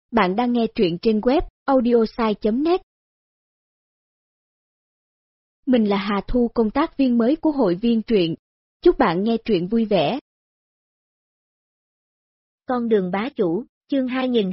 Bạn đang nghe truyện trên web audiosai.net. Mình là Hà Thu, công tác viên mới của hội viên truyện. Chúc bạn nghe truyện vui vẻ. Con đường bá chủ, chương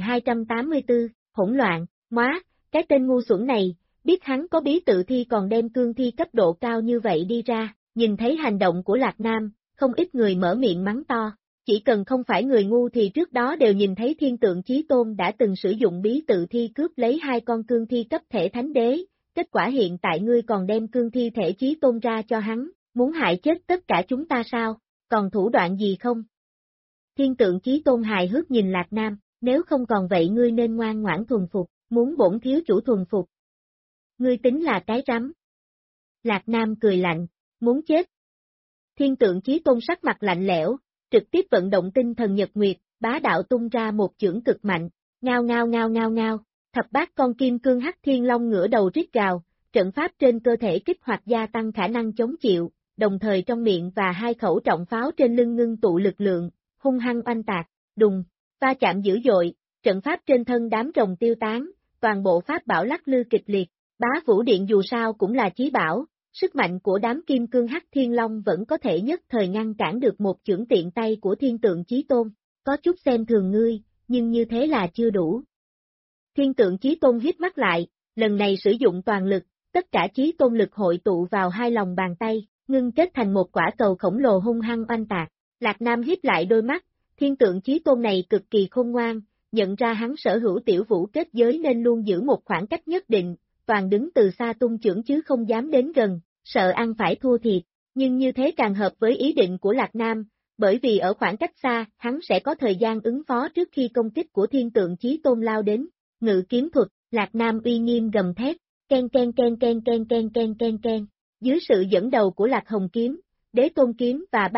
2284, hỗn loạn, móa, cái tên ngu xuẩn này, biết hắn có bí tự thi còn đem cương thi cấp độ cao như vậy đi ra, nhìn thấy hành động của Lạc Nam, không ít người mở miệng mắng to. Chỉ cần không phải người ngu thì trước đó đều nhìn thấy Thiên Tượng Chí Tôn đã từng sử dụng bí tự thi cướp lấy 2 con cương thi cấp thể thánh đế, kết quả hiện tại ngươi còn đem cương thi thể Chí Tôn ra cho hắn, muốn hại chết tất cả chúng ta sao, còn thủ đoạn gì không? Thiên Tượng Chí Tôn hài hước nhìn Lạc Nam, nếu không còn vậy ngươi nên ngoan ngoãn thuần phục, muốn bổn thiếu chủ thuần phục. Ngươi tính là cái rắm. Lạc Nam cười lạnh, muốn chết. Thiên Tượng Chí Tôn sắc mặt lạnh lẽo, trực tiếp vận động tinh thần nhật nguyệt, bá đạo tung ra một chưởng cực mạnh, ngao ngao ngao ngao ngao, thập bát con kim cương hắc thiên long ngửa đầu rít gào, trận pháp trên cơ thể kích hoạt gia tăng khả năng chống chịu, đồng thời trong miệng và 2 khẩu trọng pháo trên lưng ngưng tụ lực lượng, hung hăng oanh tạc, đùng, va chạm dữ dội, trận pháp trên thân đám rồng tiêu tán, toàn bộ pháp bảo lắc lư kịch liệt, bá vũ điện dù sao cũng là chí bảo. Sức mạnh của đám kim cương hắc thiên long vẫn có thể nhất thời ngăn cản được một chưởng tiện tay của Thiên Tượng Chí Tôn, có chút xem thường ngươi, nhưng như thế là chưa đủ. Thiên Tượng Chí Tôn hít mắt lại, lần này sử dụng toàn lực, tất cả Chí Tôn lực hội tụ vào 2 lòng bàn tay, ngưng kết thành một quả cầu khổng lồ hung hăng oanh tạc. Lạc Nam híp lại đôi mắt, Thiên Tượng Chí Tôn này cực kỳ khôn ngoan, nhận ra hắn sở hữu tiểu vũ kết giới nên luôn giữ một khoảng cách nhất định, toàn đứng từ xa tung chưởng chứ không dám đến gần, sợ ăn phải thua thiệt, nhưng như thế càng hợp với ý định của Lạc Nam, bởi vì ở khoảng cách xa, hắn sẽ có thời gian ứng phó trước khi công kích của Thiên Tượng Chí Tôn lao đến. Ngự kiếm thuật, Lạc Nam uy nghiêm gầm thét, ken ken ken ken ken ken ken ken ken, dưới sự dẫn đầu của Lạc Hồng kiếm, Đế Tôn kiếm và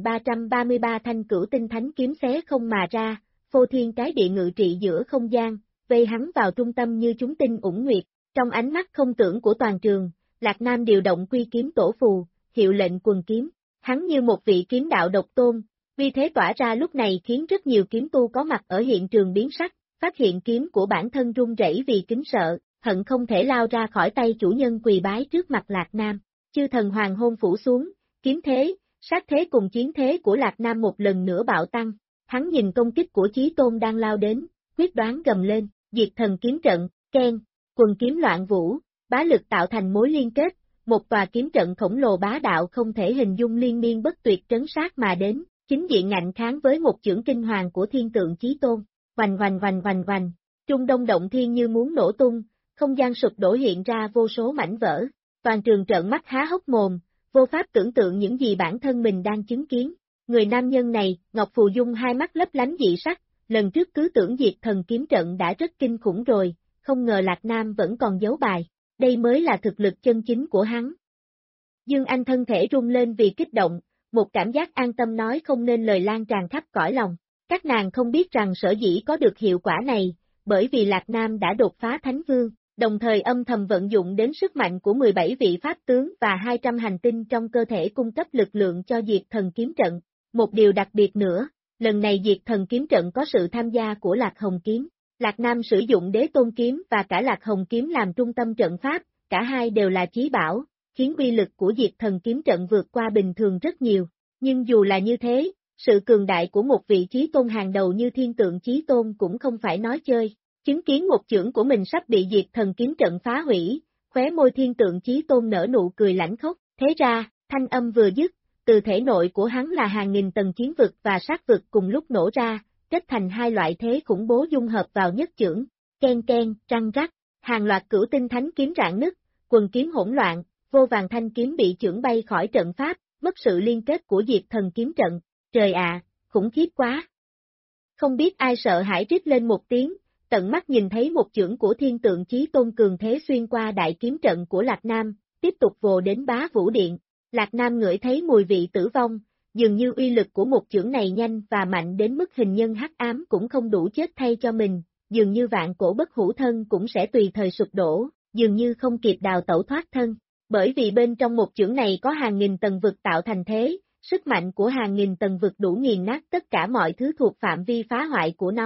3333 thanh cửu tinh thánh kiếm xé không mà ra, phô thiên cái địa ngự trị giữa không gian, vây hắn vào trung tâm như chúng tinh ủng nguyệt, trong ánh mắt không tưởng của toàn trường. Lạc Nam điều động quy kiếm tổ phù, hiệu lệnh quần kiếm, hắn như một vị kiếm đạo độc tôn, vì thế tỏa ra lúc này khiến rất nhiều kiếm tu có mặt ở hiện trường biến sắc, phát hiện kiếm của bản thân run rẩy vì kính sợ, hận không thể lao ra khỏi tay chủ nhân quỳ bái trước mặt Lạc Nam. Chư thần hoàng hôn phủ xuống, kiếm thế, sát thế cùng chiến thế của Lạc Nam một lần nữa bạo tăng, hắn nhìn công kích của Chí Tôn đang lao đến, quyết đoán gầm lên, diệt thần kiếm trận, keng, quần kiếm loạn vũ. Bá lực tạo thành mối liên kết, một tòa kiếm trận khổng lồ bá đạo không thể hình dung liên miên bất tuyệt trấn sát mà đến, chính diện ngạnh kháng với một chưởng kinh hoàng của Thiên Tượng Chí Tôn, hoành hoành hoành hoành hoành, trung đông động thiên như muốn nổ tung, không gian sụp đổ hiện ra vô số mảnh vỡ, toàn trường trợn mắt há hốc mồm, vô pháp tưởng tượng những gì bản thân mình đang chứng kiến. Người nam nhân này, Ngọc Phù Dung hai mắt lấp lánh dị sắc, lần trước cứ tưởng diệt thần kiếm trận đã rất kinh khủng rồi, không ngờ Lạc Nam vẫn còn giấu bài. Đây mới là thực lực chân chính của hắn. Dương Anh thân thể rung lên vì kích động, một cảm giác an tâm nói không nên lời lan tràn khắp cõi lòng. Các nàng không biết rằng sở dĩ có được hiệu quả này, bởi vì Lạc Nam đã đột phá Thánh Vương, đồng thời âm thầm vận dụng đến sức mạnh của 17 vị pháp tướng và 200 hành tinh trong cơ thể cung cấp lực lượng cho diệt thần kiếm trận. Một điều đặc biệt nữa, lần này diệt thần kiếm trận có sự tham gia của Lạc Hồng kiếm. Lạc Nam sử dụng Đế Tôn kiếm và cả Lạc Hồng kiếm làm trung tâm trận pháp, cả hai đều là chí bảo, khiến uy lực của diệt thần kiếm trận vượt qua bình thường rất nhiều. Nhưng dù là như thế, sự cường đại của một vị chí tôn hàng đầu như Thiên Tượng Chí Tôn cũng không phải nói chơi. Chứng kiến một chưởng của mình sắp bị diệt thần kiếm trận phá hủy, khóe môi Thiên Tượng Chí Tôn nở nụ cười lãnh khốc, thế ra, thanh âm vừa dứt, từ thể nội của hắn là hàng nghìn tầng chiến vực và sát vực cùng lúc nổ ra, kết thành 2 loại thế khủng bố dung hợp vào nhất chưởng, ken ken, răng rắc, hàng loạt cửu tinh thánh kiếm rạn nứt, quần kiếm hỗn loạn, vô vàng thanh kiếm bị chưởng bay khỏi trận pháp, mất sự liên kết của diệt thần kiếm trận, trời ạ, khủng khiếp quá. Không biết ai sợ hãi rít lên một tiếng, tận mắt nhìn thấy một chưởng của Thiên Tượng Chí Tôn cường thế xuyên qua đại kiếm trận của Lạc Nam, tiếp tục vồ đến Bá Vũ Điện. Lạc Nam ngửi thấy mùi vị tử vong, dường như uy lực của một chưởng này nhanh và mạnh đến mức hình nhân hắc ám cũng không đủ chết thay cho mình, dường như vạn cổ bất hủ thân cũng sẽ tùy thời sụp đổ, dường như không kịp đào tẩu thoát thân, bởi vì bên trong một chưởng này có hàng nghìn tầng vực tạo thành thế, sức mạnh của hàng nghìn tầng vực đủ nghiền nát tất cả mọi thứ thuộc phạm vi phá hoại của nó,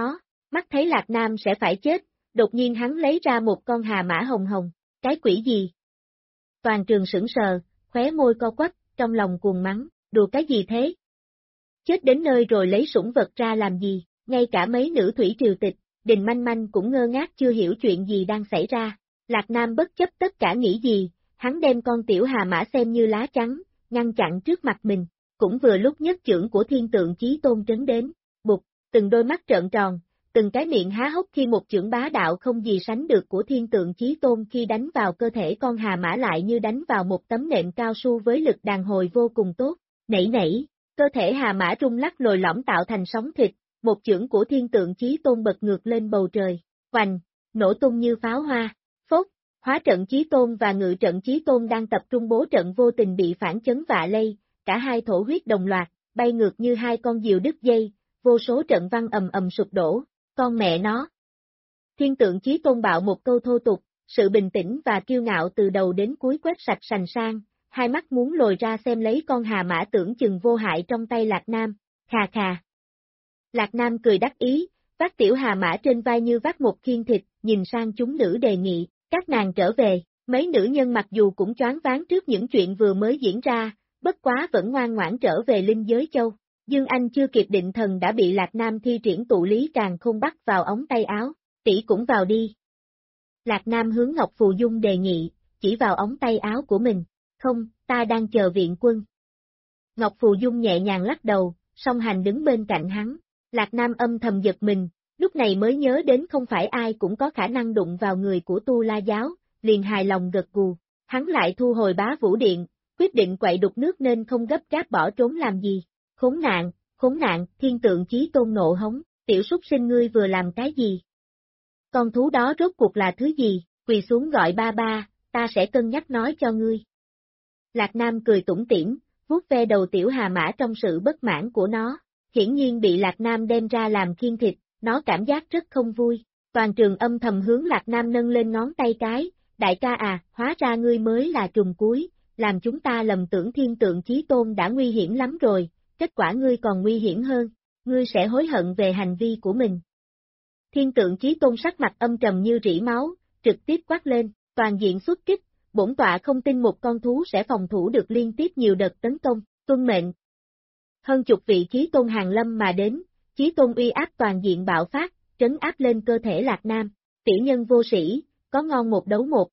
mắt thấy Lạc Nam sẽ phải chết, đột nhiên hắn lấy ra một con hà mã hồng hồng, cái quỷ gì? Toàn trường sững sờ, khóe môi co quắp, trong lòng cuồng mắng, đùa cái gì thế? Chết đến nơi rồi lấy sủng vật ra làm gì, ngay cả mấy nữ thủy triều tịch, Đình Manh Manh cũng ngơ ngác chưa hiểu chuyện gì đang xảy ra. Lạc Nam bất chấp tất cả nghĩ gì, hắn đem con tiểu hà mã xem như lá chắn, ngăn chặn trước mặt mình, cũng vừa lúc nhất chưởng của thiên tượng chí tôn trấn đến, bụt, từng đôi mắt trợn tròn, từng cái miệng há hốc khi một chưởng bá đạo không gì sánh được của thiên tượng chí tôn khi đánh vào cơ thể con hà mã lại như đánh vào một tấm nệm cao su với lực đàn hồi vô cùng tốt, nảy nảy, cơ thể hà mã rung lắc lồi lõm tạo thành sóng thịt, một chưởng của thiên tượng chí tôn bật ngược lên bầu trời, hoành, nổ tung như pháo hoa, phốt, hóa trận chí tôn và ngự trận chí tôn đang tập trung bố trận vô tình bị phản chấn vạ lây, cả hai thổ huyết đồng loạt, bay ngược như hai con diều đứt dây, vô số trận văn ầm ầm sụp đổ, con mẹ nó. Thiên tượng chí tôn bạo một câu thô tục, sự bình tĩnh và kiêu ngạo từ đầu đến cuối quét sạch sành sang, hai mắt muốn lồi ra xem lấy con hà mã tưởng chừng vô hại trong tay Lạc Nam, khà khà. Lạc Nam cười đắc ý, vác tiểu hà mã trên vai như vác một khiên thịt, nhìn sang chúng nữ đề nghị, các nàng trở về, mấy nữ nhân mặc dù cũng choáng váng trước những chuyện vừa mới diễn ra, bất quá vẫn ngoan ngoãn trở về linh giới châu. Dương Anh chưa kịp định thần đã bị Lạc Nam thi triển tụ lý càng không bắt vào ống tay áo, tỷ cũng vào đi. Lạc Nam hướng Ngọc Phù Dung đề nghị, chỉ vào ống tay áo của mình, không, ta đang chờ viện quân. Ngọc Phù Dung nhẹ nhàng lắc đầu, song hành đứng bên cạnh hắn, Lạc Nam âm thầm giật mình, lúc này mới nhớ đến không phải ai cũng có khả năng đụng vào người của Tu La Giáo, liền hài lòng gật gù, hắn lại thu hồi bá vũ điện, quyết định quậy đục nước nên không gấp gáp bỏ trốn làm gì. Khốn nạn, thiên tượng chí tôn nộ hống, tiểu súc sinh ngươi vừa làm cái gì? Con thú đó rốt cuộc là thứ gì, quỳ xuống gọi ba ba, ta sẽ cân nhắc nói cho ngươi. Lạc Nam cười tủm tỉm, vuốt ve đầu tiểu hà mã trong sự bất mãn của nó, hiển nhiên bị Lạc Nam đem ra làm khiên thịt, nó cảm giác rất không vui. Toàn trường âm thầm hướng Lạc Nam nâng lên ngón tay cái, đại ca à, hóa ra ngươi mới là trùng cuối, làm chúng ta lầm tưởng thiên tượng chí tôn đã nguy hiểm lắm rồi, kết quả ngươi còn nguy hiểm hơn, ngươi sẽ hối hận về hành vi của mình. Thiên tượng chí tôn sắc mặt âm trầm như rỉ máu, trực tiếp quát lên, toàn diện xuất kích, bổn tọa không tin một con thú sẽ phòng thủ được liên tiếp nhiều đợt tấn công, tuân mệnh. Hơn chục vị chí tôn hàng lâm mà đến, chí tôn uy áp toàn diện bạo phát, trấn áp lên cơ thể Lạc Nam, tiểu nhân vô sĩ, có ngon một đấu một.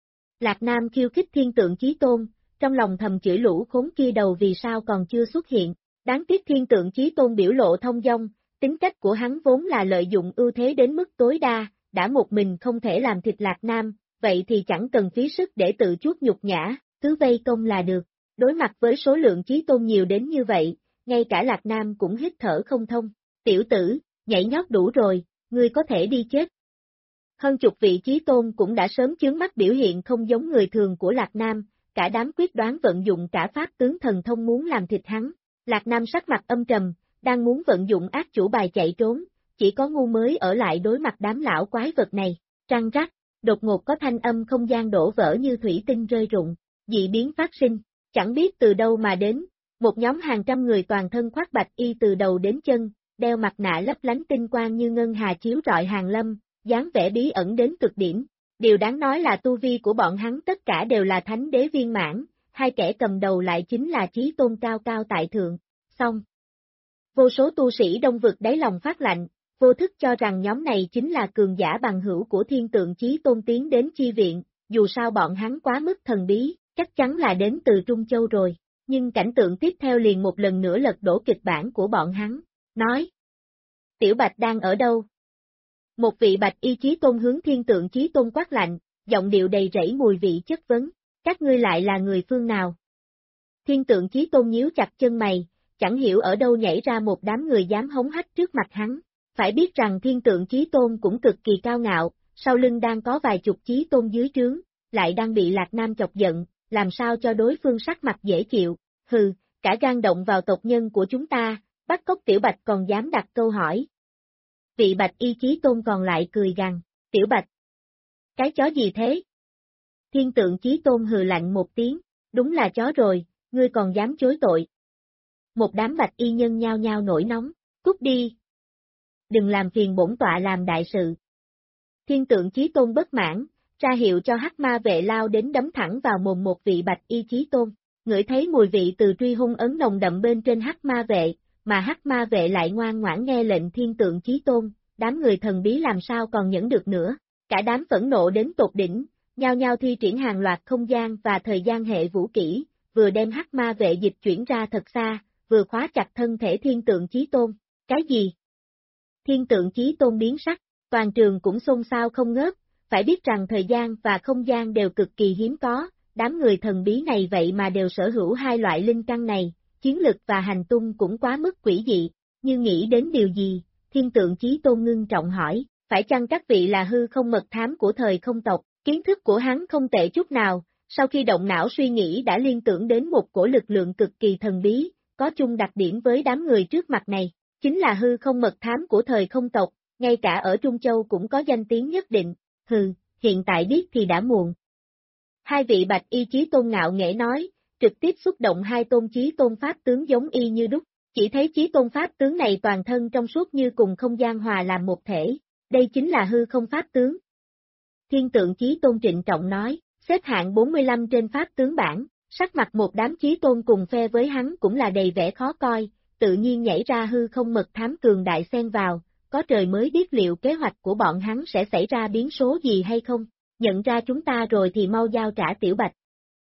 Lạc Nam khiêu khích thiên tượng chí tôn, trong lòng thầm chửi lũ khốn kia đầu vì sao còn chưa xuất hiện, đáng tiếc thiên tượng chí tôn biểu lộ thông dong, tính cách của hắn vốn là lợi dụng ưu thế đến mức tối đa, đã một mình không thể làm thịt Lạc Nam, vậy thì chẳng cần phí sức để tự chuốc nhục nhã, cứ vây công là được. Đối mặt với số lượng chí tôn nhiều đến như vậy, ngay cả Lạc Nam cũng hít thở không thông, tiểu tử, nhảy nhót đủ rồi, ngươi có thể đi chết. Hơn chục vị chí tôn cũng đã sớm chướng mắt biểu hiện không giống người thường của Lạc Nam, cả đám quyết đoán vận dụng cả pháp tướng thần thông muốn làm thịt hắn. Lạc Nam sắc mặt âm trầm, đang muốn vận dụng ác chủ bài chạy trốn, chỉ có ngu mới ở lại đối mặt đám lão quái vật này. Trăng rắc, đột ngột có thanh âm không gian đổ vỡ như thủy tinh rơi rụng, dị biến phát sinh, chẳng biết từ đâu mà đến, một nhóm hàng trăm người toàn thân khoác bạch y từ đầu đến chân, đeo mặt nạ lấp lánh tinh quang như ngân hà chiếu rọi hàng lâm, dáng vẻ bí ẩn đến cực điểm. Điều đáng nói là tu vi của bọn hắn tất cả đều là thánh đế viên mãn, hai kẻ cầm đầu lại chính là chí tôn cao cao tại thượng. Xong. Vô số tu sĩ đông vực đáy lòng phát lạnh, vô thức cho rằng nhóm này chính là cường giả bằng hữu của thiên tượng chí tôn tiến đến chi viện, dù sao bọn hắn quá mức thần bí, chắc chắn là đến từ Trung Châu rồi, nhưng cảnh tượng tiếp theo liền một lần nữa lật đổ kịch bản của bọn hắn, nói. Tiểu Bạch đang ở đâu? Một vị bạch y chí tôn hướng thiên tượng chí tôn quát lạnh, giọng điệu đầy rẫy mùi vị chất vấn, các ngươi lại là người phương nào? Thiên tượng chí tôn nhíu chặt chân mày, chẳng hiểu ở đâu nhảy ra một đám người dám hống hách trước mặt hắn, phải biết rằng thiên tượng chí tôn cũng cực kỳ cao ngạo, sau lưng đang có vài chục chí tôn dưới trướng, lại đang bị Lạc Nam chọc giận, làm sao cho đối phương sắc mặt dễ chịu, hừ, cả gan động vào tộc nhân của chúng ta, bắt cóc Tiểu Bạch còn dám đặt câu hỏi. Vị bạch y chí tôn còn lại cười gằn, Tiểu Bạch. Cái chó gì thế? Thiên tượng chí tôn hừ lạnh một tiếng, đúng là chó rồi, ngươi còn dám chối tội. Một đám bạch y nhân nhao nhao nổi nóng, cút đi. đừng làm phiền bổn tọa làm đại sự. Thiên tượng Chí Tôn bất mãn, ra hiệu cho Hắc Ma vệ lao đến đấm thẳng vào mồm một vị Bạch Y Chí Tôn. Ngửi thấy mùi vị từ truy hung ấn nồng đậm bên trên Hắc Ma vệ, mà Hắc Ma vệ lại ngoan ngoãn nghe lệnh Thiên tượng Chí Tôn, đám người thần bí làm sao còn nhẫn được nữa. Cả đám phẫn nộ đến tột đỉnh, nhao nhao thi triển hàng loạt không gian và thời gian hệ vũ kỹ, vừa đem Hắc Ma vệ dịch chuyển ra thật xa, vừa khóa chặt thân thể Thiên tượng Chí Tôn. Cái gì? Thiên tượng Chí Tôn biến sắc, toàn trường cũng xôn xao không ngớt, phải biết rằng thời gian và không gian đều cực kỳ hiếm có, đám người thần bí này vậy mà đều sở hữu hai loại linh căn này, chiến lực và hành tung cũng quá mức quỷ dị. Như nghĩ đến điều gì, Thiên tượng Chí Tôn ngưng trọng hỏi, phải chăng các vị là hư không mật thám của thời không tộc? Kiến thức của hắn không tệ chút nào, sau khi động não suy nghĩ đã liên tưởng đến một cổ lực lượng cực kỳ thần bí, có chung đặc điểm với đám người trước mặt này, chính là hư không mật thám của thời không tộc, ngay cả ở Trung Châu cũng có danh tiếng nhất định. Hừ, hiện tại biết thì đã muộn. Hai vị Bạch Y Chí Tôn ngạo nghễ nói, trực tiếp xuất động hai tôn Chí Tôn Pháp tướng giống y như đúc, chỉ thấy Chí Tôn Pháp tướng này toàn thân trong suốt như cùng không gian hòa làm một thể, đây chính là hư không Pháp tướng. Thiên tượng Chí Tôn trịnh trọng nói, xếp hạng 45 trên Pháp tướng bảng, sắc mặt một đám Chí Tôn cùng phe với hắn cũng là đầy vẻ khó coi, tự nhiên nhảy ra hư không mật thám cường đại xen vào, có trời mới biết liệu kế hoạch của bọn hắn sẽ xảy ra biến số gì hay không, nhận ra chúng ta rồi thì mau giao trả Tiểu Bạch.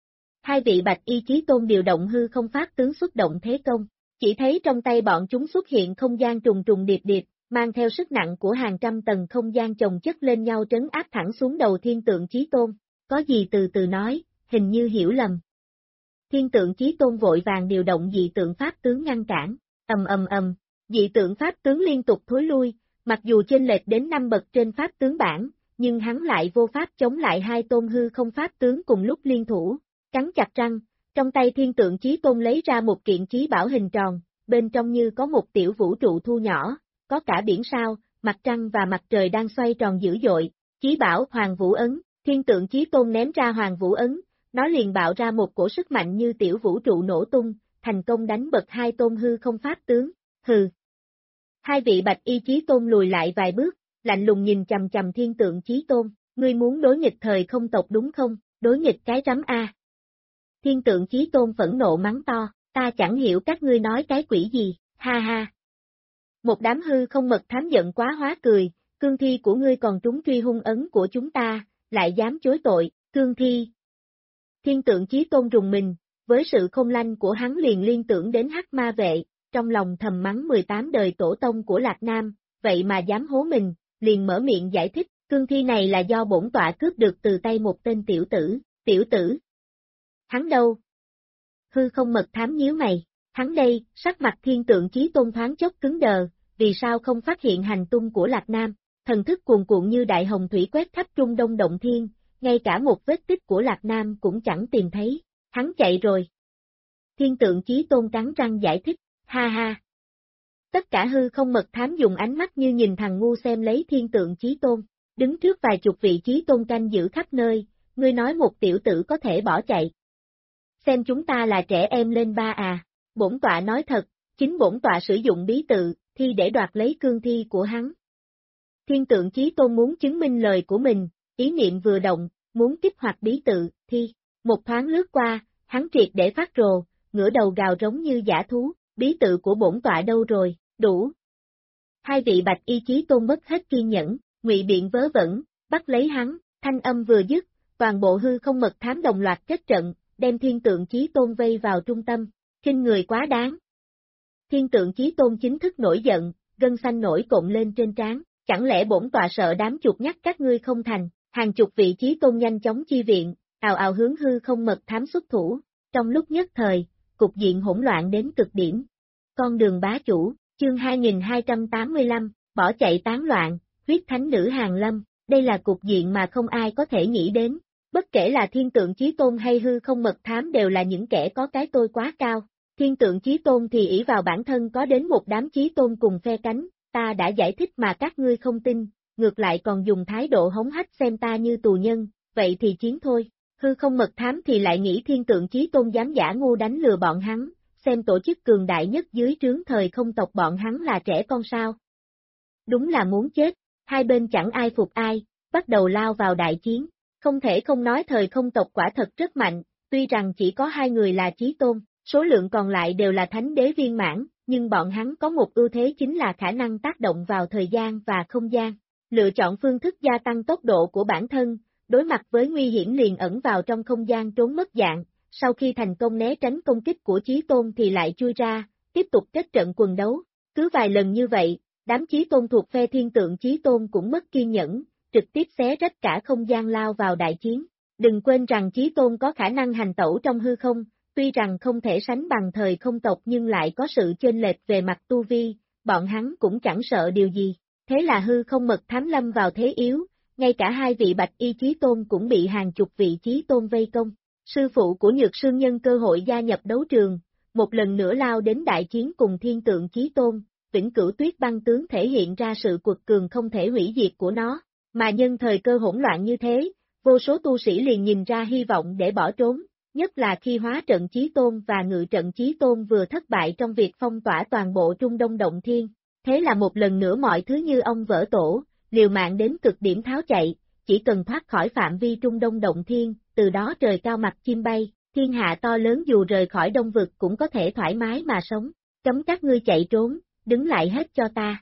Hai vị Bạch Y Chí Tôn điều động hư không Pháp tướng xuất động thế công, chỉ thấy trong tay bọn chúng xuất hiện không gian trùng trùng điệp điệp, mang theo sức nặng của hàng trăm tầng không gian chồng chất lên nhau trấn áp thẳng xuống đầu Thiên tượng Chí Tôn, có gì từ từ nói, hình như hiểu lầm. Thiên tượng Chí Tôn vội vàng điều động dị tượng Pháp tướng ngăn cản, ầm, dị tượng Pháp tướng liên tục thối lui, mặc dù chênh lệch đến 5 bậc trên Pháp tướng bảng, nhưng hắn lại vô pháp chống lại hai tôn hư không Pháp tướng cùng lúc liên thủ, cắn chặt răng, trong tay Thiên tượng Chí Tôn lấy ra một kiện chí bảo hình tròn, bên trong như có một tiểu vũ trụ thu nhỏ, có cả biển sao, mặt trăng và mặt trời đang xoay tròn dữ dội, chí bảo Hoàng Vũ Ấn, Thiên tượng Chí Tôn ném ra Hoàng Vũ Ấn, nó liền bạo ra một cổ sức mạnh như tiểu vũ trụ nổ tung, thành công đánh bật hai tôn hư không Pháp tướng, hừ. Hai vị Bạch Y Chí Tôn lùi lại vài bước, lạnh lùng nhìn chầm chầm Thiên tượng Chí Tôn, ngươi muốn đối nghịch thời không tộc đúng không, đối nghịch cái rắm a. Thiên tượng Chí Tôn phẫn nộ mắng to, ta chẳng hiểu các ngươi nói cái quỷ gì, ha ha. Một đám hư không mật thám giận quá hóa cười, cương thi của ngươi còn trúng truy hung ấn của chúng ta, lại dám chối tội, cương thi. Thiên tượng Chí Tôn rùng mình, với sự không lanh của hắn liền liên tưởng đến Hắc Ma vệ, trong lòng thầm mắng 18 đời tổ tông của Lạc Nam, vậy mà dám hố mình, liền mở miệng giải thích, cương thi này là do bổn tọa cướp được từ tay một tên tiểu tử. Hắn đâu? Hư không mật thám nhíu mày, hắn đây, sắc mặt Thiên tượng Chí Tôn thoáng chốc cứng đờ, vì sao không phát hiện hành tung của Lạc Nam, thần thức cuồn cuộn như đại hồng thủy quét khắp Trung Đông động thiên, ngay cả một vết tích của Lạc Nam cũng chẳng tìm thấy, hắn chạy rồi. Thiên tượng Chí Tôn cắn răng giải thích, ha ha. Tất cả hư không mật thám dùng ánh mắt như nhìn thằng ngu xem lấy Thiên tượng Chí Tôn, đứng trước vài chục vị Chí Tôn canh giữ khắp nơi, ngươi nói một tiểu tử có thể bỏ chạy. Xem chúng ta là trẻ em lên ba à, bổn tọa nói thật, chính bổn tọa sử dụng bí tự, thi để đoạt lấy cương thi của hắn. Thiên tượng Chí Tôn muốn chứng minh lời của mình, ý niệm vừa động, muốn kích hoạt bí tự, thi, một thoáng lướt qua, hắn triệt để phát rồ, ngửa đầu gào rống như dã thú, bí tự của bổn tọa đâu rồi, đủ. Hai vị Bạch Y Chí Tôn mất hết kiên nhẫn, ngụy biện vớ vẩn, bắt lấy hắn, thanh âm vừa dứt, toàn bộ hư không mật thám đồng loạt kết trận, đem Thiên tượng Chí Tôn vây vào trung tâm, khinh người quá đáng. Thiên tượng Chí Tôn chính thức nổi giận, gân xanh nổi cộm lên trên trán, chẳng lẽ bổn tọa sợ đám chuột nhắt các ngươi không thành, hàng chục vị Chí Tôn nhanh chóng chi viện, ào ào hướng hư không mật thám xuất thủ, trong lúc nhất thời, cục diện hỗn loạn đến cực điểm. Con đường bá chủ, chương 2285, bỏ chạy tán loạn, huyết thánh nữ hàng lâm, đây là cục diện mà không ai có thể nghĩ đến, bất kể là Thiên tượng Chí Tôn hay hư không mật thám đều là những kẻ có cái tôi quá cao. Thiên tượng Chí Tôn thì ỷ vào bản thân có đến một đám Chí Tôn cùng phe cánh, ta đã giải thích mà các ngươi không tin, ngược lại còn dùng thái độ hống hách xem ta như tù nhân, vậy thì chiến thôi. Hư không mật thám thì lại nghĩ Thiên tượng Chí Tôn dám giả ngu đánh lừa bọn hắn, xem tổ chức cường đại nhất dưới trướng thời không tộc bọn hắn là trẻ con sao. đúng là muốn chết, hai bên chẳng ai phục ai, bắt đầu lao vào đại chiến. Không thể không nói thời không tộc quả thật rất mạnh, tuy rằng chỉ có hai người là chí tôn, số lượng còn lại đều là thánh đế viên mãn, nhưng bọn hắn có một ưu thế chính là khả năng tác động vào thời gian và không gian. Lựa chọn phương thức gia tăng tốc độ của bản thân, đối mặt với nguy hiểm liền ẩn vào trong không gian trốn mất dạng, sau khi thành công né tránh công kích của chí tôn thì lại chui ra, tiếp tục kết trận quần đấu. Cứ vài lần như vậy, đám chí tôn thuộc phe thiên tượng chí tôn cũng mất kiên nhẫn, trực tiếp xé rách cả không gian lao vào đại chiến. Đừng quên rằng chí tôn có khả năng hành tẩu trong hư không, tuy rằng không thể sánh bằng thời không tộc nhưng lại có sự chênh lệch về mặt tu vi, bọn hắn cũng chẳng sợ điều gì. Thế là hư không mật thám lâm vào thế yếu, ngay cả hai vị bạch y chí tôn cũng bị hàng chục vị chí tôn vây công. Sư phụ của Nhược Sương nhân cơ hội gia nhập đấu trường, một lần nữa lao đến đại chiến cùng thiên tượng chí tôn, Vĩnh Cửu Tuyết Băng tướng thể hiện ra sự quật cường không thể hủy diệt của nó, mà nhân thời cơ hỗn loạn như thế, vô số tu sĩ liền nhìn ra hy vọng để bỏ trốn, nhất là khi hóa trận chí tôn và ngự trận chí tôn vừa thất bại trong việc phong tỏa toàn bộ Trung Đông Động Thiên. Thế là một lần nữa mọi thứ như ong vỡ tổ, liều mạng đến cực điểm tháo chạy, chỉ cần thoát khỏi phạm vi Trung Đông Động Thiên, từ đó trời cao mặt chim bay, thiên hạ to lớn dù rời khỏi đông vực cũng có thể thoải mái mà sống, cấm các ngươi chạy trốn, đứng lại hết cho ta.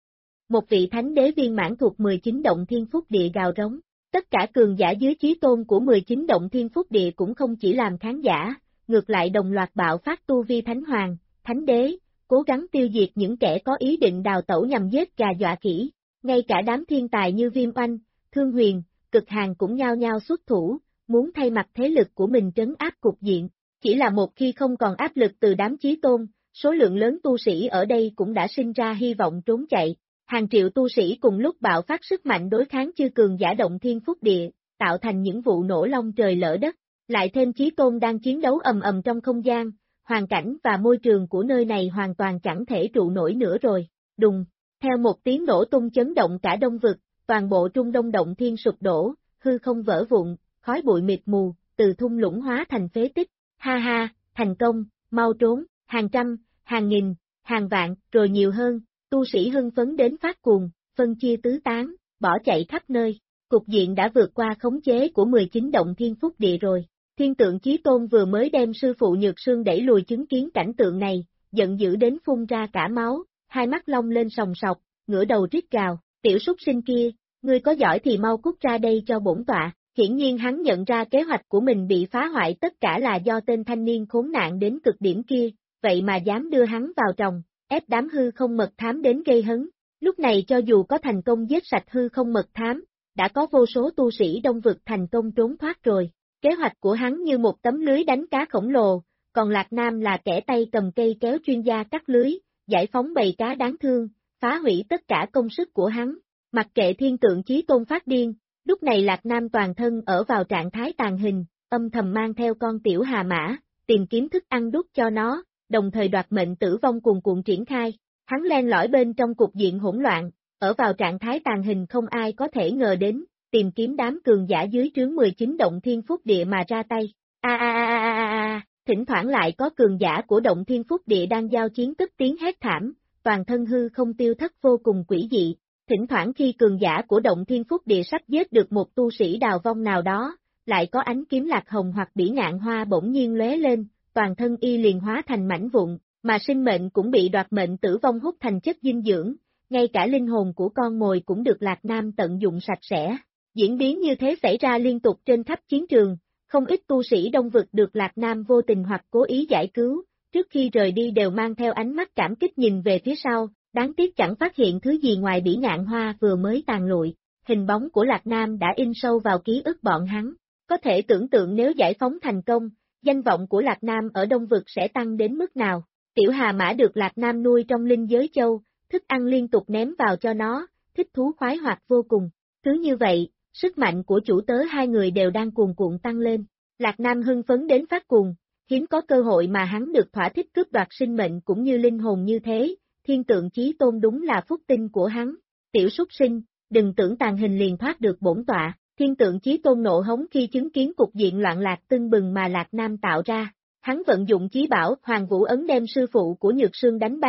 Một vị thánh đế viên mãn thuộc 19 động thiên phúc địa gào rống, tất cả cường giả dưới chí tôn của 19 động thiên phúc địa cũng không chỉ làm khán giả, ngược lại đồng loạt bạo phát tu vi thánh hoàng, thánh đế, cố gắng tiêu diệt những kẻ có ý định đào tẩu nhằm giết gà dọa khỉ, ngay cả đám thiên tài như Viêm Oanh, Thương Huyền, Cực Hàn cũng nhao nhao xuất thủ, muốn thay mặt thế lực của mình trấn áp cục diện, chỉ là một khi không còn áp lực từ đám chí tôn, số lượng lớn tu sĩ ở đây cũng đã sinh ra hy vọng trốn chạy. Hàng triệu tu sĩ cùng lúc bạo phát sức mạnh đối kháng chư cường giả động thiên phúc địa, tạo thành những vụ nổ long trời lỡ đất, lại thêm chí tôn đang chiến đấu ầm ầm trong không gian, hoàn cảnh và môi trường của nơi này hoàn toàn chẳng thể trụ nổi nữa rồi. Đùng, theo một tiếng nổ tung chấn động cả đông vực, toàn bộ Trung Đông Động Thiên sụp đổ, hư không vỡ vụn, khói bụi mịt mù, từ thung lũng hóa thành phế tích. Ha ha, thành công, mau trốn, hàng trăm, hàng nghìn, hàng vạn, rồi nhiều hơn. Tu sĩ hưng phấn đến phát cuồng, phân chia tứ tán, bỏ chạy khắp nơi, cục diện đã vượt qua khống chế của 19 động thiên phúc địa rồi. Thiên tượng chí tôn vừa mới đem sư phụ Nhược Sương đẩy lùi chứng kiến cảnh tượng này, giận dữ đến phun ra cả máu, hai mắt long lên sòng sọc, ngửa đầu rít gào, tiểu súc sinh kia, ngươi có giỏi thì mau cút ra đây cho bổn tọa. Hiển nhiên hắn nhận ra kế hoạch của mình bị phá hoại tất cả là do tên thanh niên khốn nạn đến cực điểm kia, vậy mà dám đưa hắn vào tròng, ép đám hư không mật thám đến gây hấn. Lúc này cho dù có thành công giết sạch hư không mật thám, đã có vô số tu sĩ đông vực thành công trốn thoát rồi. Kế hoạch của hắn như một tấm lưới đánh cá khổng lồ, còn Lạc Nam là kẻ tay cầm cây kéo chuyên gia cắt lưới, giải phóng bầy cá đáng thương, phá hủy tất cả công sức của hắn. Mặc kệ thiên tượng chí tôn phát điên, lúc này Lạc Nam toàn thân ở vào trạng thái tàn hình, âm thầm mang theo con tiểu hà mã, tìm kiếm thức ăn đút cho nó, đồng thời đoạt mệnh tử vong cuồn cuộn triển khai. Hắn len lỏi bên trong cục diện hỗn loạn, ở vào trạng thái tàn hình không ai có thể ngờ đến, tìm kiếm đám cường giả dưới trướng 19 động thiên phúc địa mà ra tay. Thỉnh thoảng lại có cường giả của động thiên phúc địa đang giao chiến tức tiếng hét thảm, toàn thân hư không tiêu thất vô cùng quỷ dị. Thỉnh thoảng khi cường giả của động thiên phúc địa sắp giết được một tu sĩ đào vong nào đó, lại có ánh kiếm lạc hồng hoặc bỉ ngạn hoa bỗng nhiên lóe lên, toàn thân y liền hóa thành mảnh vụn, mà sinh mệnh cũng bị đoạt mệnh tử vong hút thành chất dinh dưỡng, ngay cả linh hồn của con mồi cũng được Lạc Nam tận dụng sạch sẽ. Diễn biến như thế xảy ra liên tục trên khắp chiến trường, không ít tu sĩ đông vực được Lạc Nam vô tình hoặc cố ý giải cứu, trước khi rời đi đều mang theo ánh mắt cảm kích nhìn về phía sau, đáng tiếc chẳng phát hiện thứ gì ngoài bỉ ngạn hoa vừa mới tàn lụi. Hình bóng của Lạc Nam đã in sâu vào ký ức bọn hắn, có thể tưởng tượng nếu giải phóng thành công, danh vọng của Lạc Nam ở đông vực sẽ tăng đến mức nào. Tiểu hà mã được Lạc Nam nuôi trong linh giới châu, thức ăn liên tục ném vào cho nó, thích thú khoái hoạt vô cùng. Cứ như vậy, sức mạnh của chủ tớ hai người đều đang cuồn cuộn tăng lên. Lạc Nam hưng phấn đến phát cuồng, hiếm có cơ hội mà hắn được thỏa thích cướp đoạt sinh mệnh cũng như linh hồn như thế, thiên tượng chí tôn đúng là phúc tinh của hắn. Tiểu súc sinh, đừng tưởng tàn hình liền thoát được bổn tọa. Thiên tượng chí tôn nộ hống khi chứng kiến cục diện loạn lạc tưng bừng mà Lạc Nam tạo ra. Hắn vận dụng chí bảo Hoàng Vũ Ấn đem sư phụ của Nhược Sương đánh bay,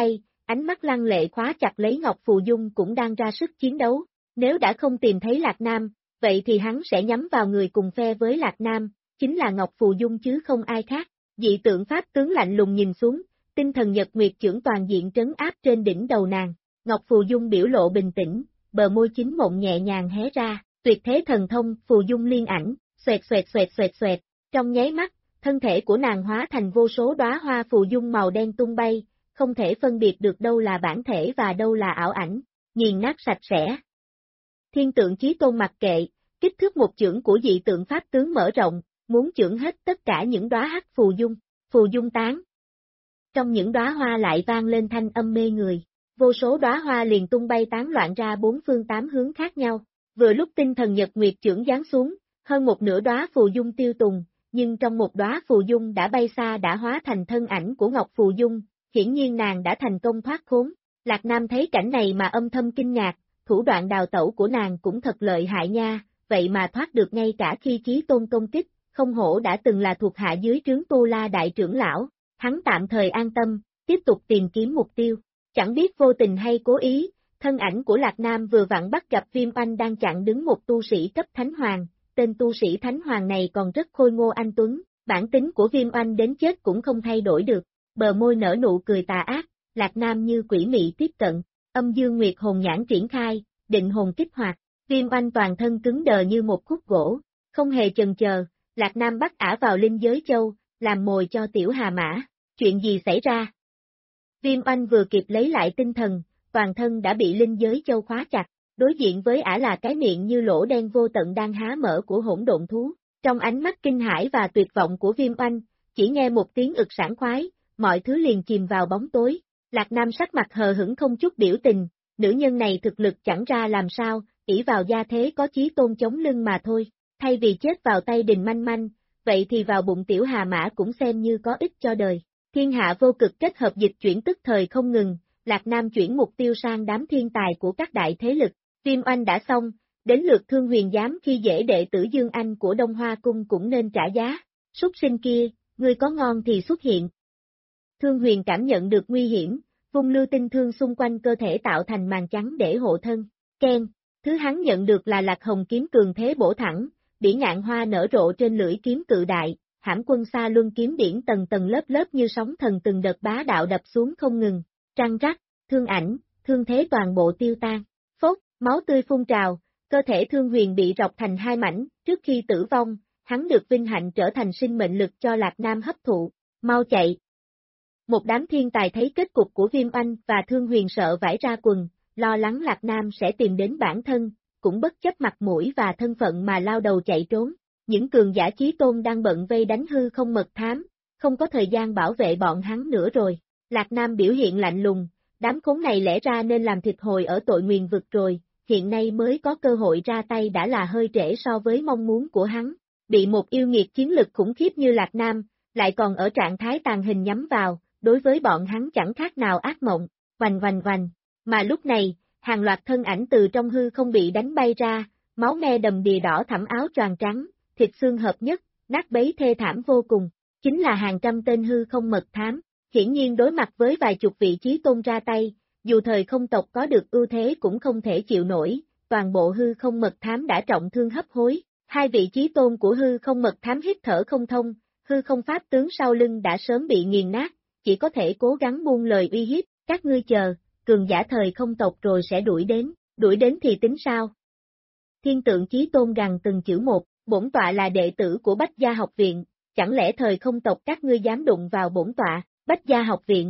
ánh mắt lăng lệ khóa chặt lấy Ngọc Phù Dung cũng đang ra sức chiến đấu. Nếu đã không tìm thấy Lạc Nam, vậy thì hắn sẽ nhắm vào người cùng phe với Lạc Nam, chính là Ngọc Phù Dung chứ không ai khác. Dị tượng pháp tướng lạnh lùng nhìn xuống, tinh thần nhật nguyệt chưởng toàn diện trấn áp trên đỉnh đầu nàng. Ngọc Phù Dung biểu lộ bình tĩnh, bờ môi chính mộng nhẹ nhàng hé ra, tuyệt thế thần thông, Phù Dung liên ảnh, xoẹt xoẹt xoẹt xoẹt xoẹt, trong nháy mắt, thân thể của nàng hóa thành vô số đóa hoa phù dung màu đen tung bay, không thể phân biệt được đâu là bản thể và đâu là ảo ảnh, nghiền nát sạch sẽ. Thiên tượng Chí Tôn mặc kệ, kích thước một chưởng của dị tượng pháp tướng mở rộng, muốn chưởng hết tất cả những đóa hắc phù dung tán. Trong những đóa hoa lại vang lên thanh âm mê người, vô số đóa hoa liền tung bay tán loạn ra bốn phương tám hướng khác nhau. Vừa lúc tinh thần nhật nguyệt chưởng giáng xuống, hơn một nửa đóa phù dung tiêu tùng, nhưng trong một đóa phù dung đã bay xa đã hóa thành thân ảnh của Ngọc Phù Dung, hiển nhiên nàng đã thành công thoát khốn. Lạc Nam thấy cảnh này mà âm thầm kinh ngạc, thủ đoạn đào tẩu của nàng cũng thật lợi hại nha, vậy mà thoát được ngay cả khi Chí Tôn công kích, không hổ đã từng là thuộc hạ dưới trướng Tu La đại trưởng lão, hắn tạm thời an tâm, tiếp tục tìm kiếm mục tiêu. Chẳng biết vô tình hay cố ý, thân ảnh của Lạc Nam vừa vặn bắt gặp Viêm Oanh đang chặn đứng một tu sĩ cấp Thánh Hoàng, tên tu sĩ Thánh Hoàng này còn rất khôi ngô anh tuấn, bản tính của Viêm Oanh đến chết cũng không thay đổi được, bờ môi nở nụ cười tà ác, Lạc Nam như quỷ mị tiếp cận, âm dương nguyệt hồn nhãn triển khai, định hồn kích hoạt, Viêm Oanh toàn thân cứng đờ như một khúc gỗ, không hề chần chờ, Lạc Nam bắt ả vào linh giới châu, làm mồi cho tiểu hà mã, chuyện gì xảy ra? Viêm Oanh vừa kịp lấy lại tinh thần, toàn thân đã bị linh giới châu khóa chặt, đối diện với ả là cái miệng như lỗ đen vô tận đang há mở của hỗn độn thú. Trong ánh mắt kinh hãi và tuyệt vọng của Viêm Oanh, chỉ nghe một tiếng ực sảng khoái, mọi thứ liền chìm vào bóng tối. Lạc Nam sắc mặt hờ hững không chút biểu tình, nữ nhân này thực lực chẳng ra làm sao, ỷ vào gia thế có Chí Tôn chống lưng mà thôi, thay vì chết vào tay Đình Manh Manh, vậy thì vào bụng tiểu hà mã cũng xem như có ích cho đời. Thiên hạ vô cực kết hợp dịch chuyển tức thời không ngừng, Lạc Nam chuyển mục tiêu sang đám thiên tài của các đại thế lực, Viêm Oanh đã xong, đến lượt Thương Huyền dám khi dễ đệ tử Dương Anh của Đông Hoa Cung cũng nên trả giá, súc sinh kia, ngươi có ngon thì xuất hiện. Thương Huyền cảm nhận được nguy hiểm, vung lưu tinh thương xung quanh cơ thể tạo thành màn trắng để hộ thân, keng, thứ hắn nhận được là Lạc Hồng kiếm cường thế bổ thẳng, bỉ ngạn hoa nở rộ trên lưỡi kiếm cự đại, Hãm Quân Sa Luân kiếm điển tầng tầng lớp lớp như sóng thần từng đợt bá đạo đập xuống không ngừng, trăng rắc, thương ảnh, thương thế toàn bộ tiêu tan, phốt, máu tươi phun trào, cơ thể Thương Huyền bị rọc thành hai mảnh, trước khi tử vong, hắn được vinh hạnh trở thành sinh mệnh lực cho Lạc Nam hấp thụ, mau chạy. Một đám thiên tài thấy kết cục của Viêm Oanh và Thương Huyền sợ vãi ra quần, lo lắng Lạc Nam sẽ tìm đến bản thân, cũng bất chấp mặt mũi và thân phận mà lao đầu chạy trốn. Những cường giả Chí Tôn đang bận vây đánh hư không mật thám, không có thời gian bảo vệ bọn hắn nữa rồi. Lạc Nam biểu hiện lạnh lùng, đám khốn này lẽ ra nên làm thịt hồi ở tội nguyền vực rồi, hiện nay mới có cơ hội ra tay đã là hơi trễ so với mong muốn của hắn. Bị một yêu nghiệt chiến lực khủng khiếp như Lạc Nam, lại còn ở trạng thái tàn hình nhắm vào, đối với bọn hắn chẳng khác nào ác mộng, vành vành vành. Mà lúc này, hàng loạt thân ảnh từ trong hư không bị đánh bay ra, máu me đầm đìa đỏ thẳm áo choàng trắng, thịt xương hợp nhất, nát bấy thê thảm vô cùng, chính là hàng trăm tên hư không mật thám, hiển nhiên đối mặt với vài chục vị Chí Tôn ra tay, dù thời không tộc có được ưu thế cũng không thể chịu nổi, toàn bộ hư không mật thám đã trọng thương hấp hối, hai vị Chí Tôn của hư không mật thám hít thở không thông, hư không pháp tướng sau lưng đã sớm bị nghiền nát, chỉ có thể cố gắng buông lời uy hiếp, các ngươi chờ, cường giả thời không tộc rồi sẽ đuổi đến thì tính sao? Thiên tượng Chí Tôn gằn từng chữ một, bổn tọa là đệ tử của Bách Gia học viện, chẳng lẽ thời không tộc các ngươi dám đụng vào bổn tọa, Bách Gia học viện?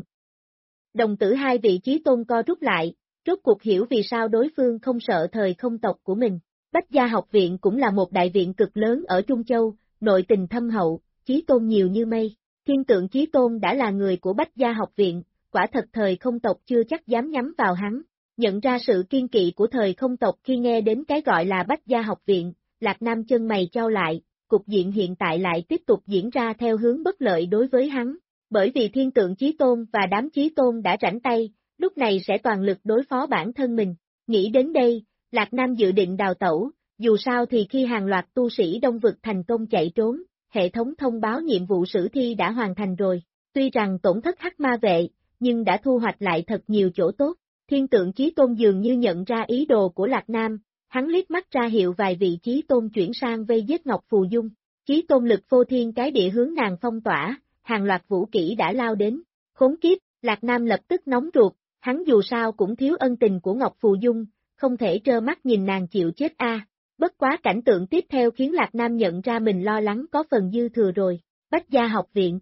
Đồng tử hai vị Chí Tôn co rút lại, rốt cuộc hiểu vì sao đối phương không sợ thời không tộc của mình. Bách Gia học viện cũng là một đại viện cực lớn ở Trung Châu, nội tình thâm hậu, Chí Tôn nhiều như mây. Thiên tượng Chí Tôn đã là người của Bách Gia học viện, quả thật thời không tộc chưa chắc dám nhắm vào hắn. Nhận ra sự kiên kỵ của thời không tộc khi nghe đến cái gọi là Bách Gia học viện, Lạc Nam chân mày chau lại, cục diện hiện tại lại tiếp tục diễn ra theo hướng bất lợi đối với hắn. Bởi vì thiên tượng Chí Tôn và đám Chí Tôn đã rảnh tay, lúc này sẽ toàn lực đối phó bản thân mình. Nghĩ đến đây, Lạc Nam dự định đào tẩu, dù sao thì khi hàng loạt tu sĩ Đông Vực thành công chạy trốn, hệ thống thông báo nhiệm vụ sử thi đã hoàn thành rồi. Tuy rằng tổn thất Hắc Ma vệ, nhưng đã thu hoạch lại thật nhiều chỗ tốt. Thiên tượng Chí Tôn dường như nhận ra ý đồ của Lạc Nam, hắn liếc mắt ra hiệu vài vị Chí Tôn chuyển sang vây giết Ngọc Phù Dung. Chí Tôn lực phô thiên cái địa hướng nàng phong tỏa, hàng loạt vũ kỹ đã lao đến. Khốn kiếp, Lạc Nam lập tức nóng ruột, hắn dù sao cũng thiếu ân tình của Ngọc Phù Dung, không thể trơ mắt nhìn nàng chịu chết a. Bất quá cảnh tượng tiếp theo khiến Lạc Nam nhận ra mình lo lắng có phần dư thừa rồi. Bách Gia học viện.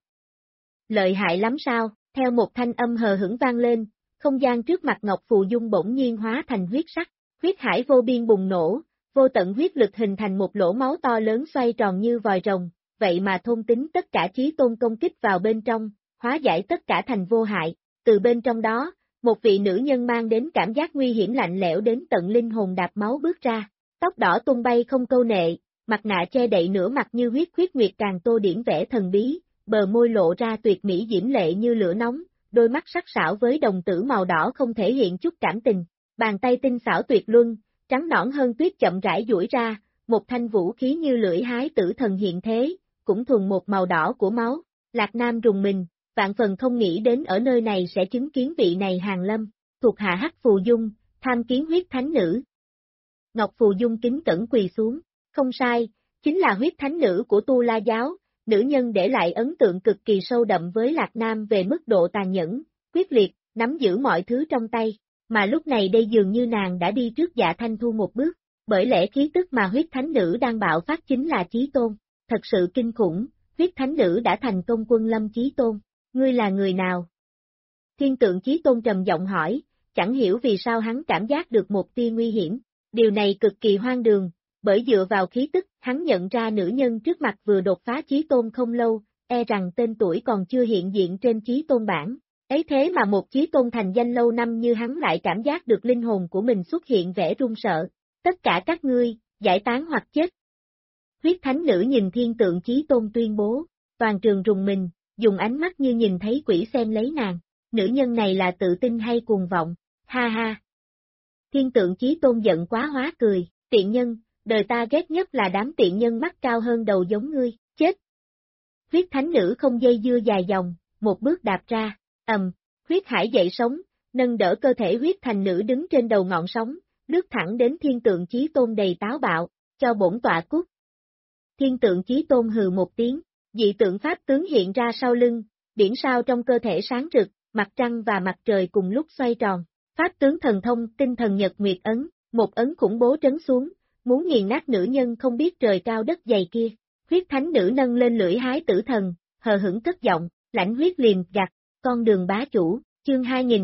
Lợi hại lắm sao? Theo một thanh âm hờ hững vang lên, không gian trước mặt Ngọc Phù Dung bỗng nhiên hóa thành huyết sắc, huyết hải vô biên bùng nổ, vô tận huyết lực hình thành một lỗ máu to lớn xoay tròn như vòi rồng, vậy mà thôn tính tất cả Chí Tôn công kích vào bên trong, hóa giải tất cả thành vô hại. Từ bên trong đó, một vị nữ nhân mang đến cảm giác nguy hiểm lạnh lẽo đến tận linh hồn đạp máu bước ra, tóc đỏ tung bay không câu nệ, mặt nạ che đậy nửa mặt như huyết khuyết nguyệt càng tô điểm vẽ thần bí, bờ môi lộ ra tuyệt mỹ diễm lệ như lửa nóng, đôi mắt sắc sảo với đồng tử màu đỏ không thể hiện chút cảm tình, bàn tay tinh xảo tuyệt luân, trắng nõn hơn tuyết chậm rãi duỗi ra, một thanh vũ khí như lưỡi hái tử thần hiện thế, cũng thuần một màu đỏ của máu. Lạc Nam rùng mình, vạn phần không nghĩ đến ở nơi này sẽ chứng kiến vị này hàng lâm, thuộc hạ Hắc Phù Dung, tham kiến huyết thánh nữ. Ngọc Phù Dung kính cẩn quỳ xuống, không sai, chính là huyết thánh nữ của Tu La giáo, nữ nhân để lại ấn tượng cực kỳ sâu đậm với Lạc Nam về mức độ tàn nhẫn, quyết liệt, nắm giữ mọi thứ trong tay, mà lúc này đây dường như nàng đã đi trước Dạ Thanh Thu một bước, bởi lẽ khí tức mà huyết thánh nữ đang bạo phát chính là Chí Tôn, thật sự kinh khủng, huyết thánh nữ đã thành công quân lâm Chí Tôn, ngươi là người nào? Thiên tượng Chí Tôn trầm giọng hỏi, chẳng hiểu vì sao hắn cảm giác được một tia nguy hiểm, điều này cực kỳ hoang đường, bởi dựa vào khí tức, hắn nhận ra nữ nhân trước mặt vừa đột phá Chí Tôn không lâu, e rằng tên tuổi còn chưa hiện diện trên Chí Tôn bảng. Ấy thế mà một Chí Tôn thành danh lâu năm như hắn lại cảm giác được linh hồn của mình xuất hiện vẻ run sợ. Tất cả các ngươi, giải tán hoặc chết. Huyết thánh nữ nhìn thiên tượng Chí Tôn tuyên bố, toàn trường rùng mình, dùng ánh mắt như nhìn thấy quỷ xem lấy nàng. Nữ nhân này là tự tin hay cuồng vọng, ha ha. Thiên tượng Chí Tôn giận quá hóa cười, tiện nhân, đời ta ghét nhất là đám tiện nhân mắt cao hơn đầu giống ngươi, chết. Huyết thánh nữ không dây dưa dài dòng, một bước đạp ra, huyết hải dậy sóng, nâng đỡ cơ thể huyết thành nữ đứng trên đầu ngọn sóng, lướt thẳng đến thiên tượng Chí Tôn đầy táo bạo, cho bổn tọa cút. Thiên tượng Chí Tôn hừ một tiếng, dị tượng pháp tướng hiện ra sau lưng, biển sao trong cơ thể sáng rực, mặt trăng và mặt trời cùng lúc xoay tròn, pháp tướng thần thông tinh thần nhật nguyệt ấn, một ấn khủng bố trấn xuống, muốn nghiền nát nữ nhân không biết trời cao đất dày kia. Huyết thánh nữ nâng lên lưỡi hái tử thần, hờ hững cất giọng, lãnh huyết liềm gặt, con đường bá chủ, chương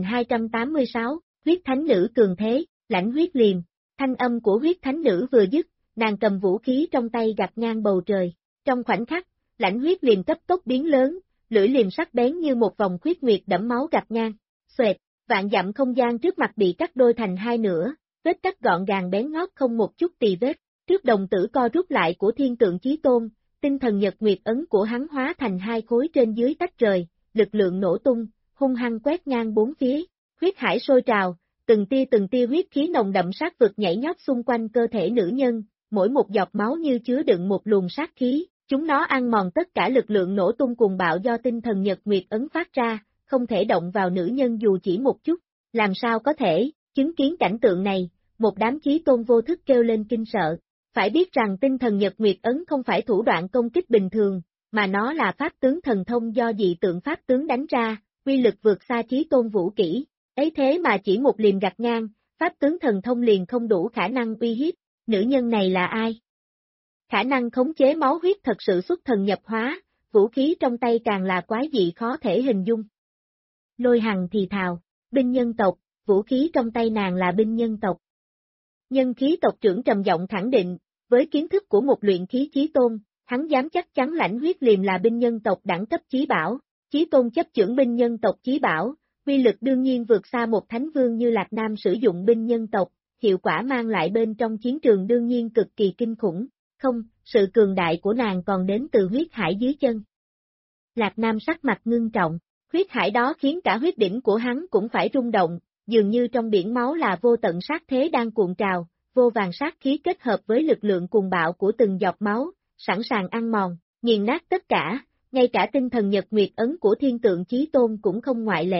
2286, huyết thánh nữ cường thế, lãnh huyết liềm. Thanh âm của huyết thánh nữ vừa dứt, nàng cầm vũ khí trong tay gặt ngang bầu trời. Trong khoảnh khắc, lãnh huyết liềm cấp tốc biến lớn, lưỡi liềm sắc bén như một vòng khuyết nguyệt đẫm máu gặt ngang. Xoẹt, vạn dặm không gian trước mặt bị cắt đôi thành hai nửa, vết cắt gọn gàng bén ngót không một chút tì vết. Trước đồng tử co rút lại của thiên tượng Chí Tôn, tinh thần nhật nguyệt ấn của hắn hóa thành hai khối trên dưới tách rời, lực lượng nổ tung, hung hăng quét ngang bốn phía, huyết hải sôi trào, từng tia huyết khí nồng đậm sát vực nhảy nhót xung quanh cơ thể nữ nhân, mỗi một giọt máu như chứa đựng một luồng sát khí, chúng nó ăn mòn tất cả lực lượng nổ tung cuồng bạo do tinh thần nhật nguyệt ấn phát ra, không thể động vào nữ nhân dù chỉ một chút. Làm sao có thể? Chứng kiến cảnh tượng này, một đám Chí Tôn vô thức kêu lên kinh sợ. Phải biết rằng tinh thần nhật nguyệt ấn không phải thủ đoạn công kích bình thường, mà nó là pháp tướng thần thông do dị tượng pháp tướng đánh ra, uy lực vượt xa Chí Tôn vũ kỹ. Ấy thế mà chỉ một liềm gặt ngang, pháp tướng thần thông liền không đủ khả năng uy hiếp. Nữ nhân này là ai? Khả năng khống chế máu huyết thật sự xuất thần nhập hóa, vũ khí trong tay càng là quái dị khó thể hình dung. Lôi Hằng thì thào, binh nhân tộc, vũ khí trong tay nàng là binh nhân tộc. Nhân khí tộc trưởng trầm giọng khẳng định, với kiến thức của một luyện khí chí tôn, hắn dám chắc chắn lãnh huyết liềm là binh nhân tộc đẳng cấp chí bảo, chí tôn chấp chưởng binh nhân tộc chí bảo, uy lực đương nhiên vượt xa một thánh vương như Lạc Nam sử dụng binh nhân tộc, hiệu quả mang lại bên trong chiến trường đương nhiên cực kỳ kinh khủng, không, sự cường đại của nàng còn đến từ huyết hải dưới chân. Lạc Nam sắc mặt ngưng trọng, huyết hải đó khiến cả huyết đỉnh của hắn cũng phải rung động, dường như trong biển máu là vô tận sát thế đang cuộn trào, vô vàn sát khí kết hợp với lực lượng cuồng bạo của từng giọt máu, sẵn sàng ăn mòn, nghiền nát tất cả, ngay cả tinh thần nhật nguyệt ấn của thiên tượng chí tôn cũng không ngoại lệ.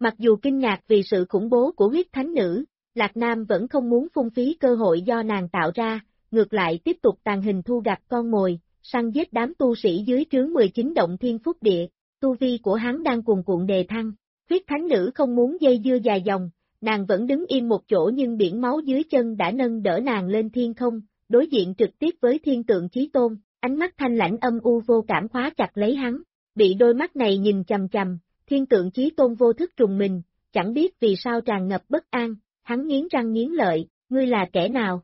Mặc dù kinh ngạc vì sự khủng bố của huyết thánh nữ, Lạc Nam vẫn không muốn phung phí cơ hội do nàng tạo ra, ngược lại tiếp tục tàn hình thu gặt con mồi, săn giết đám tu sĩ dưới trướng 19 động thiên phúc địa, tu vi của hắn đang cuồn cuộn đề thăng. Huyết thánh nữ không muốn dây dưa dài dòng, nàng vẫn đứng im một chỗ nhưng biển máu dưới chân đã nâng đỡ nàng lên thiên không, đối diện trực tiếp với thiên tượng chí tôn, ánh mắt thanh lãnh âm u vô cảm khóa chặt lấy hắn, bị đôi mắt này nhìn chằm chằm, thiên tượng chí tôn vô thức trùng mình, chẳng biết vì sao tràn ngập bất an, hắn nghiến răng nghiến lợi, ngươi là kẻ nào?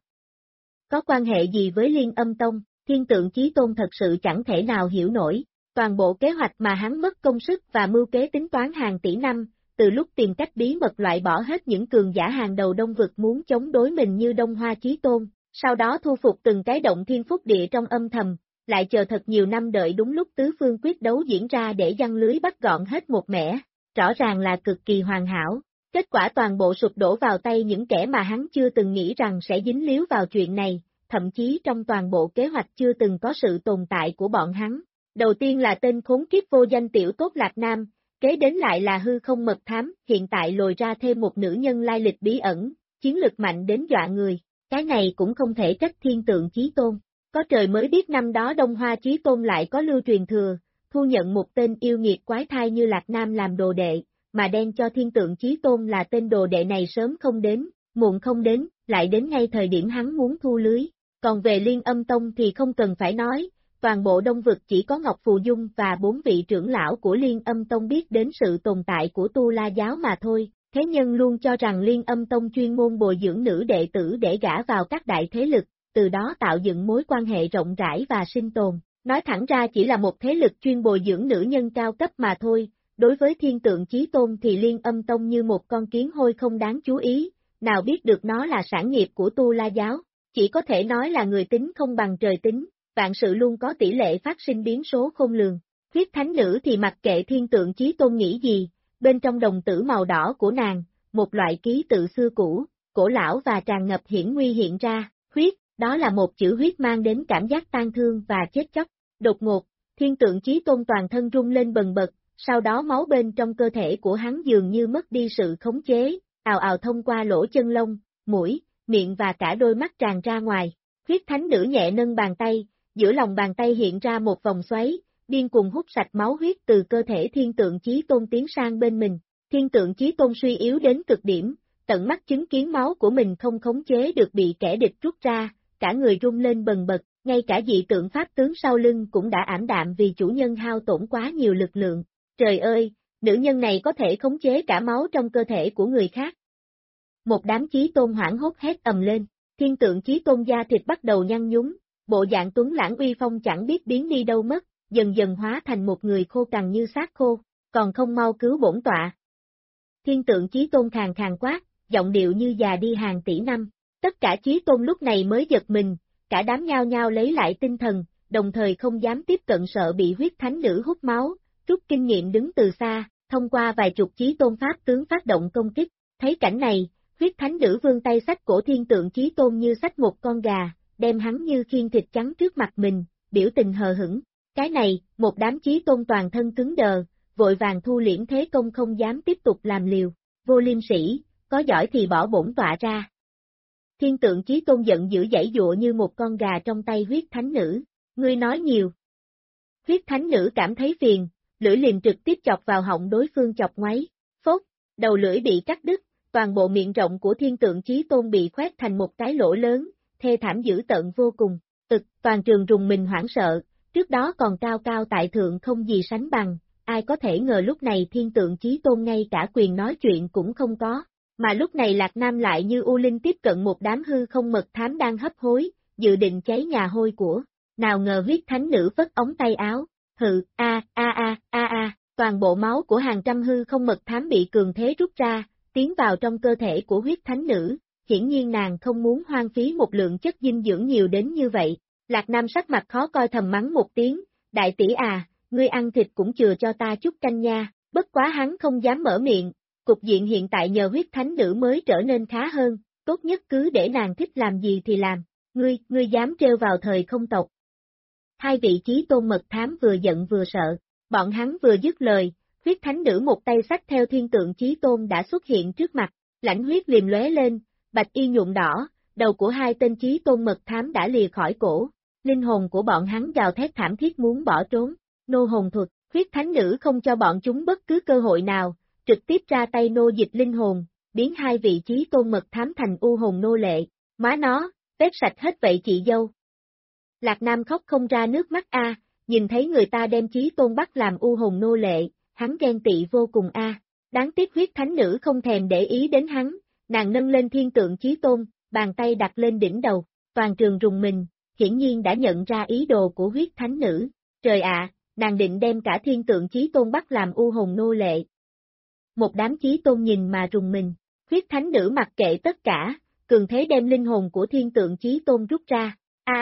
Có quan hệ gì với Liên Âm Tông? Thiên tượng chí tôn thật sự chẳng thể nào hiểu nổi, toàn bộ kế hoạch mà hắn mất công sức và mưu kế tính toán hàng tỷ năm, từ lúc tìm cách bí mật loại bỏ hết những cường giả hàng đầu Đông vực muốn chống đối mình như Đông Hoa Chí Tôn, sau đó thu phục từng cái động thiên phúc địa trong âm thầm, lại chờ thật nhiều năm đợi đúng lúc tứ phương quyết đấu diễn ra để giăng lưới bắt gọn hết một mẻ, rõ ràng là cực kỳ hoàn hảo. Kết quả toàn bộ sụp đổ vào tay những kẻ mà hắn chưa từng nghĩ rằng sẽ dính líu vào chuyện này, thậm chí trong toàn bộ kế hoạch chưa từng có sự tồn tại của bọn hắn. Đầu tiên là tên khốn kiếp vô danh tiểu tốt Lạc Nam, kế đến lại là hư không mật thám, hiện tại lồi ra thêm một nữ nhân lai lịch bí ẩn, chiến lực mạnh đến dọa người, cái này cũng không thể trách thiên tượng chí tôn. Có trời mới biết năm đó Đông Hoa Chí Tôn lại có lưu truyền thừa, thu nhận một tên yêu nghiệt quái thai như Lạc Nam làm đồ đệ, mà đen cho thiên tượng chí tôn là tên đồ đệ này sớm không đến, muộn không đến, lại đến ngay thời điểm hắn muốn thu lưới. Còn về Liên Âm Tông thì không cần phải nói, toàn bộ Đông Vực chỉ có Ngọc Phù Dung và 4 vị trưởng lão của Liên Âm Tông biết đến sự tồn tại của Tu La Giáo mà thôi. Thế nhân luôn cho rằng Liên Âm Tông chuyên môn bồi dưỡng nữ đệ tử để gả vào các đại thế lực, từ đó tạo dựng mối quan hệ rộng rãi và sinh tồn. Nói thẳng ra chỉ là một thế lực chuyên bồi dưỡng nữ nhân cao cấp mà thôi. Đối với thiên tượng chí tôn thì Liên Âm Tông như một con kiến hôi không đáng chú ý, nào biết được nó là sản nghiệp của Tu La Giáo, chỉ có thể nói là người tính không bằng trời tính, vạn sự luôn có tỷ lệ phát sinh biến số khôn lường. Huyết thánh nữ thì mặc kệ thiên tượng chí tôn nghĩ gì, bên trong đồng tử màu đỏ của nàng, một loại ký tự xưa cũ, cổ lão và tràn ngập hiểm nguy hiện ra, huyết, đó là một chữ huyết mang đến cảm giác tan thương và chết chóc. Đột ngột, thiên tượng chí tôn toàn thân rung lên bần bật, sau đó máu bên trong cơ thể của hắn dường như mất đi sự khống chế, ào ào thông qua lỗ chân lông, mũi, miệng và cả đôi mắt tràn ra ngoài. Huyết thánh nữ nhẹ nâng bàn tay, giữa lòng bàn tay hiện ra một vòng xoáy, điên cuồng hút sạch máu huyết từ cơ thể thiên tượng chí tôn tiến sang bên mình. Thiên tượng chí tôn suy yếu đến cực điểm, tận mắt chứng kiến máu của mình không khống chế được bị kẻ địch rút ra, cả người rung lên bần bật, ngay cả dị tượng pháp tướng sau lưng cũng đã ảm đạm vì chủ nhân hao tổn quá nhiều lực lượng. Trời ơi, nữ nhân này có thể khống chế cả máu trong cơ thể của người khác. Một đám chí tôn hoảng hốt hét ầm lên, thiên tượng chí tôn da thịt bắt đầu nhăn nhúm, bộ dạng tuấn lãng uy phong chẳng biết biến đi đâu mất, dần dần hóa thành một người khô cằn như xác khô, còn không mau cứu bổn tọa. Thiên tượng chí tôn khàn khàn quát, giọng điệu như già đi hàng tỷ năm, tất cả chí tôn lúc này mới giật mình, cả đám nhao nhao lấy lại tinh thần, đồng thời không dám tiếp cận sợ bị huyết thánh nữ hút máu, rút kinh nghiệm đứng từ xa, thông qua vài chục chí tôn pháp tướng phát động công kích. Thấy cảnh này, huyết thánh nữ vươn tay xách cổ thiên tượng chí tôn như xách một con gà, đem hắn như khiên thịt trắng trước mặt mình, biểu tình hờ hững. Cái này, một đám chí tôn toàn thân cứng đờ, vội vàng thu liễm thế công không dám tiếp tục làm liều. Vô liêm sĩ, có giỏi thì bỏ bổn tọa ra. Thiên tượng chí tôn giận dữ giãy giụa như một con gà trong tay huyết thánh nữ. Ngươi nói nhiều. Huyết thánh nữ cảm thấy phiền, lưỡi liềm trực tiếp chọc vào họng đối phương chọc ngoáy. Phốt, đầu lưỡi bị cắt đứt, toàn bộ miệng rộng của thiên tượng chí tôn bị khoét thành một cái lỗ lớn, thê thảm dữ tợn vô cùng. Toàn trường rùng mình hoảng sợ, trước đó còn cao cao tại thượng không gì sánh bằng, ai có thể ngờ lúc này thiên tượng chí tôn ngay cả quyền nói chuyện cũng không có. Mà lúc này Lạc Nam lại như U Linh tiếp cận một đám hư không mật thám đang hấp hối, dự định cháy nhà hôi của. Nào ngờ huyết thánh nữ phất ống tay áo, hừ, toàn bộ máu của hàng trăm hư không mật thám bị cường thế rút ra, tiến vào trong cơ thể của huyết thánh nữ, hiển nhiên nàng không muốn hoang phí một lượng chất dinh dưỡng nhiều đến như vậy. Lạc Nam sắc mặt khó coi thầm mắng một tiếng, đại tỷ à, ngươi ăn thịt cũng chừa cho ta chút canh nha, bất quá hắn không dám mở miệng. Cục diện hiện tại nhờ huyết thánh nữ mới trở nên khá hơn, tốt nhất cứ để nàng thích làm gì thì làm, ngươi dám trêu vào thời không tộc. Hai vị chí tôn mật thám vừa giận vừa sợ, bọn hắn vừa dứt lời, huyết thánh nữ một tay xách theo thiên tượng chí tôn đã xuất hiện trước mặt, lãnh huyết liềm lóe lên, bạch y nhuộm đỏ, đầu của hai tên chí tôn mật thám đã lìa khỏi cổ, linh hồn của bọn hắn gào thét thảm thiết muốn bỏ trốn, nô hồn thuật, huyết thánh nữ không cho bọn chúng bất cứ cơ hội nào, trực tiếp ra tay nô dịch linh hồn, biến hai vị chí tôn mật thám thành u hồn nô lệ, má nó, vét sạch hết vậy chị dâu. Lạc Nam khóc không ra nước mắt a, nhìn thấy người ta đem chí tôn bắt làm u hồn nô lệ, hắn ghen tị vô cùng a. Đáng tiếc huyết thánh nữ không thèm để ý đến hắn, nàng nâng lên thiên tượng chí tôn, bàn tay đặt lên đỉnh đầu, toàn trường rùng mình, hiển nhiên đã nhận ra ý đồ của huyết thánh nữ. Trời ạ, nàng định đem cả thiên tượng chí tôn bắt làm u hồn nô lệ. Một đám chí tôn nhìn mà rùng mình, huyết thánh nữ mặc kệ tất cả, cường thế đem linh hồn của thiên tượng chí tôn rút ra.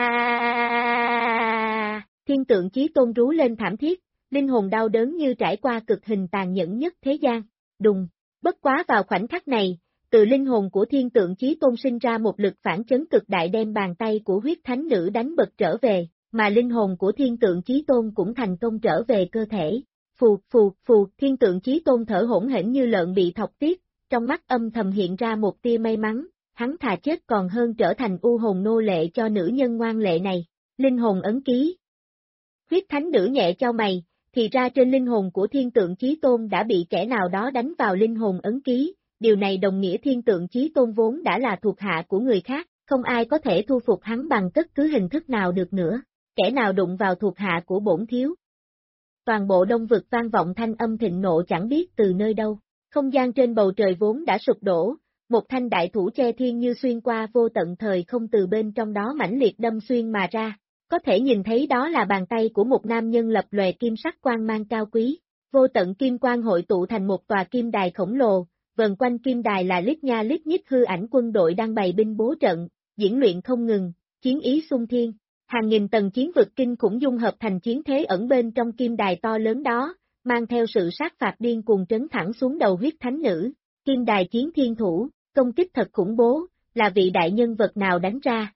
Thiên tượng chí tôn rú lên thảm thiết, linh hồn đau đớn như trải qua cực hình tàn nhẫn nhất thế gian. Đùng, bất quá vào khoảnh khắc này, từ linh hồn của thiên tượng chí tôn sinh ra một lực phản chấn cực đại đem bàn tay của huyết thánh nữ đánh bật trở về, mà linh hồn của thiên tượng chí tôn cũng thành công trở về cơ thể. Phù, phù, phù, thiên tượng chí tôn thở hổn hển như lợn bị thọc tiết, trong mắt âm thầm hiện ra một tia may mắn, hắn thà chết còn hơn trở thành u hồn nô lệ cho nữ nhân ngoan lệ này. Linh hồn ấn ký. Huyết thánh nữ nhẹ cho mày, thì ra trên linh hồn của thiên tượng chí tôn đã bị kẻ nào đó đánh vào linh hồn ấn ký, điều này đồng nghĩa thiên tượng chí tôn vốn đã là thuộc hạ của người khác, không ai có thể thu phục hắn bằng bất cứ hình thức nào được nữa, kẻ nào đụng vào thuộc hạ của bổn thiếu. Toàn bộ đông vực vang vọng thanh âm thịnh nộ chẳng biết từ nơi đâu, không gian trên bầu trời vốn đã sụp đổ, một thanh đại thủ che thiên như xuyên qua vô tận thời không từ bên trong đó mãnh liệt đâm xuyên mà ra. Có thể nhìn thấy đó là bàn tay của một nam nhân lập lòe kim sắc quang mang cao quý, vô tận kim quang hội tụ thành một tòa kim đài khổng lồ, vần quanh kim đài là lít nha lít nhít hư ảnh quân đội đang bày binh bố trận, diễn luyện không ngừng, chiến ý xung thiên, hàng nghìn tầng chiến vực kinh khủng dung hợp thành chiến thế ẩn bên trong kim đài to lớn đó, mang theo sự sát phạt điên cuồng trấn thẳng xuống đầu huyết thánh nữ, kim đài chiến thiên thủ, công kích thật khủng bố, là vị đại nhân vật nào đánh ra.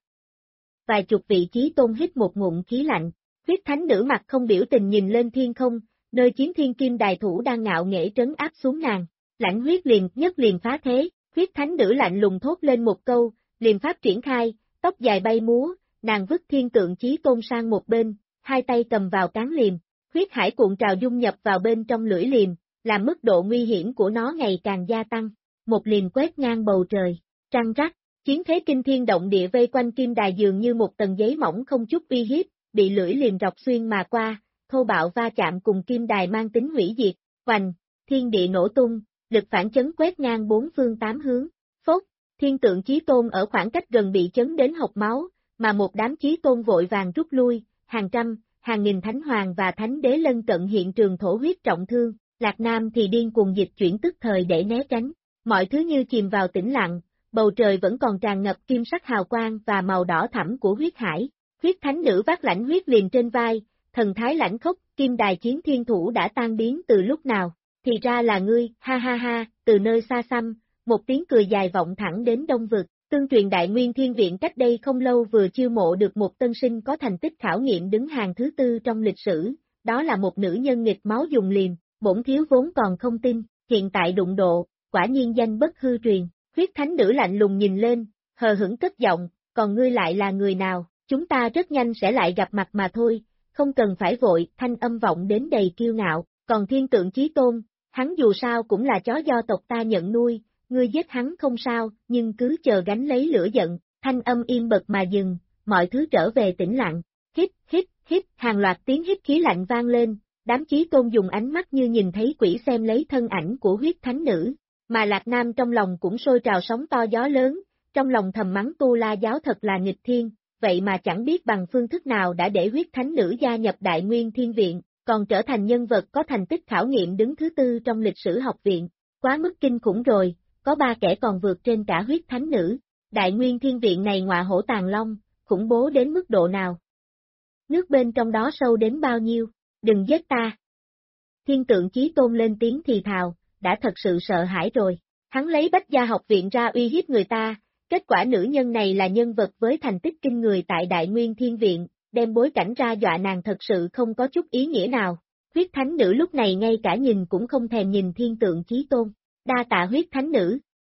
Vài chục vị chí tôn hít một ngụm khí lạnh, huyết thánh nữ mặt không biểu tình nhìn lên thiên không, nơi chiến thiên kim đài thủ đang ngạo nghễ trấn áp xuống nàng, lãnh huyết liền phá thế, huyết thánh nữ lạnh lùng thốt lên một câu, liềm pháp triển khai, tóc dài bay múa, nàng vứt thiên tượng chí tôn sang một bên, hai tay cầm vào cán liềm, huyết hải cuộn trào dung nhập vào bên trong lưỡi liềm, làm mức độ nguy hiểm của nó ngày càng gia tăng, một liềm quét ngang bầu trời, trăng rắc. Chiến thế kinh thiên động địa vây quanh kim đài dường như một tầng giấy mỏng không chút uy hiếp, bị lưỡi liềm rọc xuyên mà qua, thô bạo va chạm cùng kim đài mang tính hủy diệt, hoành, thiên địa nổ tung, lực phản chấn quét ngang bốn phương tám hướng, phốt, thiên tượng chí tôn ở khoảng cách gần bị chấn đến hộc máu, mà một đám chí tôn vội vàng rút lui, hàng trăm, hàng nghìn thánh hoàng và thánh đế lân cận hiện trường thổ huyết trọng thương, Lạc Nam thì điên cuồng dịch chuyển tức thời để né tránh, mọi thứ như chìm vào tĩnh lặng. Bầu trời vẫn còn tràn ngập kim sắc hào quang và màu đỏ thẫm của huyết hải, huyết thánh nữ vác lãnh huyết liềm trên vai, thần thái lãnh khốc, kim đài chiến thiên thủ đã tan biến từ lúc nào, thì ra là ngươi, ha ha ha, từ nơi xa xăm, một tiếng cười dài vọng thẳng đến đông vực, tương truyền Đại Nguyên Thiên Viện cách đây không lâu vừa chiêu mộ được một tân sinh có thành tích khảo nghiệm đứng hàng thứ 4 trong lịch sử, đó là một nữ nhân nghịch máu dùng liềm, bổn thiếu vốn còn không tin, hiện tại đụng độ, quả nhiên danh bất hư truyền. Huyết thánh nữ lạnh lùng nhìn lên, hờ hững cất giọng, còn ngươi lại là người nào, chúng ta rất nhanh sẽ lại gặp mặt mà thôi, không cần phải vội, thanh âm vọng đến đầy kiêu ngạo, còn thiên tượng chí tôn, hắn dù sao cũng là chó do tộc ta nhận nuôi, ngươi giết hắn không sao, nhưng cứ chờ gánh lấy lửa giận, thanh âm im bật mà dừng, mọi thứ trở về tĩnh lặng, hít, hít, hít, hàng loạt tiếng hít khí lạnh vang lên, đám chí tôn dùng ánh mắt như nhìn thấy quỷ xem lấy thân ảnh của huyết thánh nữ. Mà Lạc Nam trong lòng cũng sôi trào sóng to gió lớn, trong lòng thầm mắng Tu La giáo thật là nghịch thiên, vậy mà chẳng biết bằng phương thức nào đã để huyết thánh nữ gia nhập Đại Nguyên Thiên Viện, còn trở thành nhân vật có thành tích khảo nghiệm đứng thứ 4 trong lịch sử học viện, quá mức kinh khủng rồi, có 3 kẻ còn vượt trên cả huyết thánh nữ, Đại Nguyên Thiên Viện này ngọa hổ tàng long, khủng bố đến mức độ nào? Nước bên trong đó sâu đến bao nhiêu, đừng giết ta. Thiên tượng chí tôn lên tiếng thì thào. Đã thật sự sợ hãi rồi, hắn lấy Bách Gia học viện ra uy hiếp người ta, kết quả nữ nhân này là nhân vật với thành tích kinh người tại Đại Nguyên Thiên Viện, đem bối cảnh ra dọa nàng thật sự không có chút ý nghĩa nào, Huyết thánh nữ lúc này ngay cả nhìn cũng không thèm nhìn thiên tượng chí tôn. Đa tạ huyết thánh nữ.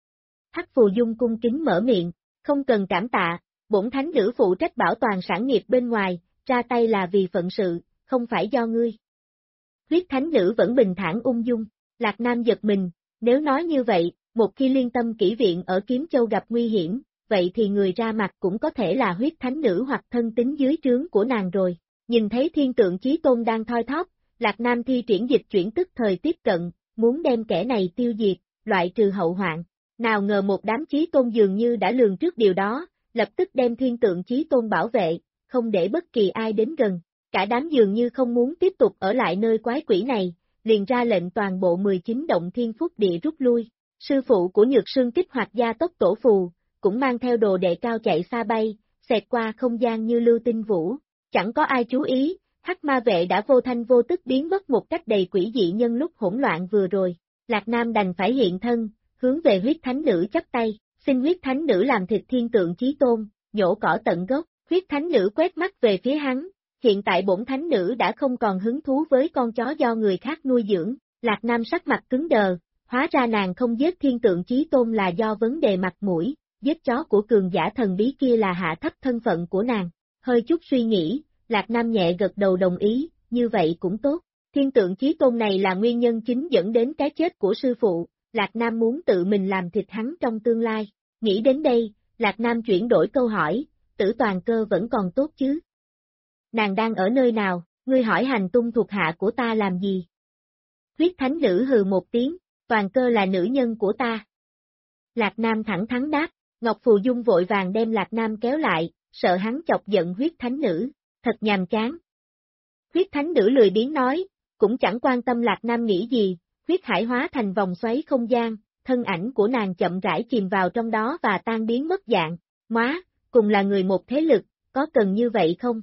Hắc Phù Dung cung kính mở miệng, không cần cảm tạ, bổn thánh nữ phụ trách bảo toàn sản nghiệp bên ngoài, ra tay là vì phận sự, không phải do ngươi. Huyết thánh nữ vẫn bình thản ung dung, Lạc Nam giật mình, nếu nói như vậy, một khi Liên Tâm kỹ viện ở Kiếm Châu gặp nguy hiểm, vậy thì người ra mặt cũng có thể là huyết thánh nữ hoặc thân tín dưới trướng của nàng rồi. Nhìn thấy thiên tượng chí tôn đang thoi thóp, Lạc Nam thi triển dịch chuyển tức thời tiếp cận, muốn đem kẻ này tiêu diệt, loại trừ hậu hoạn. Nào ngờ một đám chí tôn dường như đã lường trước điều đó, lập tức đem thiên tượng chí tôn bảo vệ, không để bất kỳ ai đến gần. Cả đám dường như không muốn tiếp tục ở lại nơi quái quỷ này, liền ra lệnh toàn bộ 19 động thiên phúc địa rút lui. Sư phụ của Nhược Sương kích hoạt gia tốc tổ phù, cũng mang theo đồ đệ cao chạy xa bay, xẹt qua không gian như lưu tinh vũ. Chẳng có ai chú ý, Hắc Ma vệ đã vô thanh vô tức biến mất một cách đầy quỷ dị nhân lúc hỗn loạn vừa rồi. Lạc Nam đành phải hiện thân, hướng về huyết thánh nữ chắp tay, xin huyết thánh nữ làm thịt thiên tượng chí tôn, nhổ cỏ tận gốc. Huyết thánh nữ quét mắt về phía hắn, hiện tại bổn thánh nữ đã không còn hứng thú với con chó do người khác nuôi dưỡng. Lạc Nam sắc mặt cứng đờ, hóa ra nàng không giết thiên tượng chí tôn là do vấn đề mặt mũi, giết chó của cường giả thần bí kia là hạ thấp thân phận của nàng. Hơi chút suy nghĩ, Lạc Nam nhẹ gật đầu đồng ý, như vậy cũng tốt. Thiên tượng chí tôn này là nguyên nhân chính dẫn đến cái chết của sư phụ, Lạc Nam muốn tự mình làm thịt hắn trong tương lai. Nghĩ đến đây, Lạc Nam chuyển đổi câu hỏi, Tử Toàn Cơ vẫn còn tốt chứ? Nàng đang ở nơi nào, ngươi hỏi hành tung thuộc hạ của ta làm gì? Huyết thánh nữ hừ một tiếng, Toàn Cơ là nữ nhân của ta. Lạc Nam thẳng thắn đáp, Ngọc Phù Dung vội vàng đem Lạc Nam kéo lại, sợ hắn chọc giận huyết thánh nữ, thật nhàm chán. Huyết thánh nữ lười biếng nói, cũng chẳng quan tâm Lạc Nam nghĩ gì, huyết hải hóa thành vòng xoáy không gian, thân ảnh của nàng chậm rãi chìm vào trong đó và tan biến mất dạng. Móa, cùng là người một thế lực, có cần như vậy không?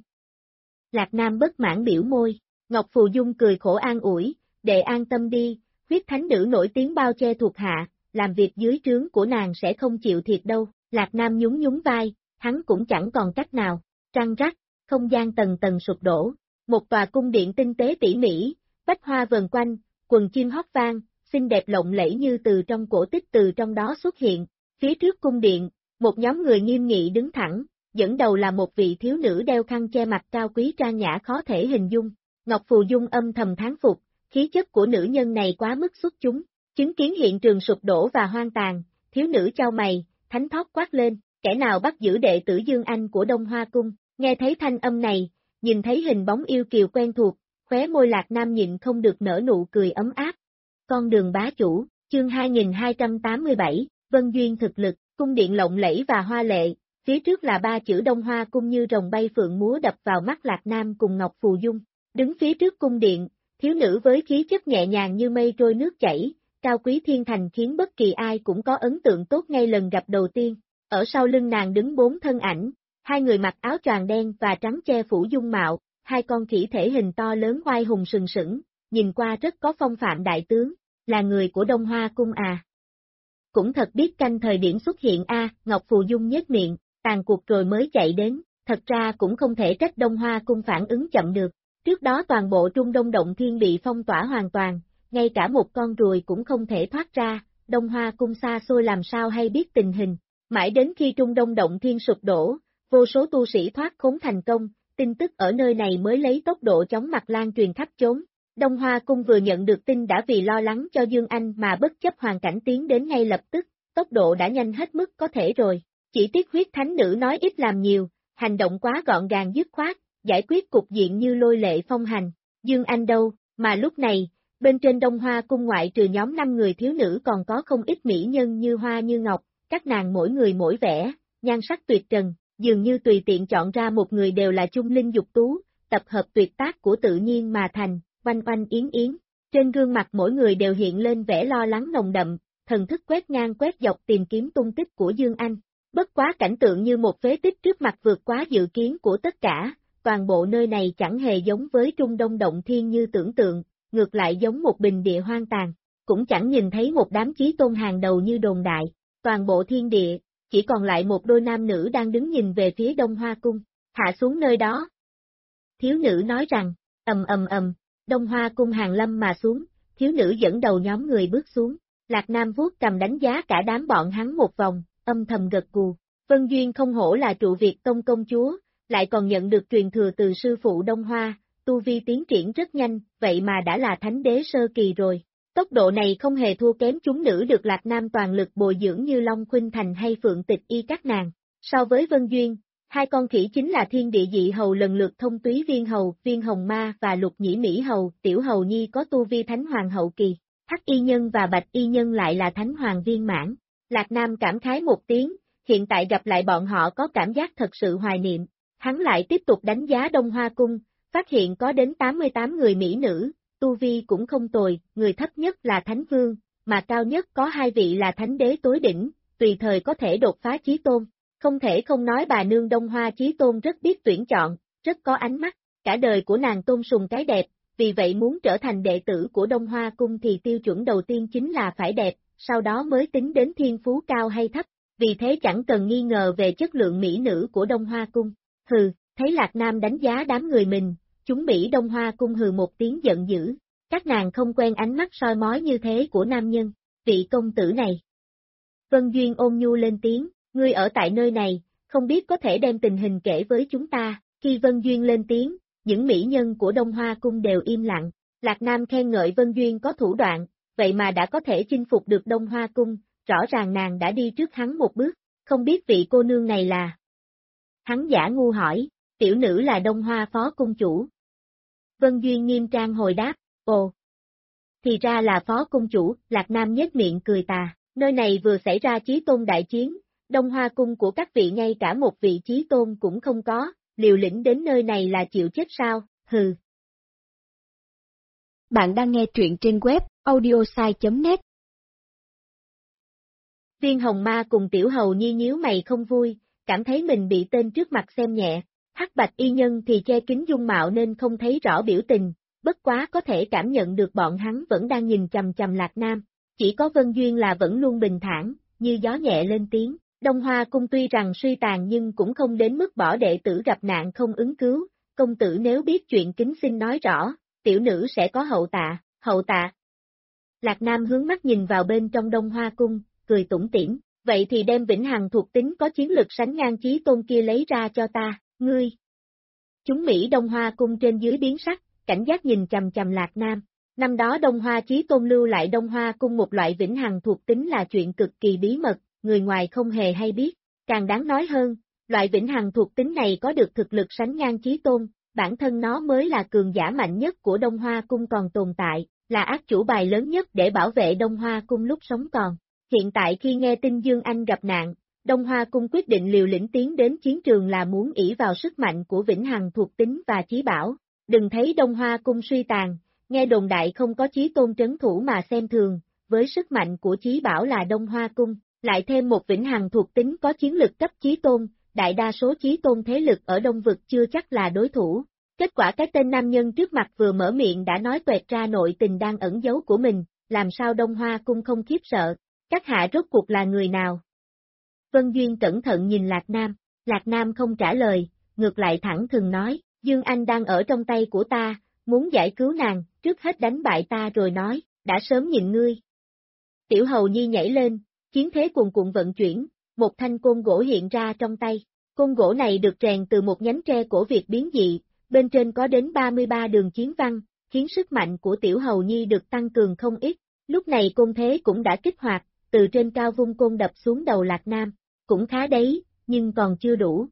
Lạc Nam bất mãn biểu môi, Ngọc Phù Dung cười khổ an ủi, đệ an tâm đi, huyết thánh nữ nổi tiếng bao che thuộc hạ, làm việc dưới trướng của nàng sẽ không chịu thiệt đâu. Lạc Nam nhún nhún vai, hắn cũng chẳng còn cách nào. Trăng rắc, không gian tầng tầng sụp đổ, một tòa cung điện tinh tế tỉ mỉ, bách hoa vần quanh, quần chim hót vang, xinh đẹp lộng lẫy như từ trong cổ tích từ trong đó xuất hiện. Phía trước cung điện, một nhóm người nghiêm nghị đứng thẳng, dẫn đầu là một vị thiếu nữ đeo khăn che mặt cao quý trang nhã khó thể hình dung. Ngọc Phù Dung âm thầm thán phục, khí chất của nữ nhân này quá mức xuất chúng. Chứng kiến hiện trường sụp đổ và hoang tàn, thiếu nữ chau mày, thánh thót quát lên, kẻ nào bắt giữ đệ tử Dương Anh của Đông Hoa Cung. Nghe thấy thanh âm này, nhìn thấy hình bóng yêu kiều quen thuộc, khóe môi Lạc Nam nhịn không được nở nụ cười ấm áp. Con đường bá chủ, chương 2287, Vân Duyên thực lực, cung điện lộng lẫy và hoa lệ, phía trước là ba chữ Đông Hoa Cung như rồng bay phượng múa đập vào mắt Lạc Nam cùng Ngọc Phù Dung. Đứng phía trước cung điện, thiếu nữ với khí chất nhẹ nhàng như mây trôi nước chảy, cao quý thiên thành khiến bất kỳ ai cũng có ấn tượng tốt ngay lần gặp đầu tiên. Ở sau lưng nàng đứng 4 thân ảnh, hai người mặc áo choàng đen và trắng che phủ dung mạo, hai con khỉ thể hình to lớn oai hùng sừng sững, nhìn qua rất có phong phạm đại tướng, là người của Đông Hoa Cung à. Cũng thật biết canh thời điểm xuất hiện a. Ngọc Phù Dung nhếch miệng, tàn cuộc rồi mới chạy đến, thật ra cũng không thể trách Đông Hoa Cung phản ứng chậm được. Trước đó toàn bộ Trung Đông Động Thiên bị phong tỏa hoàn toàn, ngay cả một con ruồi cũng không thể thoát ra, Đông Hoa Cung xa xôi làm sao hay biết tình hình. Mãi đến khi Trung Đông Động Thiên sụp đổ, vô số tu sĩ thoát khốn thành công, tin tức ở nơi này mới lấy tốc độ chóng mặt lan truyền khắp chốn. Đông Hoa Cung vừa nhận được tin đã vì lo lắng cho Dương Anh mà bất chấp hoàn cảnh tiến đến ngay lập tức, tốc độ đã nhanh hết mức có thể rồi. Chỉ tiếc huyết thánh nữ nói ít làm nhiều, hành động quá gọn gàng dứt khoát, giải quyết cục diện như lôi lệ phong hành. Dương Anh đâu, mà lúc này, bên trên Đông Hoa Cung ngoại trừ nhóm 5 người thiếu nữ còn có không ít mỹ nhân như hoa như ngọc, các nàng mỗi người mỗi vẻ, nhan sắc tuyệt trần, dường như tùy tiện chọn ra một người đều là chung linh dục tú, tập hợp tuyệt tác của tự nhiên mà thành, oanh oanh yến yến. Trên gương mặt mỗi người đều hiện lên vẻ lo lắng nồng đậm, thần thức quét ngang quét dọc tìm kiếm tung tích của Dương Anh. Bất quá cảnh tượng như một phế tích trước mặt vượt quá dự kiến của tất cả, toàn bộ nơi này chẳng hề giống với Trung Đông Động Thiên như tưởng tượng, ngược lại giống một bình địa hoang tàn, cũng chẳng nhìn thấy một đám chí tôn hàng đầu như đồn đại, toàn bộ thiên địa, chỉ còn lại một đôi nam nữ đang đứng nhìn về phía Đông Hoa Cung, hạ xuống nơi đó. Thiếu nữ nói rằng, ầm, Đông Hoa cung hàng lâm mà xuống, thiếu nữ dẫn đầu nhóm người bước xuống. Lạc Nam vuốt cầm đánh giá cả đám bọn hắn một vòng, âm thầm gật gù. Vân Duyên không hổ là trụ Việt Tông công chúa, lại còn nhận được truyền thừa từ sư phụ Đông Hoa, tu vi tiến triển rất nhanh, vậy mà đã là thánh đế sơ kỳ rồi. Tốc độ này không hề thua kém chúng nữ được Lạc Nam toàn lực bồi dưỡng như Long Khuynh Thành hay Phượng Tịch Y các nàng. So với Vân Duyên, hai con khỉ chính là Thiên Địa Dị Hầu lần lượt Thông Túy Viên Hầu, Viên Hồng Ma và Lục Nhĩ Mỹ Hầu, Tiểu Hầu Nhi có tu vi Thánh Hoàng hậu kỳ, Hắc Y Nhân và Bạch Y Nhân lại là Thánh Hoàng viên mãn. Lạc Nam cảm khái một tiếng, hiện tại gặp lại bọn họ có cảm giác thật sự hoài niệm. Hắn lại tiếp tục đánh giá Đông Hoa Cung, phát hiện có đến 88 người mỹ nữ, tu vi cũng không tồi, người thấp nhất là Thánh Vương, mà cao nhất có hai vị là Thánh Đế tối đỉnh, tùy thời có thể đột phá chí tôn. Không thể không nói bà nương Đông Hoa chí tôn rất biết tuyển chọn, rất có ánh mắt, cả đời của nàng tôn sùng cái đẹp, vì vậy muốn trở thành đệ tử của Đông Hoa Cung thì tiêu chuẩn đầu tiên chính là phải đẹp, sau đó mới tính đến thiên phú cao hay thấp, vì thế chẳng cần nghi ngờ về chất lượng mỹ nữ của Đông Hoa Cung. Hừ, thấy Lạc Nam đánh giá đám người mình, chúng Mỹ Đông Hoa Cung hừ một tiếng giận dữ, các nàng không quen ánh mắt soi mói như thế của nam nhân, vị công tử này. Vân Duyên ôn nhu lên tiếng, ngươi ở tại nơi này, không biết có thể đem tình hình kể với chúng ta, khi Vân Duyên lên tiếng, những mỹ nhân của Đông Hoa Cung đều im lặng, Lạc Nam khen ngợi Vân Duyên có thủ đoạn, vậy mà đã có thể chinh phục được Đông Hoa Cung, rõ ràng nàng đã đi trước hắn một bước, không biết vị cô nương này là. Hắn giả ngu hỏi, tiểu nữ là Đông Hoa Phó Cung Chủ. Vân Duyên nghiêm trang hồi đáp, ồ. Thì ra là Phó Cung Chủ, Lạc Nam nhếch miệng cười tà, nơi này vừa xảy ra chí tôn đại chiến, Đông Hoa Cung của các vị ngay cả một vị chí tôn cũng không có, liều lĩnh đến nơi này là chịu chết sao, hừ. Bạn đang nghe truyện trên web audiosai.net. Viên Hồng Ma cùng Tiểu Hầu Nhi nhíu mày không vui, cảm thấy mình bị tên trước mặt xem nhẹ, Hắc Bạch Y Nhân thì che kín dung mạo nên không thấy rõ biểu tình, bất quá có thể cảm nhận được bọn hắn vẫn đang nhìn chằm chằm Lạc Nam, chỉ có Vân Duyên là vẫn luôn bình thản, như gió nhẹ lên tiếng, Đông Hoa Cung tuy rằng suy tàn nhưng cũng không đến mức bỏ đệ tử gặp nạn không ứng cứu, công tử nếu biết chuyện kính xin nói rõ, tiểu nữ sẽ có hậu tạ. Lạc Nam hướng mắt nhìn vào bên trong Đông Hoa Cung, cười tủm tỉm, vậy thì đem Vĩnh Hằng thuộc tính có chiến lực sánh ngang chí tôn kia lấy ra cho ta, ngươi. Chúng Mỹ Đông Hoa Cung trên dưới biến sắc, cảnh giác nhìn chằm chằm Lạc Nam. Năm đó Đông Hoa chí tôn lưu lại Đông Hoa Cung một loại Vĩnh Hằng thuộc tính là chuyện cực kỳ bí mật, người ngoài không hề hay biết. Càng đáng nói hơn, loại Vĩnh Hằng thuộc tính này có được thực lực sánh ngang chí tôn, bản thân nó mới là cường giả mạnh nhất của Đông Hoa Cung còn tồn tại, là ác chủ bài lớn nhất để bảo vệ Đông Hoa Cung lúc sống còn. Hiện tại khi nghe tin Dương Anh gặp nạn, Đông Hoa Cung quyết định liều lĩnh tiến đến chiến trường là muốn ỷ vào sức mạnh của Vĩnh Hằng thuộc tính và chí bảo. Đừng thấy Đông Hoa Cung suy tàn, nghe đồn đại không có chí tôn trấn thủ mà xem thường, với sức mạnh của chí bảo là Đông Hoa Cung, lại thêm một Vĩnh Hằng thuộc tính có chiến lực cấp chí tôn, đại đa số chí tôn thế lực ở Đông Vực chưa chắc là đối thủ. Kết quả cái tên nam nhân trước mặt vừa mở miệng đã nói toẹt ra nội tình đang ẩn giấu của mình, làm sao Đông Hoa Cung không khiếp sợ, các hạ rốt cuộc là người nào? Vân Duyên cẩn thận nhìn Lạc Nam không trả lời, ngược lại thẳng thừng nói, Dương Anh đang ở trong tay của ta, muốn giải cứu nàng, trước hết đánh bại ta rồi nói, đã sớm nhịn ngươi. Tiểu Hầu Nhi nhảy lên, chiến thế cuồn cuộn vận chuyển, một thanh côn gỗ hiện ra trong tay, côn gỗ này được rèn từ một nhánh tre cổ Việt biến dị, bên trên có đến 33 đường chiến văn, khiến sức mạnh của Tiểu Hầu Nhi được tăng cường không ít, lúc này côn thế cũng đã kích hoạt, từ trên cao vung côn đập xuống đầu Lạc Nam, cũng khá đấy, nhưng còn chưa đủ.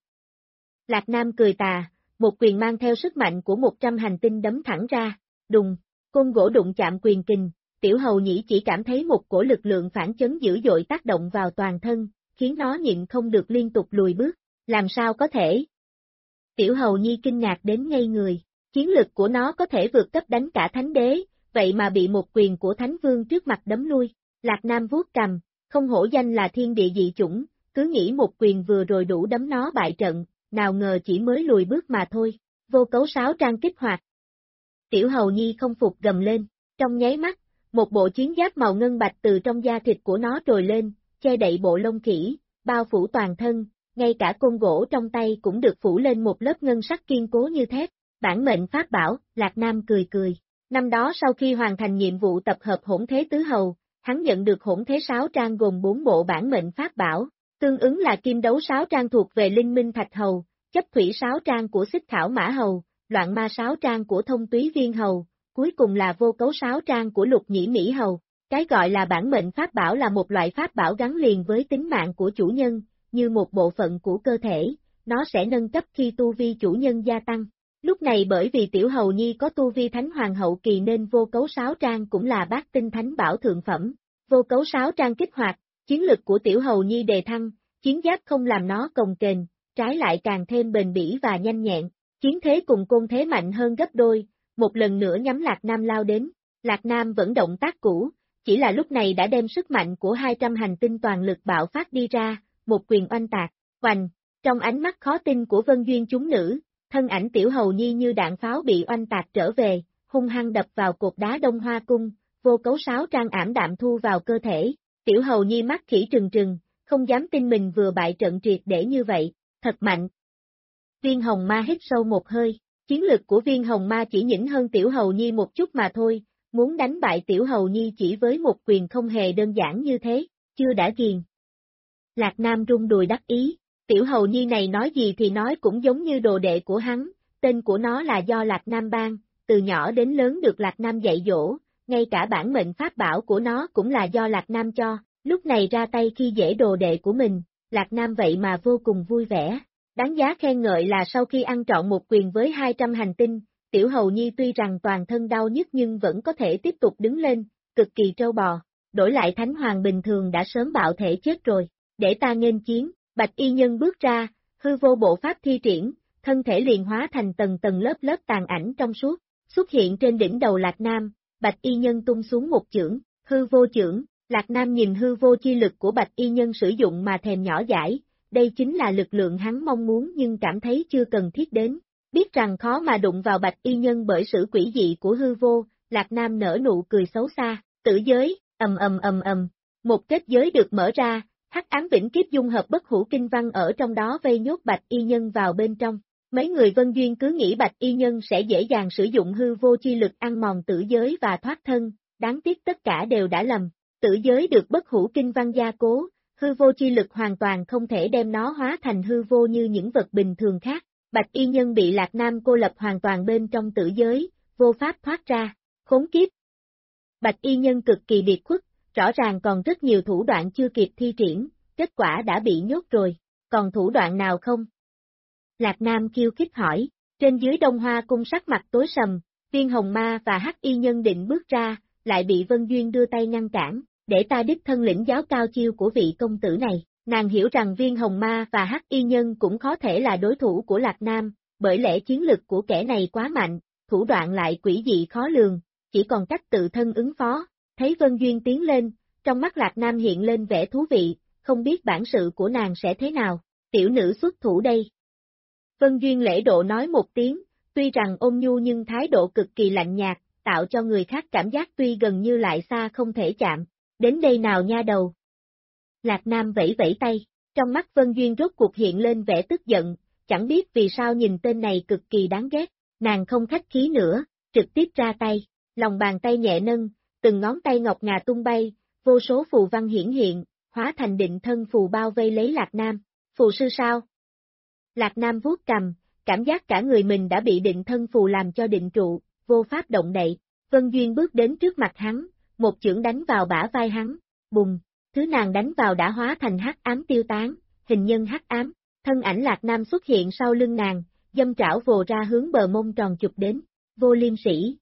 Lạc Nam cười tà, một quyền mang theo sức mạnh của 100 hành tinh đấm thẳng ra, đùng, côn gỗ đụng chạm quyền kình, Tiểu Hầu Nhĩ chỉ cảm thấy một cổ lực lượng phản chấn dữ dội tác động vào toàn thân, khiến nó nhịn không được liên tục lùi bước, làm sao có thể? Tiểu Hầu Nhi kinh ngạc đến ngây người, chiến lực của nó có thể vượt cấp đánh cả Thánh Đế, vậy mà bị một quyền của Thánh Vương trước mặt đấm lui. Lạc Nam vuốt cầm, không hổ danh là thiên địa dị chủng, cứ nghĩ một quyền vừa rồi đủ đấm nó bại trận, nào ngờ chỉ mới lùi bước mà thôi, vô cấu sáo trang kích hoạt. Tiểu Hầu Nhi không phục gầm lên, trong nháy mắt, một bộ chiến giáp màu ngân bạch từ trong da thịt của nó trồi lên, che đậy bộ lông khỉ, bao phủ toàn thân, ngay cả côn gỗ trong tay cũng được phủ lên một lớp ngân sắc kiên cố như thép, bản mệnh pháp bảo, Lạc Nam cười cười, Năm đó sau khi hoàn thành nhiệm vụ tập hợp hỗn thế tứ hầu, hắn nhận được hỗn thế sáo trang gồm 4 bộ bản mệnh pháp bảo, tương ứng là kim đấu sáo trang thuộc về linh minh thạch hầu, chấp thủy sáo trang của xích khảo mã hầu, loạn ma sáo trang của thông túy viên hầu, cuối cùng là vô cấu sáo trang của lục nhĩ mỹ hầu. Cái gọi là bản mệnh pháp bảo là một loại pháp bảo gắn liền với tính mạng của chủ nhân, như một bộ phận của cơ thể, nó sẽ nâng cấp khi tu vi chủ nhân gia tăng. Lúc này bởi vì tiểu hầu nhi có tu vi thánh hoàng hậu kỳ nên vô cấu sáo trang cũng là bát tinh thánh bảo thượng phẩm. Vô cấu sáo trang kích hoạt, chiến lực của tiểu hầu nhi đề thăng, chiến giáp không làm nó cồng kềnh, trái lại càng thêm bền bỉ và nhanh nhẹn, chiến thế cùng côn thế mạnh hơn gấp đôi, một lần nữa nhắm Lạc Nam lao đến. Lạc Nam vẫn động tác cũ, chỉ là lúc này đã đem sức mạnh của 200 hành tinh toàn lực bạo phát đi ra, một quyền oanh tạc, oanh, trong ánh mắt khó tin của Vân Duyên chúng nữ, thân ảnh tiểu hầu nhi như đạn pháo bị oanh tạc trở về, hung hăng đập vào cột đá Đông Hoa Cung, vô cấu sáo trang ảm đạm thu vào cơ thể, tiểu hầu nhi mắt khỉ trừng trừng, không dám tin mình vừa bại trận triệt để như vậy, thật mạnh. Viên hồng ma hít sâu một hơi, chiến lực của viên hồng ma chỉ nhỉnh hơn tiểu hầu nhi một chút mà thôi, muốn đánh bại tiểu hầu nhi chỉ với một quyền không hề đơn giản như thế, chưa đã ghiền. Lạc Nam rung đùi đắc ý, tiểu hầu nhi này nói gì thì nói cũng giống như đồ đệ của hắn, tên của nó là do Lạc Nam ban, từ nhỏ đến lớn được Lạc Nam dạy dỗ, ngay cả bản mệnh pháp bảo của nó cũng là do Lạc Nam cho, lúc này ra tay khi dễ đồ đệ của mình, Lạc Nam vậy mà vô cùng vui vẻ. Đáng giá khen ngợi là sau khi ăn trọn một quyền với 200 hành tinh, tiểu hầu nhi tuy rằng toàn thân đau nhức nhưng vẫn có thể tiếp tục đứng lên, cực kỳ trâu bò, đổi lại thánh hoàng bình thường đã sớm bạo thể chết rồi, để ta nghênh chiến, bạch y nhân bước ra, hư vô bộ pháp thi triển, thân thể liền hóa thành tầng tầng lớp lớp tàn ảnh trong suốt, xuất hiện trên đỉnh đầu Lạc Nam, bạch y nhân tung xuống một chưởng, hư vô chưởng, Lạc Nam nhìn hư vô chi lực của bạch y nhân sử dụng mà thèm nhỏ dãi. Đây chính là lực lượng hắn mong muốn nhưng cảm thấy chưa cần thiết đến, biết rằng khó mà đụng vào bạch y nhân bởi sự quỷ dị của hư vô, Lạc Nam nở nụ cười xấu xa, tử giới, một kết giới được mở ra, hắc ám vĩnh kiếp dung hợp bất hủ kinh văn ở trong đó vây nhốt bạch y nhân vào bên trong. Mấy người Vân Duyên cứ nghĩ bạch y nhân sẽ dễ dàng sử dụng hư vô chi lực ăn mòn tử giới và thoát thân, đáng tiếc tất cả đều đã lầm, tử giới được bất hủ kinh văn gia cố. Hư vô chi lực hoàn toàn không thể đem nó hóa thành hư vô như những vật bình thường khác, bạch y nhân bị Lạc Nam cô lập hoàn toàn bên trong tử giới, vô pháp thoát ra, khốn kiếp. Bạch y nhân cực kỳ biệt khuất, rõ ràng còn rất nhiều thủ đoạn chưa kịp thi triển, kết quả đã bị nhốt rồi, còn thủ đoạn nào không? Lạc Nam khiêu khích hỏi, trên dưới Đông Hoa Cung sắc mặt tối sầm, viên hồng ma và hắc y nhân định bước ra, lại bị Vân Duyên đưa tay ngăn cản. Để ta đích thân lĩnh giáo cao chiêu của vị công tử này, nàng hiểu rằng viên hồng ma và hắc y nhân cũng khó thể là đối thủ của Lạc Nam, bởi lẽ chiến lực của kẻ này quá mạnh, thủ đoạn lại quỷ dị khó lường, chỉ còn cách tự thân ứng phó, thấy Vân Duyên tiến lên, trong mắt Lạc Nam hiện lên vẻ thú vị, không biết bản sự của nàng sẽ thế nào, tiểu nữ xuất thủ đây. Vân Duyên lễ độ nói một tiếng, tuy rằng ôn nhu nhưng thái độ cực kỳ lạnh nhạt, tạo cho người khác cảm giác tuy gần như lại xa không thể chạm. Đến đây nào nha đầu. Lạc Nam vẫy vẫy tay, trong mắt Vân Duyên rốt cuộc hiện lên vẻ tức giận, chẳng biết vì sao nhìn tên này cực kỳ đáng ghét, nàng không khách khí nữa, trực tiếp ra tay, lòng bàn tay nhẹ nâng, từng ngón tay ngọc ngà tung bay, vô số phù văn hiển hiện, hóa thành định thân phù bao vây lấy Lạc Nam, phù sư sao? Lạc Nam vuốt cầm, cảm giác cả người mình đã bị định thân phù làm cho định trụ, vô pháp động đậy, Vân Duyên bước đến trước mặt hắn. Một chưởng đánh vào bả vai hắn, bùng, thứ nàng đánh vào đã hóa thành hắc ám tiêu tán, hình nhân hắc ám, thân ảnh Lạc Nam xuất hiện sau lưng nàng, dâm trảo vồ ra hướng bờ mông tròn chụp đến, vô liêm sỉ.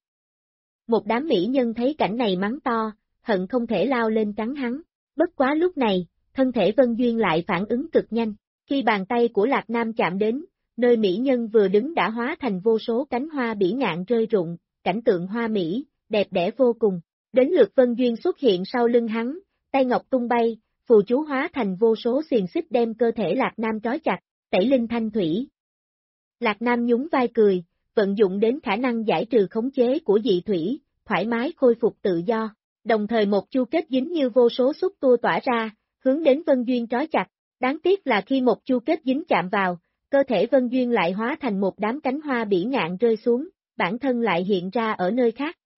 Một đám mỹ nhân thấy cảnh này mắng to, hận không thể lao lên cắn hắn, bất quá lúc này, thân thể Vân Duyên lại phản ứng cực nhanh, khi bàn tay của Lạc Nam chạm đến, nơi mỹ nhân vừa đứng đã hóa thành vô số cánh hoa bỉ ngạn rơi rụng, cảnh tượng hoa mỹ, đẹp đẽ vô cùng. Đến lượt Vân Duyên xuất hiện sau lưng hắn, tay ngọc tung bay, phù chú hóa thành vô số xiềng xích đem cơ thể Lạc Nam trói chặt, tẩy linh thanh thủy. Lạc Nam nhún vai cười, vận dụng đến khả năng giải trừ khống chế của dị thủy, thoải mái khôi phục tự do, đồng thời một chu kết dính như vô số xúc tua tỏa ra, hướng đến Vân Duyên trói chặt, đáng tiếc là khi một chu kết dính chạm vào, cơ thể Vân Duyên lại hóa thành một đám cánh hoa bỉ ngạn rơi xuống, bản thân lại hiện ra ở nơi khác.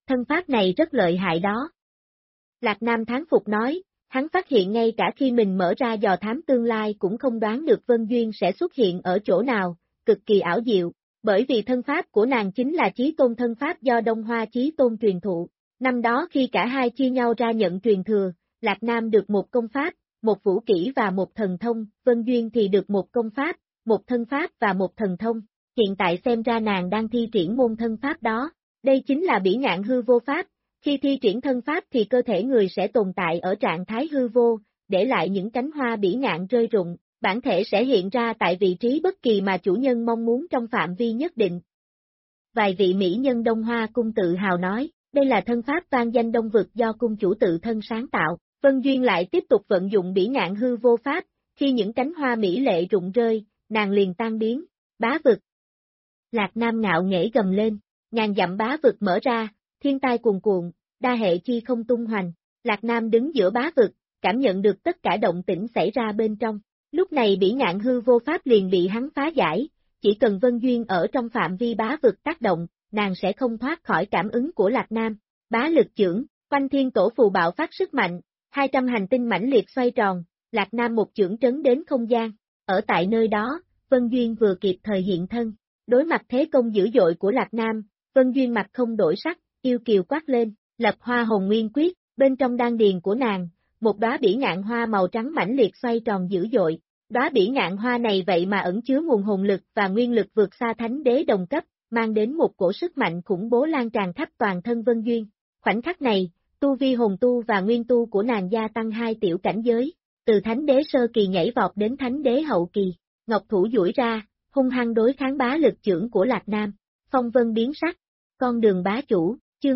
thân pháp này rất lợi hại đó. Lạc Nam thán phục nói, hắn phát hiện ngay cả khi mình mở ra dò thám tương lai cũng không đoán được Vân Duyên sẽ xuất hiện ở chỗ nào, cực kỳ ảo diệu, bởi vì thân pháp của nàng chính là Chí Tôn thân pháp do Đông Hoa Chí Tôn truyền thụ. Năm đó khi cả hai chia nhau ra nhận truyền thừa, Lạc Nam được một công pháp, một vũ kỹ và một thần thông, Vân Duyên thì được một công pháp, một thân pháp và một thần thông. Hiện tại xem ra nàng đang thi triển môn thân pháp đó. Đây chính là bỉ ngạn hư vô pháp. Khi thi triển thân pháp thì cơ thể người sẽ tồn tại ở trạng thái hư vô, để lại những cánh hoa bỉ ngạn rơi rụng, bản thể sẽ hiện ra tại vị trí bất kỳ mà chủ nhân mong muốn trong phạm vi nhất định. Vài vị mỹ nhân Đông Hoa cung tự hào nói, đây là thân pháp vang danh Đông Vực do cung chủ tự thân sáng tạo. Vân Duyên lại tiếp tục vận dụng bỉ ngạn hư vô pháp, khi những cánh hoa mỹ lệ rụng rơi, nàng liền tan biến, bá vực. Lạc Nam ngạo nghễ gầm lên, ngàn dặm bá vực mở ra, thiên tai cuồn cuộn, đa hệ chi không tung hoành. Lạc Nam đứng giữa bá vực, cảm nhận được tất cả động tĩnh xảy ra bên trong. Lúc này bỉ ngạn hư vô pháp liền bị hắn phá giải, chỉ cần Vân Duyên ở trong phạm vi bá vực tác động, nàng sẽ không thoát khỏi cảm ứng của Lạc Nam. Bá lực chưởng, quanh thiên tổ phù bạo phát sức mạnh, 200 hành tinh mãnh liệt xoay tròn, Lạc Nam một chưởng trấn đến không gian. Ở tại nơi đó, Vân Duyên vừa kịp thời hiện thân. Đối mặt thế công dữ dội của Lạc Nam, Vân Duyên mặt không đổi sắc, yêu kiều quát lên, lập hoa hồn nguyên quyết, bên trong đan điền của nàng, một đóa bỉ ngạn hoa màu trắng mãnh liệt xoay tròn dữ dội. Đóa bỉ ngạn hoa này vậy mà ẩn chứa nguồn hồn lực và nguyên lực vượt xa thánh đế đồng cấp, mang đến một cổ sức mạnh khủng bố lan tràn khắp toàn thân Vân Duyên. Khoảnh khắc này, tu vi hồn tu và nguyên tu của nàng gia tăng 2 tiểu cảnh giới, từ thánh đế sơ kỳ nhảy vọt đến thánh đế hậu kỳ. Ngọc thủ duỗi ra, hung hăng đối kháng bá lực chưởng của Lạc Nam. Phong vân biến sắc, con đường bá chủ, chương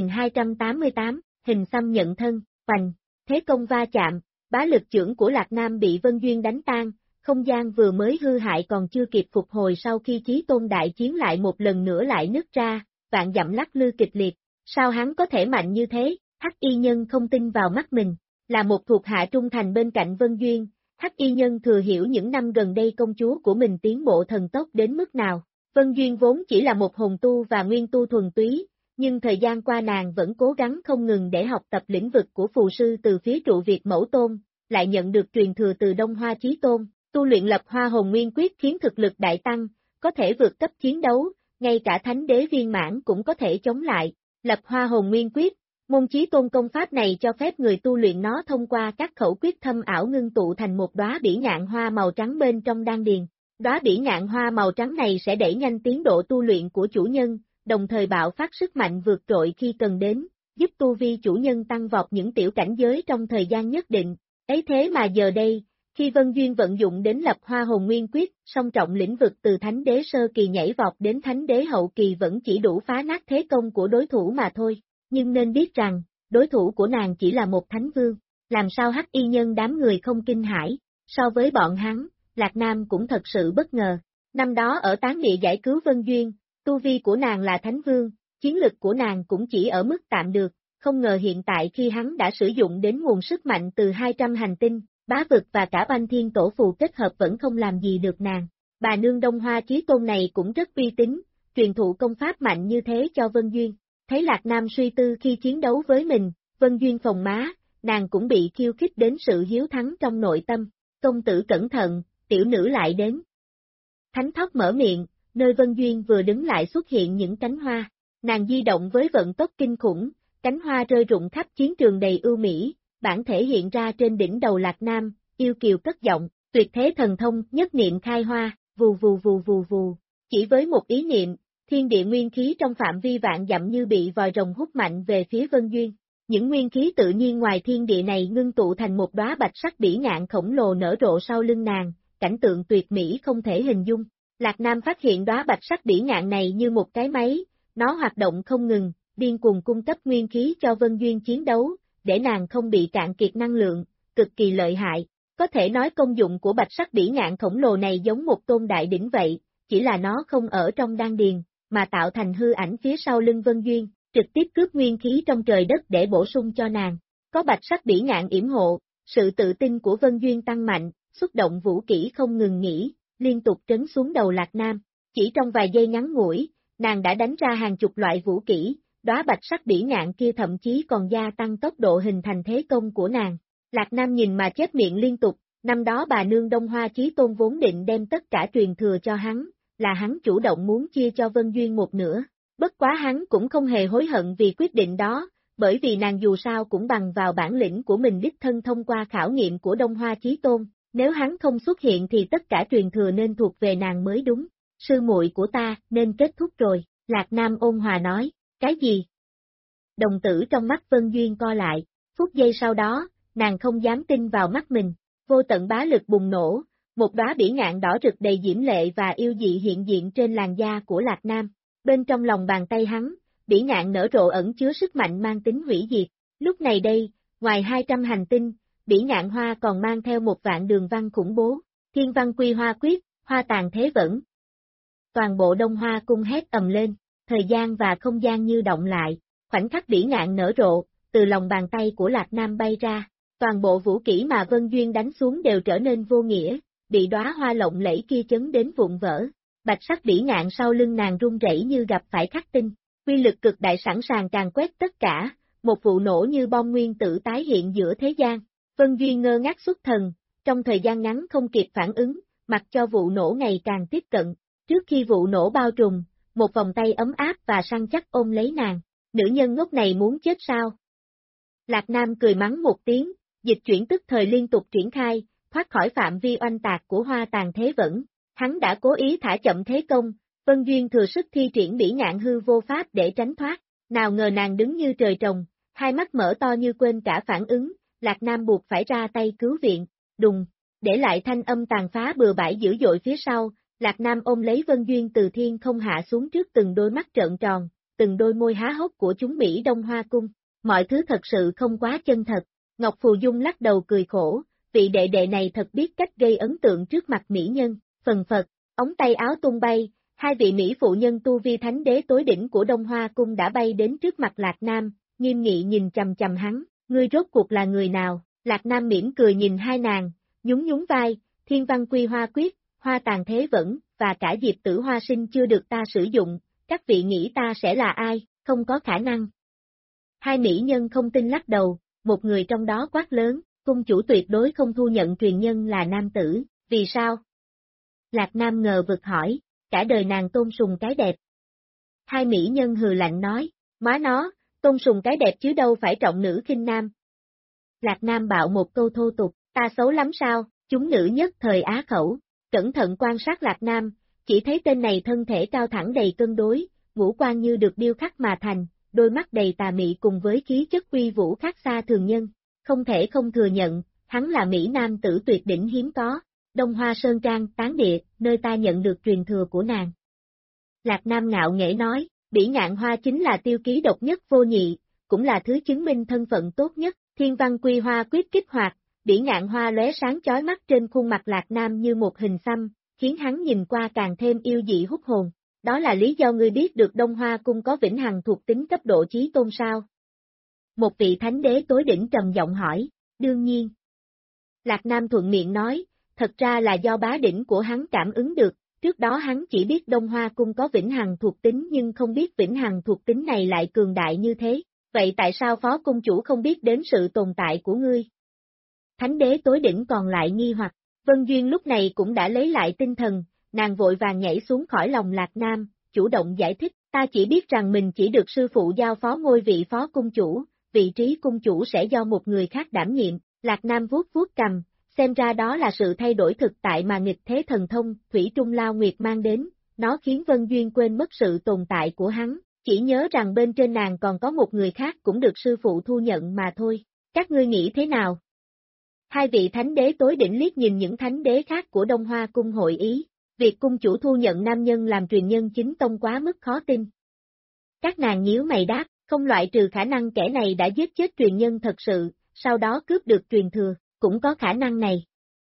2288, hình xăm nhận thân, hoành, thế công va chạm, bá lực chưởng của Lạc Nam bị Vân Duyên đánh tan, không gian vừa mới hư hại còn chưa kịp phục hồi sau khi Chí Tôn đại chiến lại một lần nữa lại nứt ra, vạn dặm lắc lư kịch liệt. Sao hắn có thể mạnh như thế? Hắc Y Nhân không tin vào mắt mình, là một thuộc hạ trung thành bên cạnh Vân Duyên. Hắc Y Nhân thừa hiểu những năm gần đây công chúa của mình tiến bộ thần tốc đến mức nào. Vân Duyên vốn chỉ là một hồn tu và nguyên tu thuần túy, nhưng thời gian qua nàng vẫn cố gắng không ngừng để học tập lĩnh vực của phù sư từ phía trụ Việt Mẫu Tôn, lại nhận được truyền thừa từ Đông Hoa Chí Tôn, tu luyện lập hoa hồn nguyên quyết khiến thực lực đại tăng, có thể vượt cấp chiến đấu, ngay cả thánh đế viên mãn cũng có thể chống lại. Lập hoa hồn nguyên quyết, môn Chí Tôn công pháp này cho phép người tu luyện nó thông qua các khẩu quyết thâm ảo ngưng tụ thành một đóa bỉ ngạn hoa màu trắng bên trong đan điền. Đóa bỉ ngạn hoa màu trắng này sẽ đẩy nhanh tiến độ tu luyện của chủ nhân, đồng thời bạo phát sức mạnh vượt trội khi cần đến, giúp tu vi chủ nhân tăng vọt những tiểu cảnh giới trong thời gian nhất định. Ấy thế mà giờ đây, khi Vân Duyên vận dụng đến lập hoa hồn nguyên quyết, song trọng lĩnh vực từ thánh đế sơ kỳ nhảy vọt đến thánh đế hậu kỳ vẫn chỉ đủ phá nát thế công của đối thủ mà thôi. Nhưng nên biết rằng, đối thủ của nàng chỉ là một thánh vương, làm sao Hắc Y Nhân đám người không kinh hãi. So với bọn hắn, Lạc Nam cũng thật sự bất ngờ. Năm đó ở Tán Địa giải cứu Vân Duyên, tu vi của nàng là thánh vương, chiến lực của nàng cũng chỉ ở mức tạm được, không ngờ hiện tại khi hắn đã sử dụng đến nguồn sức mạnh từ 200 hành tinh, bá vực và cả Banh Thiên Tổ Phù kết hợp vẫn không làm gì được nàng. Bà nương Đông Hoa Chí Tôn này cũng rất uy tín, truyền thụ công pháp mạnh như thế cho Vân Duyên. Thấy Lạc Nam suy tư khi chiến đấu với mình, Vân Duyên phồng má, nàng cũng bị khiêu khích đến sự hiếu thắng trong nội tâm. Công tử cẩn thận, tiểu nữ lại đến. Thánh Thóc mở miệng, nơi Vân Duyên vừa đứng lại xuất hiện những cánh hoa. Nàng di động với vận tốc kinh khủng, cánh hoa rơi rụng khắp chiến trường đầy ưu mỹ, bản thể hiện ra trên đỉnh đầu Lạc Nam, yêu kiều cất giọng, tuyệt thế thần thông, nhất niệm khai hoa, vù vù vù vù vù. Chỉ với một ý niệm, thiên địa nguyên khí trong phạm vi vạn dặm như bị vòi rồng hút mạnh về phía Vân Duyên. Những nguyên khí tự nhiên ngoài thiên địa này ngưng tụ thành một đóa bạch sắc bỉ ngạn khổng lồ nở rộ sau lưng nàng, cảnh tượng tuyệt mỹ không thể hình dung. Lạc Nam phát hiện đóa bạch sắc bỉ ngạn này như một cái máy, nó hoạt động không ngừng, điên cuồng cung cấp nguyên khí cho Vân Duyên chiến đấu, để nàng không bị cạn kiệt năng lượng, cực kỳ lợi hại. Có thể nói công dụng của bạch sắc bỉ ngạn khổng lồ này giống một tôn đại đỉnh vậy, chỉ là nó không ở trong đan điền, mà tạo thành hư ảnh phía sau lưng Vân Duyên, trực tiếp cướp nguyên khí trong trời đất để bổ sung cho nàng. Có bạch sắc bỉ ngạn yểm hộ, sự tự tin của Vân Duyên tăng mạnh, xúc động vũ kỹ không ngừng nghỉ, liên tục trấn xuống đầu Lạc Nam. Chỉ trong vài giây ngắn ngủi, nàng đã đánh ra hàng chục loại vũ kỹ, đóa bạch sắc bỉ ngạn kia thậm chí còn gia tăng tốc độ hình thành thế công của nàng. Lạc Nam nhìn mà chép miệng liên tục, năm đó bà nương Đông Hoa Chí Tôn vốn định đem tất cả truyền thừa cho hắn, là hắn chủ động muốn chia cho Vân Duyên một nửa. Bất quá hắn cũng không hề hối hận vì quyết định đó, bởi vì nàng dù sao cũng bằng vào bản lĩnh của mình đích thân thông qua khảo nghiệm của Đông Hoa Chí Tôn, nếu hắn không xuất hiện thì tất cả truyền thừa nên thuộc về nàng mới đúng. Sư muội của ta nên kết thúc rồi, Lạc Nam ôn hòa nói, cái gì? Đồng tử trong mắt Vân Duyên co lại, phút giây sau đó, nàng không dám tin vào mắt mình, vô tận bá lực bùng nổ, một đóa bỉ ngạn đỏ rực đầy diễm lệ và yêu dị hiện diện trên làn da của Lạc Nam, bên trong lòng bàn tay hắn, bỉ ngạn nở rộ ẩn chứa sức mạnh mang tính hủy diệt, lúc này đây, ngoài 200 hành tinh, bỉ ngạn hoa còn mang theo một vạn đường văn khủng bố, thiên văn quy hoa quyết, hoa tàn thế vẫn. Toàn bộ Đông Hoa cung hét ầm lên, thời gian và không gian như động lại, khoảnh khắc bỉ ngạn nở rộ, từ lòng bàn tay của Lạc Nam bay ra, toàn bộ vũ kỹ mà Vân Duyên đánh xuống đều trở nên vô nghĩa, bị đóa hoa lộng lẫy kia chấn đến vụn vỡ, bạch sắc bỉ ngạn sau lưng nàng rung rẩy như gặp phải khắc tinh, quy lực cực đại sẵn sàng càn quét tất cả, một vụ nổ như bom nguyên tử tái hiện giữa thế gian, Vân Duyên ngơ ngác xuất thần, trong thời gian ngắn không kịp phản ứng, mặc cho vụ nổ ngày càng tiếp cận, trước khi vụ nổ bao trùm, một vòng tay ấm áp và săn chắc ôm lấy nàng, nữ nhân ngốc này muốn chết sao? Lạc Nam cười mắng một tiếng, dịch chuyển tức thời liên tục triển khai, thoát khỏi phạm vi oanh tạc của hoa tàn thế vẫn, hắn đã cố ý thả chậm thế công, Vân Duyên thừa sức thi triển bỉ ngạn hư vô pháp để tránh thoát, nào ngờ nàng đứng như trời trồng, hai mắt mở to như quên cả phản ứng, Lạc Nam buộc phải ra tay cứu viện, đùng, để lại thanh âm tàn phá bừa bãi dữ dội phía sau, Lạc Nam ôm lấy Vân Duyên từ thiên không hạ xuống trước từng đôi mắt trợn tròn, từng đôi môi há hốc của chúng Mỹ Đông Hoa Cung, mọi thứ thật sự không quá chân thật, Ngọc Phù Dung lắc đầu cười khổ, vị đệ đệ này thật biết cách gây ấn tượng trước mặt mỹ nhân, phần phật, ống tay áo tung bay, hai vị Mỹ phụ nhân tu vi thánh đế tối đỉnh của Đông Hoa Cung đã bay đến trước mặt Lạc Nam, nghiêm nghị nhìn chầm chầm hắn, ngươi rốt cuộc là người nào, Lạc Nam mỉm cười nhìn hai nàng, nhún nhún vai, thiên văn quy hoa quyết, hoa tàn thế vẫn, và cả diệp tử hoa sinh chưa được ta sử dụng, các vị nghĩ ta sẽ là ai, không có khả năng. Hai mỹ nhân không tin lắc đầu, một người trong đó quát lớn, cung chủ tuyệt đối không thu nhận truyền nhân là nam tử, vì sao? Lạc Nam ngờ vực hỏi, cả đời nàng tôn sùng cái đẹp. Hai mỹ nhân hừ lạnh nói, má nó, tôn sùng cái đẹp chứ đâu phải trọng nữ khinh nam. Lạc Nam bạo một câu thô tục, ta xấu lắm sao, chúng nữ nhất thời á khẩu, cẩn thận quan sát Lạc Nam, chỉ thấy tên này thân thể cao thẳng đầy cân đối, ngũ quan như được điêu khắc mà thành, đôi mắt đầy tà mị cùng với khí chất uy vũ khác xa thường nhân, không thể không thừa nhận, hắn là Mỹ Nam tử tuyệt đỉnh hiếm có, Đông Hoa Sơn Trang, tán địa, nơi ta nhận được truyền thừa của nàng. Lạc Nam ngạo nghễ nói, bỉ ngạn hoa chính là tiêu ký độc nhất vô nhị, cũng là thứ chứng minh thân phận tốt nhất, thiên văn quy hoa quyết kích hoạt, bỉ ngạn hoa lóe sáng chói mắt trên khuôn mặt Lạc Nam như một hình xăm, khiến hắn nhìn qua càng thêm yêu dị hút hồn. Đó là lý do ngươi biết được Đông Hoa Cung có vĩnh hằng thuộc tính cấp độ chí tôn sao? Một vị thánh đế tối đỉnh trầm giọng hỏi, đương nhiên. Lạc Nam thuận miệng nói, thật ra là do bá đỉnh của hắn cảm ứng được, trước đó hắn chỉ biết Đông Hoa Cung có vĩnh hằng thuộc tính nhưng không biết vĩnh hằng thuộc tính này lại cường đại như thế, vậy tại sao phó cung chủ không biết đến sự tồn tại của ngươi? Thánh đế tối đỉnh còn lại nghi hoặc, Vân Duyên lúc này cũng đã lấy lại tinh thần, nàng vội vàng nhảy xuống khỏi lòng Lạc Nam, chủ động giải thích, ta chỉ biết rằng mình chỉ được sư phụ giao phó ngôi vị phó cung chủ, vị trí cung chủ sẽ do một người khác đảm nhiệm, Lạc Nam vuốt vuốt cầm, xem ra đó là sự thay đổi thực tại mà nghịch thế thần thông, Thủy Trung Lao Nguyệt mang đến, nó khiến Vân Duyên quên mất sự tồn tại của hắn, chỉ nhớ rằng bên trên nàng còn có một người khác cũng được sư phụ thu nhận mà thôi, các ngươi nghĩ thế nào? Hai vị thánh đế tối đỉnh liếc nhìn những thánh đế khác của Đông Hoa Cung hội ý, việc cung chủ thu nhận nam nhân làm truyền nhân chính tông quá mức khó tin. Các nàng nhíu mày đáp, không loại trừ khả năng kẻ này đã giết chết truyền nhân thật sự, sau đó cướp được truyền thừa, cũng có khả năng này.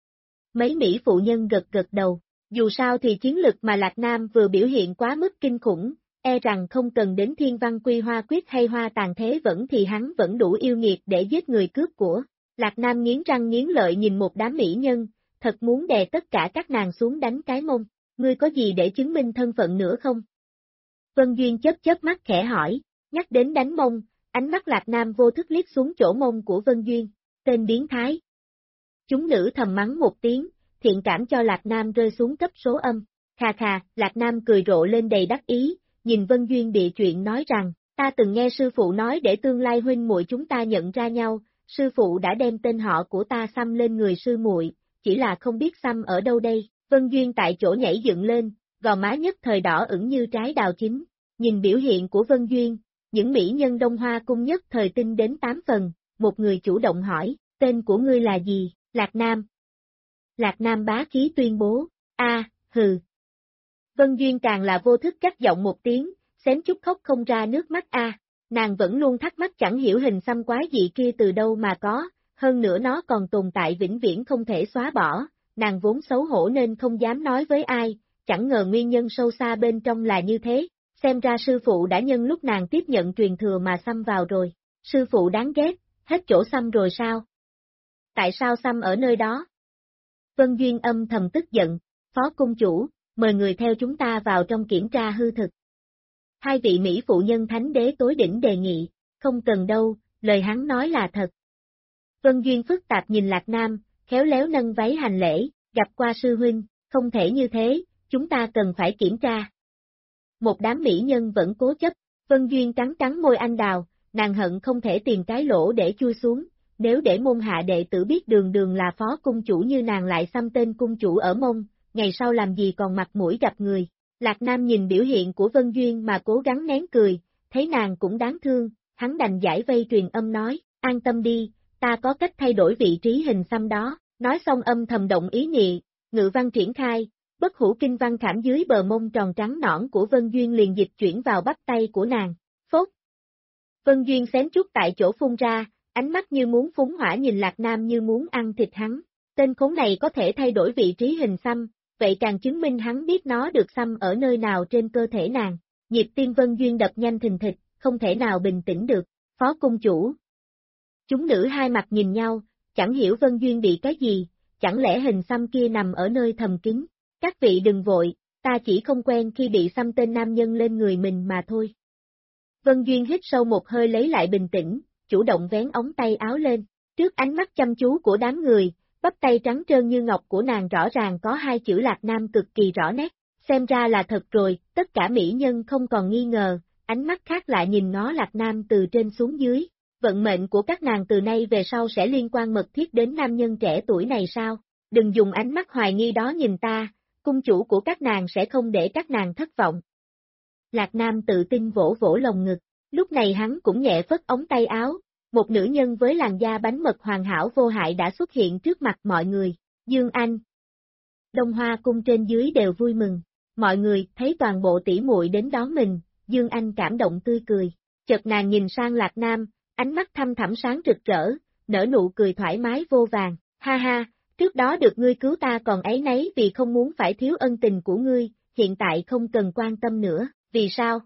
Mấy Mỹ phụ nhân gật gật đầu, dù sao thì chiến lực mà Lạc Nam vừa biểu hiện quá mức kinh khủng, e rằng không cần đến thiên văn quy hoa quyết hay hoa tàn thế vẫn thì hắn vẫn đủ yêu nghiệt để giết người cướp của. Lạc Nam nghiến răng nghiến lợi nhìn một đám mỹ nhân, thật muốn đè tất cả các nàng xuống đánh cái mông, ngươi có gì để chứng minh thân phận nữa không? Vân Duyên chớp chớp mắt khẽ hỏi, Nhắc đến đánh mông, ánh mắt Lạc Nam vô thức liếc xuống chỗ mông của Vân Duyên, tên biến thái. Chúng nữ thầm mắng một tiếng, thiện cảm cho Lạc Nam rơi xuống cấp số âm. Khà khà, Lạc Nam cười rộ lên đầy đắc ý, nhìn Vân Duyên bịa chuyện nói rằng, ta từng nghe sư phụ nói để tương lai huynh muội chúng ta nhận ra nhau, sư phụ đã đem tên họ của ta xăm lên người sư muội, chỉ là không biết xăm ở đâu đây. Vân Duyên tại chỗ nhảy dựng lên, gò má nhất thời đỏ ửng như trái đào chín. Nhìn biểu hiện của Vân Duyên, những mỹ nhân Đông Hoa cung nhất thời tinh đến 8 phần, một người chủ động hỏi, tên của ngươi là gì, Lạc Nam. Lạc Nam bá khí tuyên bố, hừ. Vân Duyên càng là vô thức cắt giọng một tiếng, xém chút khóc không ra nước mắt nàng vẫn luôn thắc mắc chẳng hiểu hình xăm quái dị kia từ đâu mà có, hơn nữa nó còn tồn tại vĩnh viễn không thể xóa bỏ, nàng vốn xấu hổ nên không dám nói với ai, chẳng ngờ nguyên nhân sâu xa bên trong là như thế, xem ra sư phụ đã nhân lúc nàng tiếp nhận truyền thừa mà xăm vào rồi, sư phụ đáng ghét, hết chỗ xăm rồi sao? Tại sao xăm ở nơi đó? Vân Duyên âm thầm tức giận, phó cung chủ, mời người theo chúng ta vào trong kiểm tra hư thực. Hai vị Mỹ phụ nhân thánh đế tối đỉnh đề nghị, không cần đâu, lời hắn nói là thật. Vân Duyên phức tạp nhìn Lạc Nam, khéo léo nâng váy hành lễ, gặp qua sư huynh, không thể như thế, chúng ta cần phải kiểm tra. Một đám mỹ nhân vẫn cố chấp, Vân Duyên cắn cắn môi anh đào, nàng hận không thể tìm cái lỗ để chui xuống, nếu để môn hạ đệ tử biết đường đường là phó cung chủ như nàng lại xăm tên cung chủ ở mông, ngày sau làm gì còn mặt mũi gặp người. Lạc Nam nhìn biểu hiện của Vân Duyên mà cố gắng nén cười, thấy nàng cũng đáng thương, hắn đành giải vây truyền âm nói, an tâm đi, ta có cách thay đổi vị trí hình xăm đó, nói xong âm thầm động ý nhị, ngự văn triển khai, bất hủ kinh văn khảm dưới bờ mông tròn trắng nõn của Vân Duyên liền dịch chuyển vào bắp tay của nàng, phốt. Vân Duyên xém chút tại chỗ phun ra, ánh mắt như muốn phúng hỏa nhìn Lạc Nam như muốn ăn thịt hắn, tên khốn này có thể thay đổi vị trí hình xăm, vậy càng chứng minh hắn biết nó được xăm ở nơi nào trên cơ thể nàng. Nhịp tim Vân Duyên đập nhanh thình thịch, không thể nào bình tĩnh được, phó cung chủ. Chúng nữ hai mặt nhìn nhau, chẳng hiểu Vân Duyên bị cái gì, chẳng lẽ hình xăm kia nằm ở nơi thầm kín. Các vị đừng vội, ta chỉ không quen khi bị xăm tên nam nhân lên người mình mà thôi. Vân Duyên hít sâu một hơi lấy lại bình tĩnh, chủ động vén ống tay áo lên, trước ánh mắt chăm chú của đám người, bắp tay trắng trơn như ngọc của nàng rõ ràng có hai chữ Lạc Nam cực kỳ rõ nét, xem ra là thật rồi, tất cả mỹ nhân không còn nghi ngờ, ánh mắt khác lại nhìn ngó Lạc Nam từ trên xuống dưới, vận mệnh của các nàng từ nay về sau sẽ liên quan mật thiết đến nam nhân trẻ tuổi này sao, đừng dùng ánh mắt hoài nghi đó nhìn ta, cung chủ của các nàng sẽ không để các nàng thất vọng. Lạc Nam tự tin vỗ vỗ lồng ngực, lúc này hắn cũng nhẹ phất ống tay áo, một nữ nhân với làn da bánh mật hoàn hảo vô hại đã xuất hiện trước mặt mọi người, Dương Anh. Đông Hoa cung trên dưới đều vui mừng, mọi người thấy toàn bộ tỷ muội đến đón mình, Dương Anh cảm động tươi cười, chợt nàng nhìn sang Lạc Nam, ánh mắt thăm thẳm sáng rực rỡ, nở nụ cười thoải mái vô vàng, ha ha, trước đó được ngươi cứu ta còn áy náy vì không muốn phải thiếu ân tình của ngươi, hiện tại không cần quan tâm nữa, vì sao?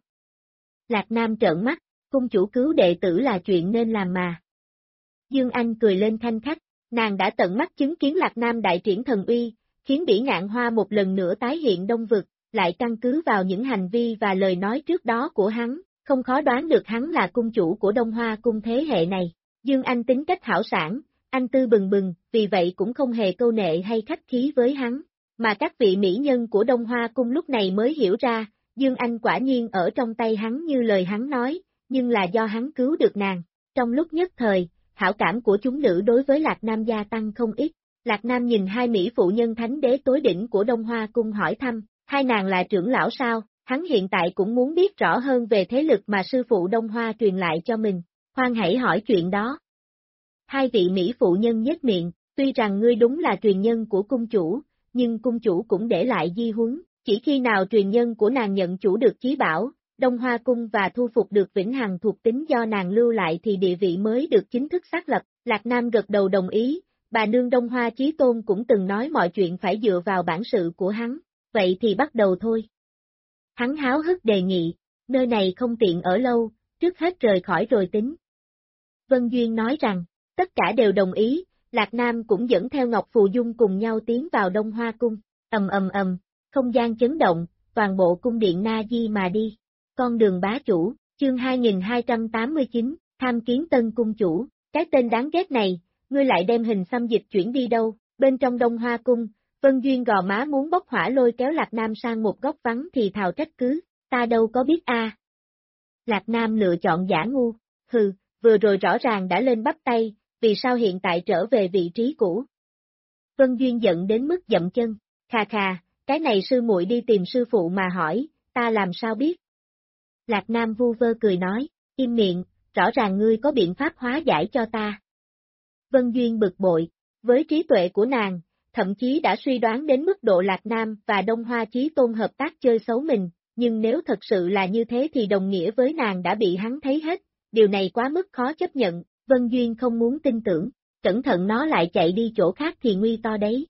Lạc Nam trợn mắt, cung chủ cứu đệ tử là chuyện nên làm mà. Dương Anh cười lên khanh khách, nàng đã tận mắt chứng kiến Lạc Nam đại triển thần uy, khiến Bỉ Ngạn Hoa một lần nữa tái hiện Đông Vực, lại căn cứ vào những hành vi và lời nói trước đó của hắn, không khó đoán được hắn là cung chủ của Đông Hoa cung thế hệ này. Dương Anh tính cách hảo sản, anh tư bừng bừng, vì vậy cũng không hề câu nệ hay khách khí với hắn, mà các vị mỹ nhân của Đông Hoa cung lúc này mới hiểu ra, Dương Anh quả nhiên ở trong tay hắn như lời hắn nói, nhưng là do hắn cứu được nàng. Trong lúc nhất thời, hảo cảm của chúng nữ đối với Lạc Nam gia tăng không ít. Lạc Nam nhìn hai mỹ phụ nhân thánh đế tối đỉnh của Đông Hoa cung hỏi thăm, hai nàng là trưởng lão sao? Hắn hiện tại cũng muốn biết rõ hơn về thế lực mà sư phụ Đông Hoa truyền lại cho mình. Khoan hãy hỏi chuyện đó. Hai vị mỹ phụ nhân nhếch miệng, tuy rằng ngươi đúng là truyền nhân của cung chủ, nhưng cung chủ cũng để lại di huấn, chỉ khi nào truyền nhân của nàng nhận chủ được chí bảo, Đông Hoa cung và thu phục được vĩnh hằng thuộc tính do nàng lưu lại thì địa vị mới được chính thức xác lập. Lạc Nam gật đầu đồng ý, bà nương Đông Hoa Chí Tôn cũng từng nói mọi chuyện phải dựa vào bản sự của hắn, vậy thì bắt đầu thôi. Hắn háo hức đề nghị, nơi này không tiện ở lâu, trước hết rời khỏi rồi tính. Vân Duyên nói rằng, tất cả đều đồng ý, Lạc Nam cũng dẫn theo Ngọc Phù Dung cùng nhau tiến vào Đông Hoa cung, ầm, không gian chấn động, toàn bộ cung điện Na Di mà đi. Con đường bá chủ, chương 2289, tham kiến tân cung chủ, cái tên đáng ghét này, ngươi lại đem hình xăm dịch chuyển đi đâu, bên trong Đông Hoa cung, Vân Duyên gò má muốn bốc hỏa lôi kéo Lạc Nam sang một góc vắng thì thào trách cứ, ta đâu có biết a. Lạc Nam lựa chọn giả ngu, hừ, vừa rồi rõ ràng đã lên bắp tay, vì sao hiện tại trở về vị trí cũ. Vân Duyên giận đến mức dậm chân, khà khà, cái này sư muội đi tìm sư phụ mà hỏi, ta làm sao biết. Lạc Nam vu vơ cười nói, im miệng, rõ ràng ngươi có biện pháp hóa giải cho ta. Vân Duyên bực bội, với trí tuệ của nàng, thậm chí đã suy đoán đến mức độ Lạc Nam và Đông Hoa Chí Tôn hợp tác chơi xấu mình, nhưng nếu thật sự là như thế thì đồng nghĩa với nàng đã bị hắn thấy hết, điều này quá mức khó chấp nhận, Vân Duyên không muốn tin tưởng, cẩn thận nó lại chạy đi chỗ khác thì nguy to đấy.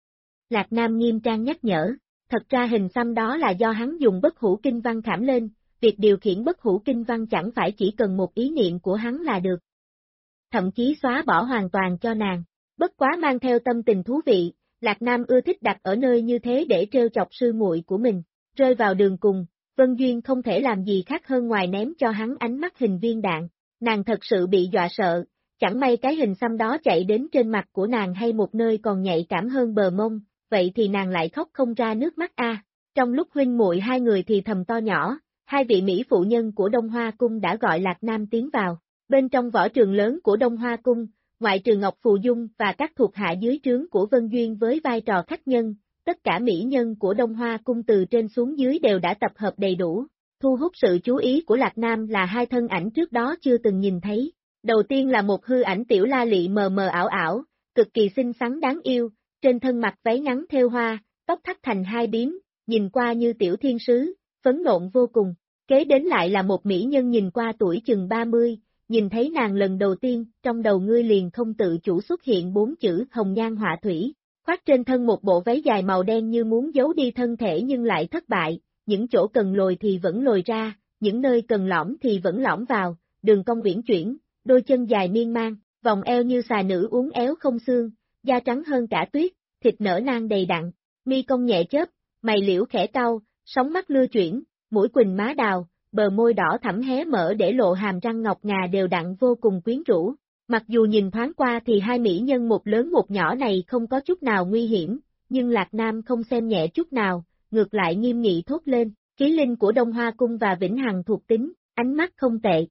Lạc Nam nghiêm trang nhắc nhở, thật ra hình xăm đó là do hắn dùng bất hủ kinh văn khảm lên, việc điều khiển bất hủ kinh văn chẳng phải chỉ cần một ý niệm của hắn là được. Thậm chí xóa bỏ hoàn toàn cho nàng, bất quá mang theo tâm tình thú vị, Lạc Nam ưa thích đặt ở nơi như thế để trêu chọc sư muội của mình, rơi vào đường cùng, Vân Duyên không thể làm gì khác hơn ngoài ném cho hắn ánh mắt hình viên đạn, nàng thật sự bị dọa sợ, chẳng may cái hình xăm đó chạy đến trên mặt của nàng hay một nơi còn nhạy cảm hơn bờ mông, vậy thì nàng lại khóc không ra nước mắt a. Trong lúc huynh muội hai người thì thầm to nhỏ, hai vị mỹ phụ nhân của Đông Hoa Cung đã gọi Lạc Nam tiến vào. Bên trong võ trường lớn của Đông Hoa Cung, ngoại trừ Ngọc Phù Dung và các thuộc hạ dưới trướng của Vân Duyên với vai trò khách nhân, tất cả mỹ nhân của Đông Hoa Cung từ trên xuống dưới đều đã tập hợp đầy đủ. Thu hút sự chú ý của Lạc Nam là hai thân ảnh trước đó chưa từng nhìn thấy. Đầu tiên là một hư ảnh tiểu la lị mờ mờ ảo ảo, cực kỳ xinh xắn đáng yêu, trên thân mặc váy ngắn thêu hoa, tóc thắt thành hai bím, nhìn qua như tiểu thiên sứ, phấn nộn vô cùng. Kế đến lại là một mỹ nhân nhìn qua tuổi chừng 30, nhìn thấy nàng lần đầu tiên, trong đầu ngươi liền không tự chủ xuất hiện 4 chữ hồng nhan họa thủy, khoác trên thân một bộ váy dài màu đen như muốn giấu đi thân thể nhưng lại thất bại, những chỗ cần lồi thì vẫn lồi ra, những nơi cần lõm thì vẫn lõm vào, đường cong uyển chuyển, đôi chân dài miên man, vòng eo như xà nữ uốn éo không xương, da trắng hơn cả tuyết, thịt nở nang đầy đặn, mi cong nhẹ chớp, mày liễu khẽ cau, sóng mắt lưa chuyển, mũi quỳnh má đào, bờ môi đỏ thẳm hé mở để lộ hàm răng ngọc ngà đều đặn vô cùng quyến rũ. Mặc dù nhìn thoáng qua thì hai mỹ nhân một lớn một nhỏ này không có chút nào nguy hiểm, nhưng Lạc Nam không xem nhẹ chút nào, ngược lại nghiêm nghị thốt lên, khí linh của Đông Hoa Cung và Vĩnh Hằng thuộc tính, ánh mắt không tệ.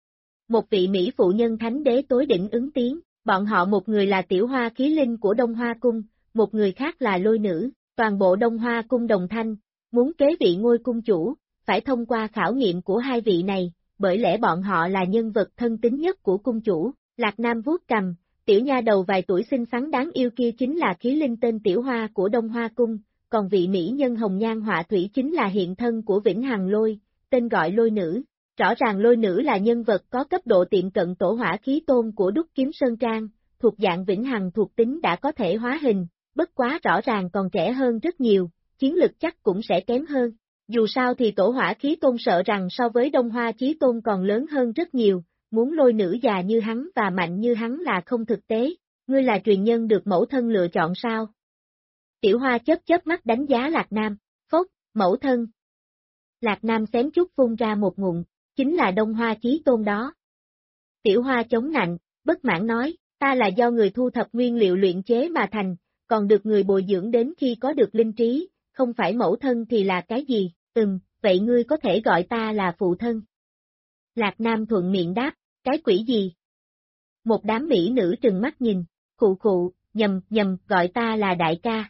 Một vị mỹ phụ nhân thánh đế tối đỉnh ứng tiếng, bọn họ một người là tiểu hoa khí linh của Đông Hoa Cung, một người khác là lôi nữ, toàn bộ Đông Hoa Cung đồng thanh, muốn kế vị ngôi cung chủ, phải thông qua khảo nghiệm của hai vị này, bởi lẽ bọn họ là nhân vật thân tín nhất của cung chủ. Lạc Nam vuốt cầm, tiểu nha đầu vài tuổi xinh xắn đáng yêu kia chính là khí linh tên Tiểu Hoa của Đông Hoa Cung, còn vị mỹ nhân hồng nhan họa thủy chính là hiện thân của Vĩnh Hằng Lôi, tên gọi Lôi Nữ. Rõ ràng Lôi Nữ là nhân vật có cấp độ tiệm cận tổ hỏa khí tôn của Đúc Kiếm Sơn Trang, thuộc dạng Vĩnh Hằng thuộc tính đã có thể hóa hình, bất quá rõ ràng còn trẻ hơn rất nhiều, chiến lực chắc cũng sẽ kém hơn. Dù sao thì tổ hỏa khí tôn sợ rằng so với Đông Hoa Chí Tôn còn lớn hơn rất nhiều, muốn Lôi Nữ già như hắn và mạnh như hắn là không thực tế, ngươi là truyền nhân được mẫu thân lựa chọn sao? Tiểu Hoa chớp chớp mắt đánh giá Lạc Nam, phốc, mẫu thân. Lạc Nam xém chút phun ra một ngụm, chính là Đông Hoa Chí Tôn đó. Tiểu Hoa chống nạnh, bất mãn nói, ta là do người thu thập nguyên liệu luyện chế mà thành, còn được người bồi dưỡng đến khi có được linh trí, không phải mẫu thân thì là cái gì, vậy ngươi có thể gọi ta là phụ thân. Lạc Nam thuận miệng đáp, cái quỷ gì? Một đám mỹ nữ trừng mắt nhìn, khụ khụ, nhầm, gọi ta là đại ca.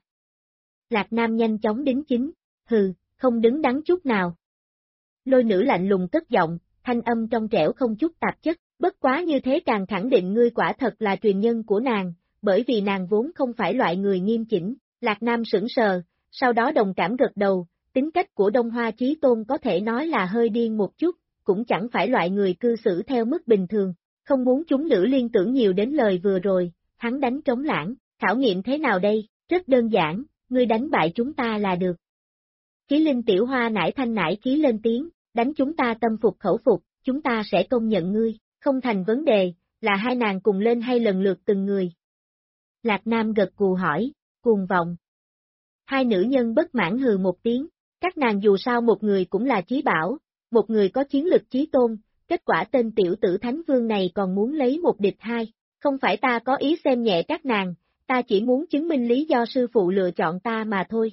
Lạc Nam nhanh chóng đính chính, hừ, không đứng đắn chút nào. Lôi Nữ lạnh lùng cất giọng, thanh âm trong trẻo không chút tạp chất, bất quá như thế càng khẳng định ngươi quả thật là truyền nhân của nàng, bởi vì nàng vốn không phải loại người nghiêm chỉnh. Lạc Nam sững sờ, sau đó đồng cảm gật đầu, tính cách của Đông Hoa Chí Tôn có thể nói là hơi điên một chút, cũng chẳng phải loại người cư xử theo mức bình thường, không muốn chúng nữ liên tưởng nhiều đến lời vừa rồi, hắn đánh trống lãng, khảo nghiệm thế nào đây, rất đơn giản, ngươi đánh bại chúng ta là được. Khí linh Tiểu Hoa nải thanh nải khí lên tiếng, đánh chúng ta tâm phục khẩu phục, chúng ta sẽ công nhận ngươi, không thành vấn đề, là hai nàng cùng lên hay lần lượt từng người. Lạc Nam gật gù hỏi, cuồng vọng. Hai nữ nhân bất mãn hừ một tiếng, các nàng dù sao một người cũng là chí bảo, một người có chiến lực chí tôn, kết quả tên tiểu tử Thánh Vương này còn muốn lấy một địch hai. Không phải ta có ý xem nhẹ các nàng, ta chỉ muốn chứng minh lý do sư phụ lựa chọn ta mà thôi.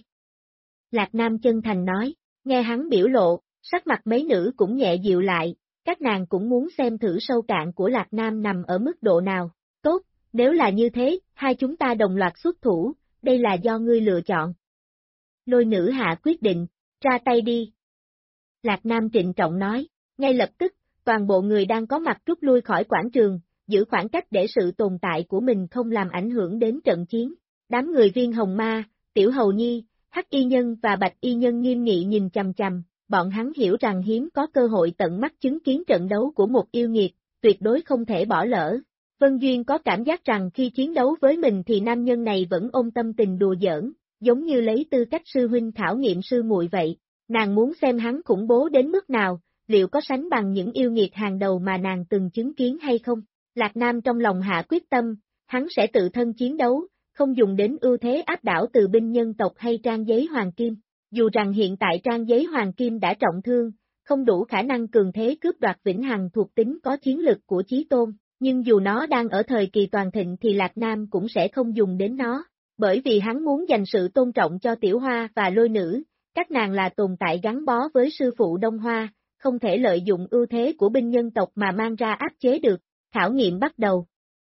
Lạc Nam chân thành nói, nghe hắn biểu lộ, sắc mặt mấy nữ cũng nhẹ dịu lại, các nàng cũng muốn xem thử sâu cạn của Lạc Nam nằm ở mức độ nào. Tốt, nếu là như thế, hai chúng ta đồng loạt xuất thủ, đây là do ngươi lựa chọn. Lôi nữ hạ quyết định, ra tay đi. Lạc Nam trịnh trọng nói, ngay lập tức, toàn bộ người đang có mặt rút lui khỏi quảng trường, giữ khoảng cách để sự tồn tại của mình không làm ảnh hưởng đến trận chiến. Đám người Viên Hồng Ma, Tiểu Hầu Nhi, Hắc Y Nhân và Bạch Y Nhân nghiêm nghị nhìn chằm chằm, bọn hắn hiểu rằng hiếm có cơ hội tận mắt chứng kiến trận đấu của một yêu nghiệt, tuyệt đối không thể bỏ lỡ. Vân Duyên có cảm giác rằng khi chiến đấu với mình thì nam nhân này vẫn ôm tâm tình đùa giỡn, giống như lấy tư cách sư huynh khảo nghiệm sư muội vậy. Nàng muốn xem hắn khủng bố đến mức nào, liệu có sánh bằng những yêu nghiệt hàng đầu mà nàng từng chứng kiến hay không? Lạc Nam trong lòng hạ quyết tâm, hắn sẽ tự thân chiến đấu, không dùng đến ưu thế áp đảo từ binh nhân tộc hay trang giấy hoàng kim. Dù rằng hiện tại trang giấy hoàng kim đã trọng thương, không đủ khả năng cường thế cướp đoạt vĩnh hằng thuộc tính có chiến lực của Chí Tôn, nhưng dù nó đang ở thời kỳ toàn thịnh thì Lạc Nam cũng sẽ không dùng đến nó, bởi vì hắn muốn dành sự tôn trọng cho Tiểu Hoa và Lôi Nữ, các nàng là tồn tại gắn bó với sư phụ Đông Hoa, không thể lợi dụng ưu thế của binh nhân tộc mà mang ra áp chế được. Khảo nghiệm bắt đầu.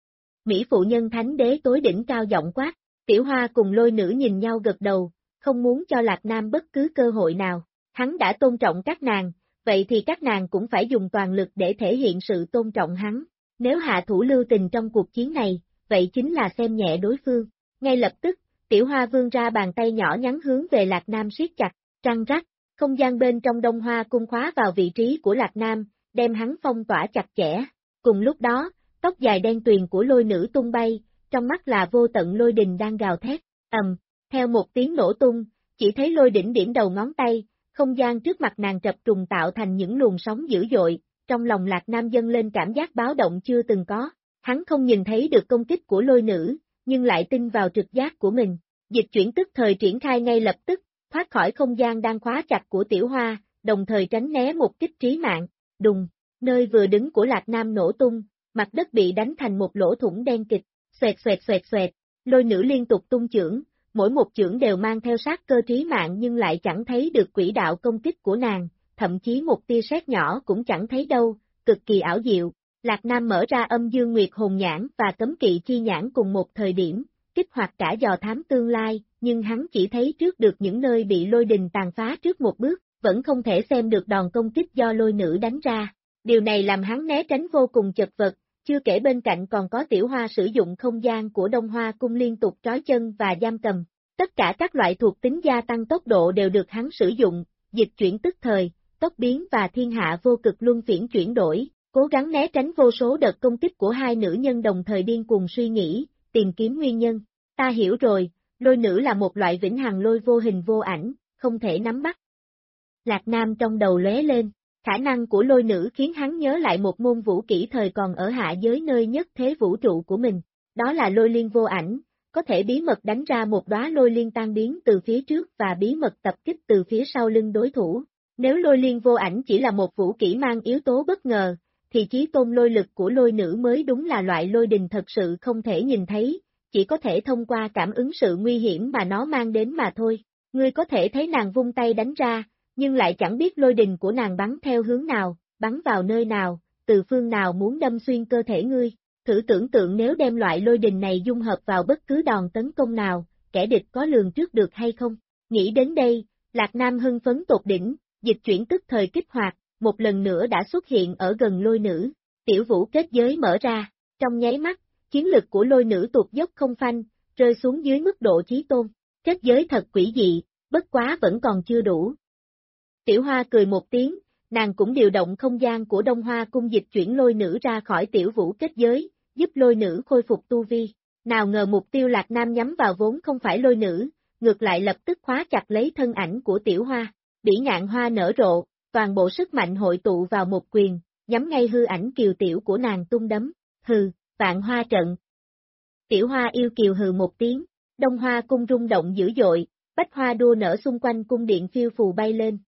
Mỹ phụ nhân thánh đế tối đỉnh cao giọng quát, Tiểu Hoa cùng Lôi Nữ nhìn nhau gật đầu, không muốn cho Lạc Nam bất cứ cơ hội nào. Hắn đã tôn trọng các nàng, vậy thì các nàng cũng phải dùng toàn lực để thể hiện sự tôn trọng hắn. Nếu hạ thủ lưu tình trong cuộc chiến này, vậy chính là xem nhẹ đối phương. Ngay lập tức, Tiểu Hoa vươn ra bàn tay nhỏ nhắn hướng về Lạc Nam siết chặt, răng rắc, không gian bên trong Đông Hoa cung khóa vào vị trí của Lạc Nam, đem hắn phong tỏa chặt chẽ. Cùng lúc đó, tóc dài đen tuyền của Lôi Nữ tung bay, trong mắt là vô tận lôi đình đang gào thét, theo một tiếng nổ tung, chỉ thấy lôi đỉnh điểm đầu ngón tay, không gian trước mặt nàng trập trùng tạo thành những luồng sóng dữ dội, trong lòng Lạc Nam dâng lên cảm giác báo động chưa từng có, hắn không nhìn thấy được công kích của Lôi Nữ, nhưng lại tin vào trực giác của mình, dịch chuyển tức thời triển khai ngay lập tức, thoát khỏi không gian đang khóa chặt của Tiểu Hoa, đồng thời tránh né một kích trí mạng, đùng, nơi vừa đứng của Lạc Nam nổ tung, mặt đất bị đánh thành một lỗ thủng đen kịch, xoẹt xoẹt xoẹt xoẹt, Lôi Nữ liên tục tung chưởng, mỗi một chưởng đều mang theo sát cơ trí mạng nhưng lại chẳng thấy được quỹ đạo công kích của nàng, thậm chí một tia sét nhỏ cũng chẳng thấy đâu, cực kỳ ảo diệu. Lạc Nam mở ra âm dương nguyệt hồn nhãn và cấm kỵ chi nhãn cùng một thời điểm, kích hoạt cả dò thám tương lai, nhưng hắn chỉ thấy trước được những nơi bị lôi đình tàn phá trước một bước, vẫn không thể xem được đòn công kích do Lôi Nữ đánh ra. Điều này làm hắn né tránh vô cùng chật vật, chưa kể bên cạnh còn có Tiểu Hoa sử dụng không gian của Đông Hoa cung liên tục trói chân và giam cầm. Tất cả các loại thuộc tính gia tăng tốc độ đều được hắn sử dụng, dịch chuyển tức thời, tốc biến và thiên hạ vô cực luân phiển chuyển đổi, cố gắng né tránh vô số đợt công kích của hai nữ nhân đồng thời điên cuồng suy nghĩ, tìm kiếm nguyên nhân. Ta hiểu rồi, Lôi Nữ là một loại vĩnh hằng lôi vô hình vô ảnh, không thể nắm bắt. Lạc Nam trong đầu lóe lên, khả năng của Lôi Nữ khiến hắn nhớ lại một môn vũ kỹ thời còn ở hạ giới nơi nhất thế vũ trụ của mình, đó là lôi liên vô ảnh, có thể bí mật đánh ra một đóa lôi liên tan biến từ phía trước và bí mật tập kích từ phía sau lưng đối thủ. Nếu lôi liên vô ảnh chỉ là một vũ kỹ mang yếu tố bất ngờ, thì chí tôn lôi lực của Lôi Nữ mới đúng là loại lôi đình thật sự không thể nhìn thấy, chỉ có thể thông qua cảm ứng sự nguy hiểm mà nó mang đến mà thôi. Ngươi có thể thấy nàng vung tay đánh ra, nhưng lại chẳng biết lôi đình của nàng bắn theo hướng nào, bắn vào nơi nào, từ phương nào muốn đâm xuyên cơ thể ngươi. Thử tưởng tượng nếu đem loại lôi đình này dung hợp vào bất cứ đòn tấn công nào, kẻ địch có lường trước được hay không? Nghĩ đến đây, Lạc Nam hưng phấn tột đỉnh, dịch chuyển tức thời kích hoạt, một lần nữa đã xuất hiện ở gần Lôi Nữ. Tiểu vũ kết giới mở ra, trong nháy mắt, chiến lực của Lôi Nữ tụt dốc không phanh, rơi xuống dưới mức độ chí tôn. Kết giới thật quỷ dị, bất quá vẫn còn chưa đủ. Tiểu Hoa cười một tiếng, nàng cũng điều động không gian của Đông Hoa cung dịch chuyển Lôi Nữ ra khỏi tiểu vũ kết giới, giúp Lôi Nữ khôi phục tu vi. Nào ngờ mục tiêu Lạc Nam nhắm vào vốn không phải Lôi Nữ, ngược lại lập tức khóa chặt lấy thân ảnh của Tiểu Hoa. Bỉ ngạn hoa nở rộ, toàn bộ sức mạnh hội tụ vào một quyền, nhắm ngay hư ảnh kiều tiểu của nàng tung đấm. Hừ, vạn hoa trận. Tiểu Hoa yêu kiều hừ một tiếng, Đông Hoa cung rung động dữ dội, bách hoa đua nở xung quanh cung điện phiêu phù bay lên.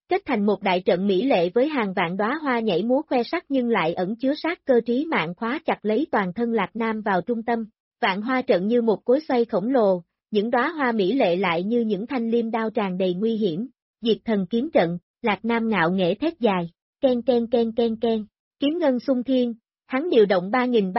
kết thành một đại trận mỹ lệ với hàng vạn đóa hoa nhảy múa khoe sắc nhưng lại ẩn chứa sát cơ trí mạng khóa chặt lấy toàn thân Lạc Nam vào trung tâm. Vạn hoa trận như một cối xoay khổng lồ, những đóa hoa mỹ lệ lại như những thanh liêm đao tràn đầy nguy hiểm. Diệt thần kiếm trận, Lạc Nam ngạo nghễ thét dài, ken ken ken ken ken, kiếm ngân xung thiên, hắn điều động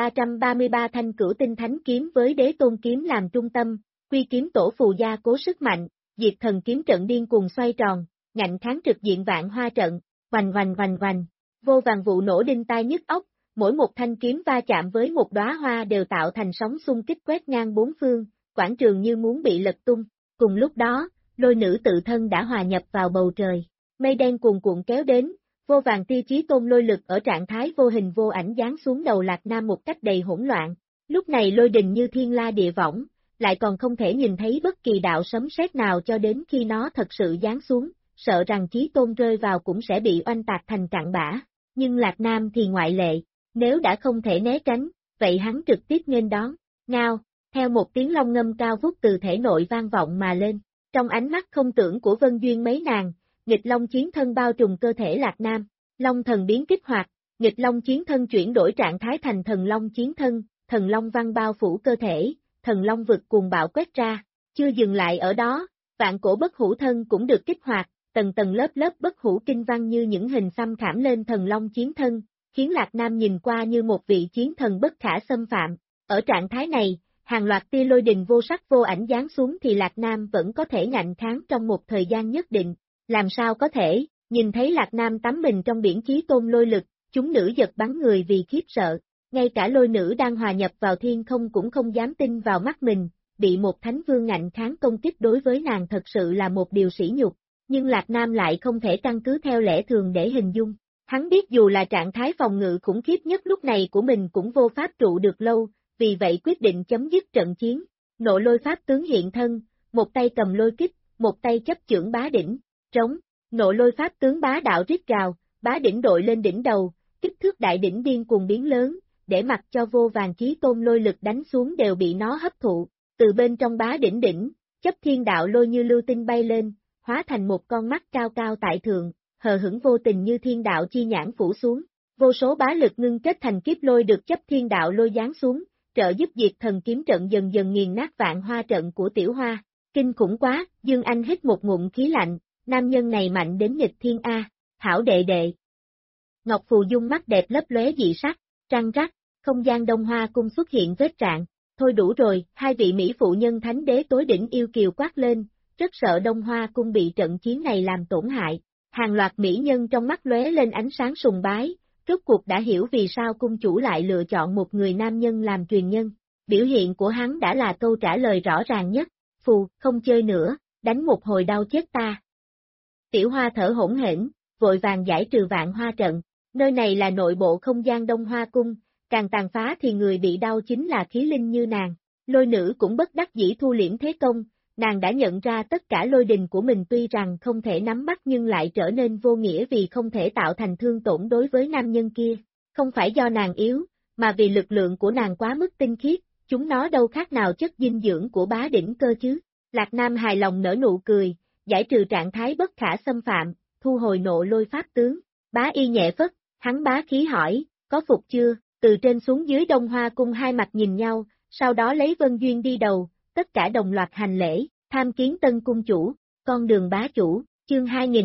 3.333 thanh cửu tinh thánh kiếm với đế tôn kiếm làm trung tâm, quy kiếm tổ phù gia cố sức mạnh, diệt thần kiếm trận điên cuồng xoay tròn, ngạnh kháng trực diện vạn hoa trận, hoành hoành hoành hoành, vô vàn vụ nổ đinh tai nhức óc, mỗi một thanh kiếm va chạm với một đóa hoa đều tạo thành sóng xung kích quét ngang bốn phương, quảng trường như muốn bị lật tung. Cùng lúc đó, lôi nữ tự thân đã hòa nhập vào bầu trời, mây đen cuồn cuộn kéo đến, vô vàn tia chí tôn lôi lực ở trạng thái vô hình vô ảnh giáng xuống đầu Lạc Nam một cách đầy hỗn loạn. Lúc này lôi đình như thiên la địa võng, lại còn không thể nhìn thấy bất kỳ đạo sấm sét nào cho đến khi nó thật sự giáng xuống, sợ rằng chí tôn rơi vào cũng sẽ bị oanh tạc thành cặn bã. Nhưng Lạc Nam thì ngoại lệ, nếu đã không thể né tránh, vậy hắn trực tiếp nghênh đón, ngao, theo một tiếng long ngâm cao vút từ thể nội vang vọng mà lên. Trong ánh mắt không tưởng của Vân Duyên mấy nàng, nghịch long chiến thân bao trùm cơ thể Lạc Nam, long thần biến kích hoạt, nghịch long chiến thân chuyển đổi trạng thái thành thần long chiến thân, thần long văn bao phủ cơ thể, thần long vực cuồng bạo quét ra, chưa dừng lại ở đó, vạn cổ bất hủ thân cũng được kích hoạt, tầng tầng lớp lớp bất hủ kinh văn như những hình xăm khảm lên thần long chiến thân, khiến Lạc Nam nhìn qua như một vị chiến thần bất khả xâm phạm. Ở trạng thái này, hàng loạt tia lôi đình vô sắc vô ảnh giáng xuống thì Lạc Nam vẫn có thể ngạnh kháng trong một thời gian nhất định. Làm sao có thể, nhìn thấy Lạc Nam tắm mình trong biển chí tôn lôi lực, chúng nữ giật bắn người vì khiếp sợ. Ngay cả lôi nữ đang hòa nhập vào thiên không cũng không dám tin vào mắt mình, bị một thánh vương ngạnh kháng công kích đối với nàng thật sự là một điều sỉ nhục. Nhưng Lạc Nam lại không thể căn cứ theo lẽ thường để hình dung. Hắn biết dù là trạng thái phòng ngự khủng khiếp nhất lúc này của mình cũng vô pháp trụ được lâu, vì vậy quyết định chấm dứt trận chiến. Nộ lôi pháp tướng hiện thân, một tay cầm lôi kích, một tay chấp chưởng bá đỉnh, trống, nộ lôi pháp tướng bá đạo rít gào, bá đỉnh đội lên đỉnh đầu, kích thước đại đỉnh điên cuồng biến lớn, để mặc cho vô vàn chí tôn lôi lực đánh xuống đều bị nó hấp thụ. Từ bên trong bá đỉnh đỉnh, chấp thiên đạo lôi như lưu tinh bay lên, hóa thành một con mắt cao cao tại thượng, hờ hững vô tình như thiên đạo chi nhãn phủ xuống. Vô số bá lực ngưng kết thành kiếp lôi được chấp thiên đạo lôi giáng xuống, trợ giúp diệt thần kiếm trận dần dần nghiền nát vạn hoa trận của tiểu hoa. Kinh khủng quá, Dương Anh hít một ngụm khí lạnh, nam nhân này mạnh đến nghịch thiên A, hảo đệ đệ. Ngọc Phù Dung mắt đẹp lấp lóe dị sắc, trăng rắc, không gian Đông Hoa cung xuất hiện vết rạn. Thôi đủ rồi, hai vị mỹ phụ nhân thánh đế tối đỉnh yêu kiều quát lên, rất sợ Đông Hoa cung bị trận chiến này làm tổn hại. Hàng loạt mỹ nhân trong mắt lóe lên ánh sáng sùng bái, rốt cuộc đã hiểu vì sao cung chủ lại lựa chọn một người nam nhân làm truyền nhân. Biểu hiện của hắn đã là câu trả lời rõ ràng nhất, phù, không chơi nữa, đánh một hồi đau chết ta. Tiểu Hoa thở hổn hển, vội vàng giải trừ vạn hoa trận, nơi này là nội bộ không gian Đông Hoa cung, càng tàn phá thì người bị đau chính là khí linh như nàng. Lôi nữ cũng bất đắc dĩ thu liễm thế công, nàng đã nhận ra tất cả lôi đình của mình tuy rằng không thể nắm bắt nhưng lại trở nên vô nghĩa vì không thể tạo thành thương tổn đối với nam nhân kia. Không phải do nàng yếu, mà vì lực lượng của nàng quá mức tinh khiết, chúng nó đâu khác nào chất dinh dưỡng của bá đỉnh cơ chứ. Lạc Nam hài lòng nở nụ cười, giải trừ trạng thái bất khả xâm phạm, thu hồi nộ lôi pháp tướng. Bá y nhẹ phất, hắn bá khí hỏi, có phục chưa? Từ trên xuống dưới Đông Hoa cung hai mặt nhìn nhau, sau đó lấy Vân Duyên đi đầu, tất cả đồng loạt hành lễ, tham kiến tân cung chủ, con đường bá chủ, chương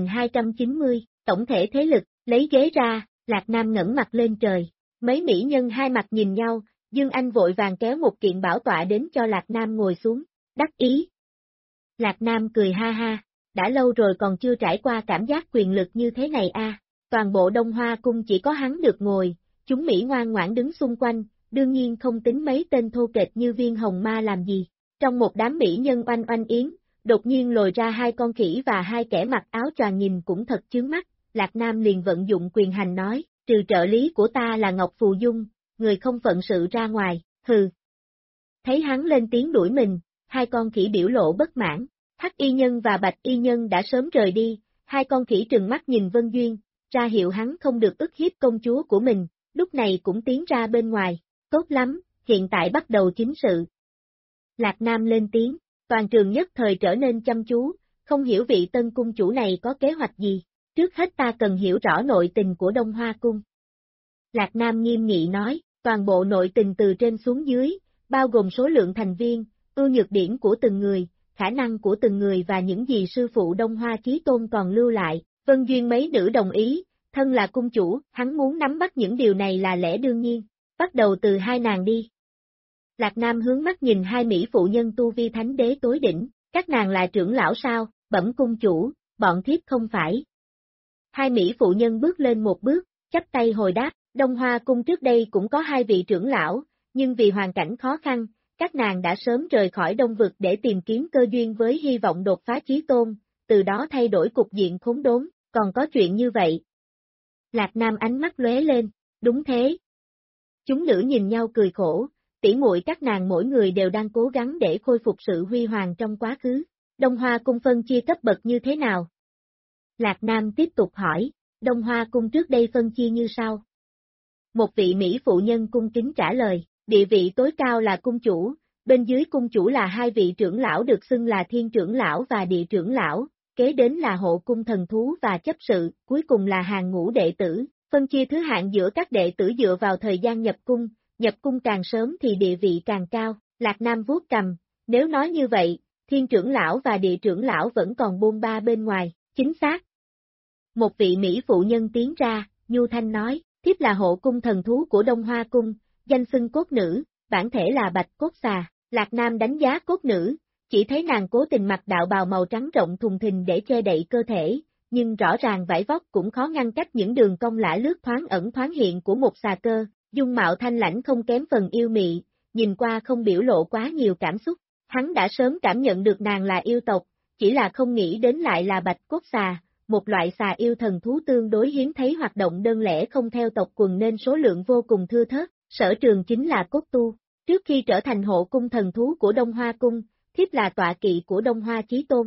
2290, tổng thể thế lực, lấy ghế ra, Lạc Nam ngẩng mặt lên trời. Mấy mỹ nhân hai mặt nhìn nhau, Dương Anh vội vàng kéo một kiện bảo tọa đến cho Lạc Nam ngồi xuống, đắc ý. Lạc Nam cười ha ha, đã lâu rồi còn chưa trải qua cảm giác quyền lực như thế này a. Toàn bộ Đông Hoa cung chỉ có hắn được ngồi, chúng Mỹ ngoan ngoãn đứng xung quanh, đương nhiên không tính mấy tên thô kệch như Viên Hồng Ma làm gì. Trong một đám mỹ nhân oanh oanh yến, đột nhiên lồi ra hai con khỉ và hai kẻ mặc áo choàng nhìn cũng thật chướng mắt, Lạc Nam liền vận dụng quyền hành nói, trừ trợ lý của ta là Ngọc Phù Dung, người không phận sự ra ngoài, hừ. Thấy hắn lên tiếng đuổi mình, hai con khỉ biểu lộ bất mãn, Hắc y nhân và Bạch y nhân đã sớm rời đi, hai con khỉ trừng mắt nhìn Vân Duyên, ra hiệu hắn không được ức hiếp công chúa của mình, lúc này cũng tiến ra bên ngoài, tốt lắm, hiện tại bắt đầu chính sự. Lạc Nam lên tiếng, toàn trường nhất thời trở nên chăm chú, không hiểu vị tân cung chủ này có kế hoạch gì. trước hết ta cần hiểu rõ nội tình của Đông Hoa Cung. Lạc Nam nghiêm nghị nói, toàn bộ nội tình từ trên xuống dưới, bao gồm số lượng thành viên, ưu nhược điểm của từng người, khả năng của từng người và những gì sư phụ Đông Hoa Chí Tôn còn lưu lại. Vân Duyên mấy nữ đồng ý, thân là cung chủ, hắn muốn nắm bắt những điều này là lẽ đương nhiên. Bắt đầu từ hai nàng đi. Lạc Nam hướng mắt nhìn hai mỹ phụ nhân tu vi thánh đế tối đỉnh, các nàng là trưởng lão sao, bẩm cung chủ, bọn thiếp không phải. Hai mỹ phụ nhân bước lên một bước, chắp tay hồi đáp, Đông Hoa cung trước đây cũng có hai vị trưởng lão, nhưng vì hoàn cảnh khó khăn, các nàng đã sớm rời khỏi Đông Vực để tìm kiếm cơ duyên với hy vọng đột phá chí tôn, từ đó thay đổi cục diện khốn đốn, còn có chuyện như vậy. Lạc Nam ánh mắt lóe lên, đúng thế. Chúng nữ nhìn nhau cười khổ, tỉ muội các nàng mỗi người đều đang cố gắng để khôi phục sự huy hoàng trong quá khứ. Đông Hoa cung phân chia cấp bậc như thế nào? Lạc Nam tiếp tục hỏi, Đông Hoa cung trước đây phân chia như sau? Một vị mỹ phụ nhân cung kính trả lời, địa vị tối cao là cung chủ, bên dưới cung chủ là hai vị trưởng lão được xưng là thiên trưởng lão và địa trưởng lão, kế đến là hộ cung thần thú và chấp sự, cuối cùng là hàng ngũ đệ tử. Phân chia thứ hạng giữa các đệ tử dựa vào thời gian nhập cung càng sớm thì địa vị càng cao. Lạc Nam vuốt cầm, nếu nói như vậy, thiên trưởng lão và địa trưởng lão vẫn còn bôn ba bên ngoài, chính xác. Một vị mỹ phụ nhân tiến ra, nhu thanh nói, thiếp là hộ cung thần thú của Đông Hoa cung, danh xưng cốt nữ, bản thể là bạch cốt xà. Lạc Nam đánh giá cốt nữ, chỉ thấy nàng cố tình mặc đạo bào màu trắng rộng thùng thình để che đậy cơ thể, nhưng rõ ràng vải vóc cũng khó ngăn cách những đường cong lả lướt thoáng ẩn thoáng hiện của một xà cơ, dung mạo thanh lãnh không kém phần yêu mị, nhìn qua không biểu lộ quá nhiều cảm xúc. Hắn đã sớm cảm nhận được nàng là yêu tộc, chỉ là không nghĩ đến lại là bạch cốt xà, một loại xà yêu thần thú tương đối hiếm thấy hoạt động đơn lẻ không theo tộc quần nên số lượng vô cùng thưa thớt, sở trường chính là cốt tu. Trước khi trở thành hộ cung thần thú của Đông Hoa cung, thiếp là tọa kỵ của Đông Hoa Chí Tôn.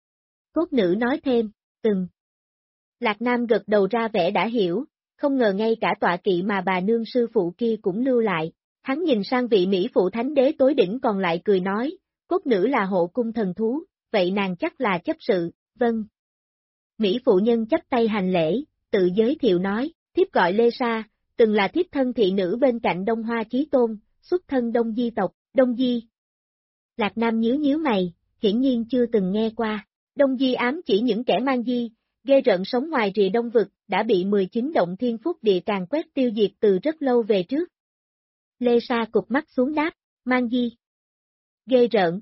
Cốt nữ nói thêm, Lạc Nam gật đầu ra vẻ đã hiểu, không ngờ ngay cả tọa kỵ mà bà nương sư phụ kia cũng lưu lại. Hắn nhìn sang vị mỹ phụ thánh đế tối đỉnh còn lại cười nói, cốt nữ là hộ cung thần thú, vậy nàng chắc là chấp sự, vâng. Mỹ phụ nhân chắp tay hành lễ, tự giới thiệu nói, thiếp gọi Lê Sa, từng là thiếp thân thị nữ bên cạnh Đông Hoa Chí Tôn, xuất thân Đông Di tộc, Đông Di. Lạc Nam nhíu mày, hiển nhiên chưa từng nghe qua, Đông Di ám chỉ những kẻ mang di, ghê rợn sống ngoài rìa Đông Vực, đã bị 19 động thiên phúc địa càn quét tiêu diệt từ rất lâu về trước. Lê Sa cụp mắt xuống đáp, mang di. Ghê rợn.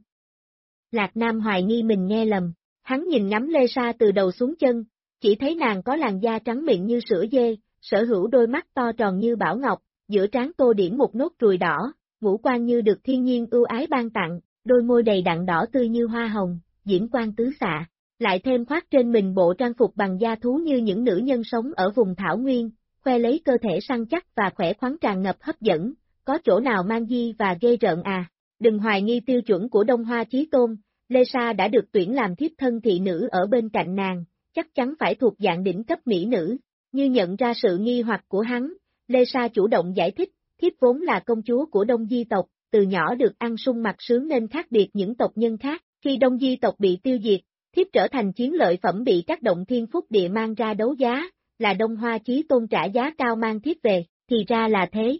Lạc Nam hoài nghi mình nghe lầm, hắn nhìn ngắm Lê Sa từ đầu xuống chân, chỉ thấy nàng có làn da trắng mịn như sữa dê, sở hữu đôi mắt to tròn như bảo ngọc, giữa trán tô điểm một nốt ruồi đỏ, ngũ quan như được thiên nhiên ưu ái ban tặng, đôi môi đầy đặn đỏ tươi như hoa hồng, diễm quan tứ xạ. Lại thêm khoác trên mình bộ trang phục bằng da thú như những nữ nhân sống ở vùng thảo nguyên, khoe lấy cơ thể săn chắc và khỏe khoắn tràn ngập hấp dẫn, có chỗ nào mang di và ghê rợn à. Đừng hoài nghi tiêu chuẩn của Đông Hoa Chí Tôn, Lê Sa đã được tuyển làm thiếp thân thị nữ ở bên cạnh nàng, chắc chắn phải thuộc dạng đỉnh cấp mỹ nữ. Như nhận ra sự nghi hoặc của hắn, Lê Sa chủ động giải thích, thiếp vốn là công chúa của Đông Di tộc, từ nhỏ được ăn sung mặc sướng nên khác biệt những tộc nhân khác, khi Đông Di tộc bị tiêu diệt, thiếp trở thành chiến lợi phẩm bị các động thiên phúc địa mang ra đấu giá, là Đông Hoa Chí Tôn trả giá cao mang thiếp về, thì ra là thế.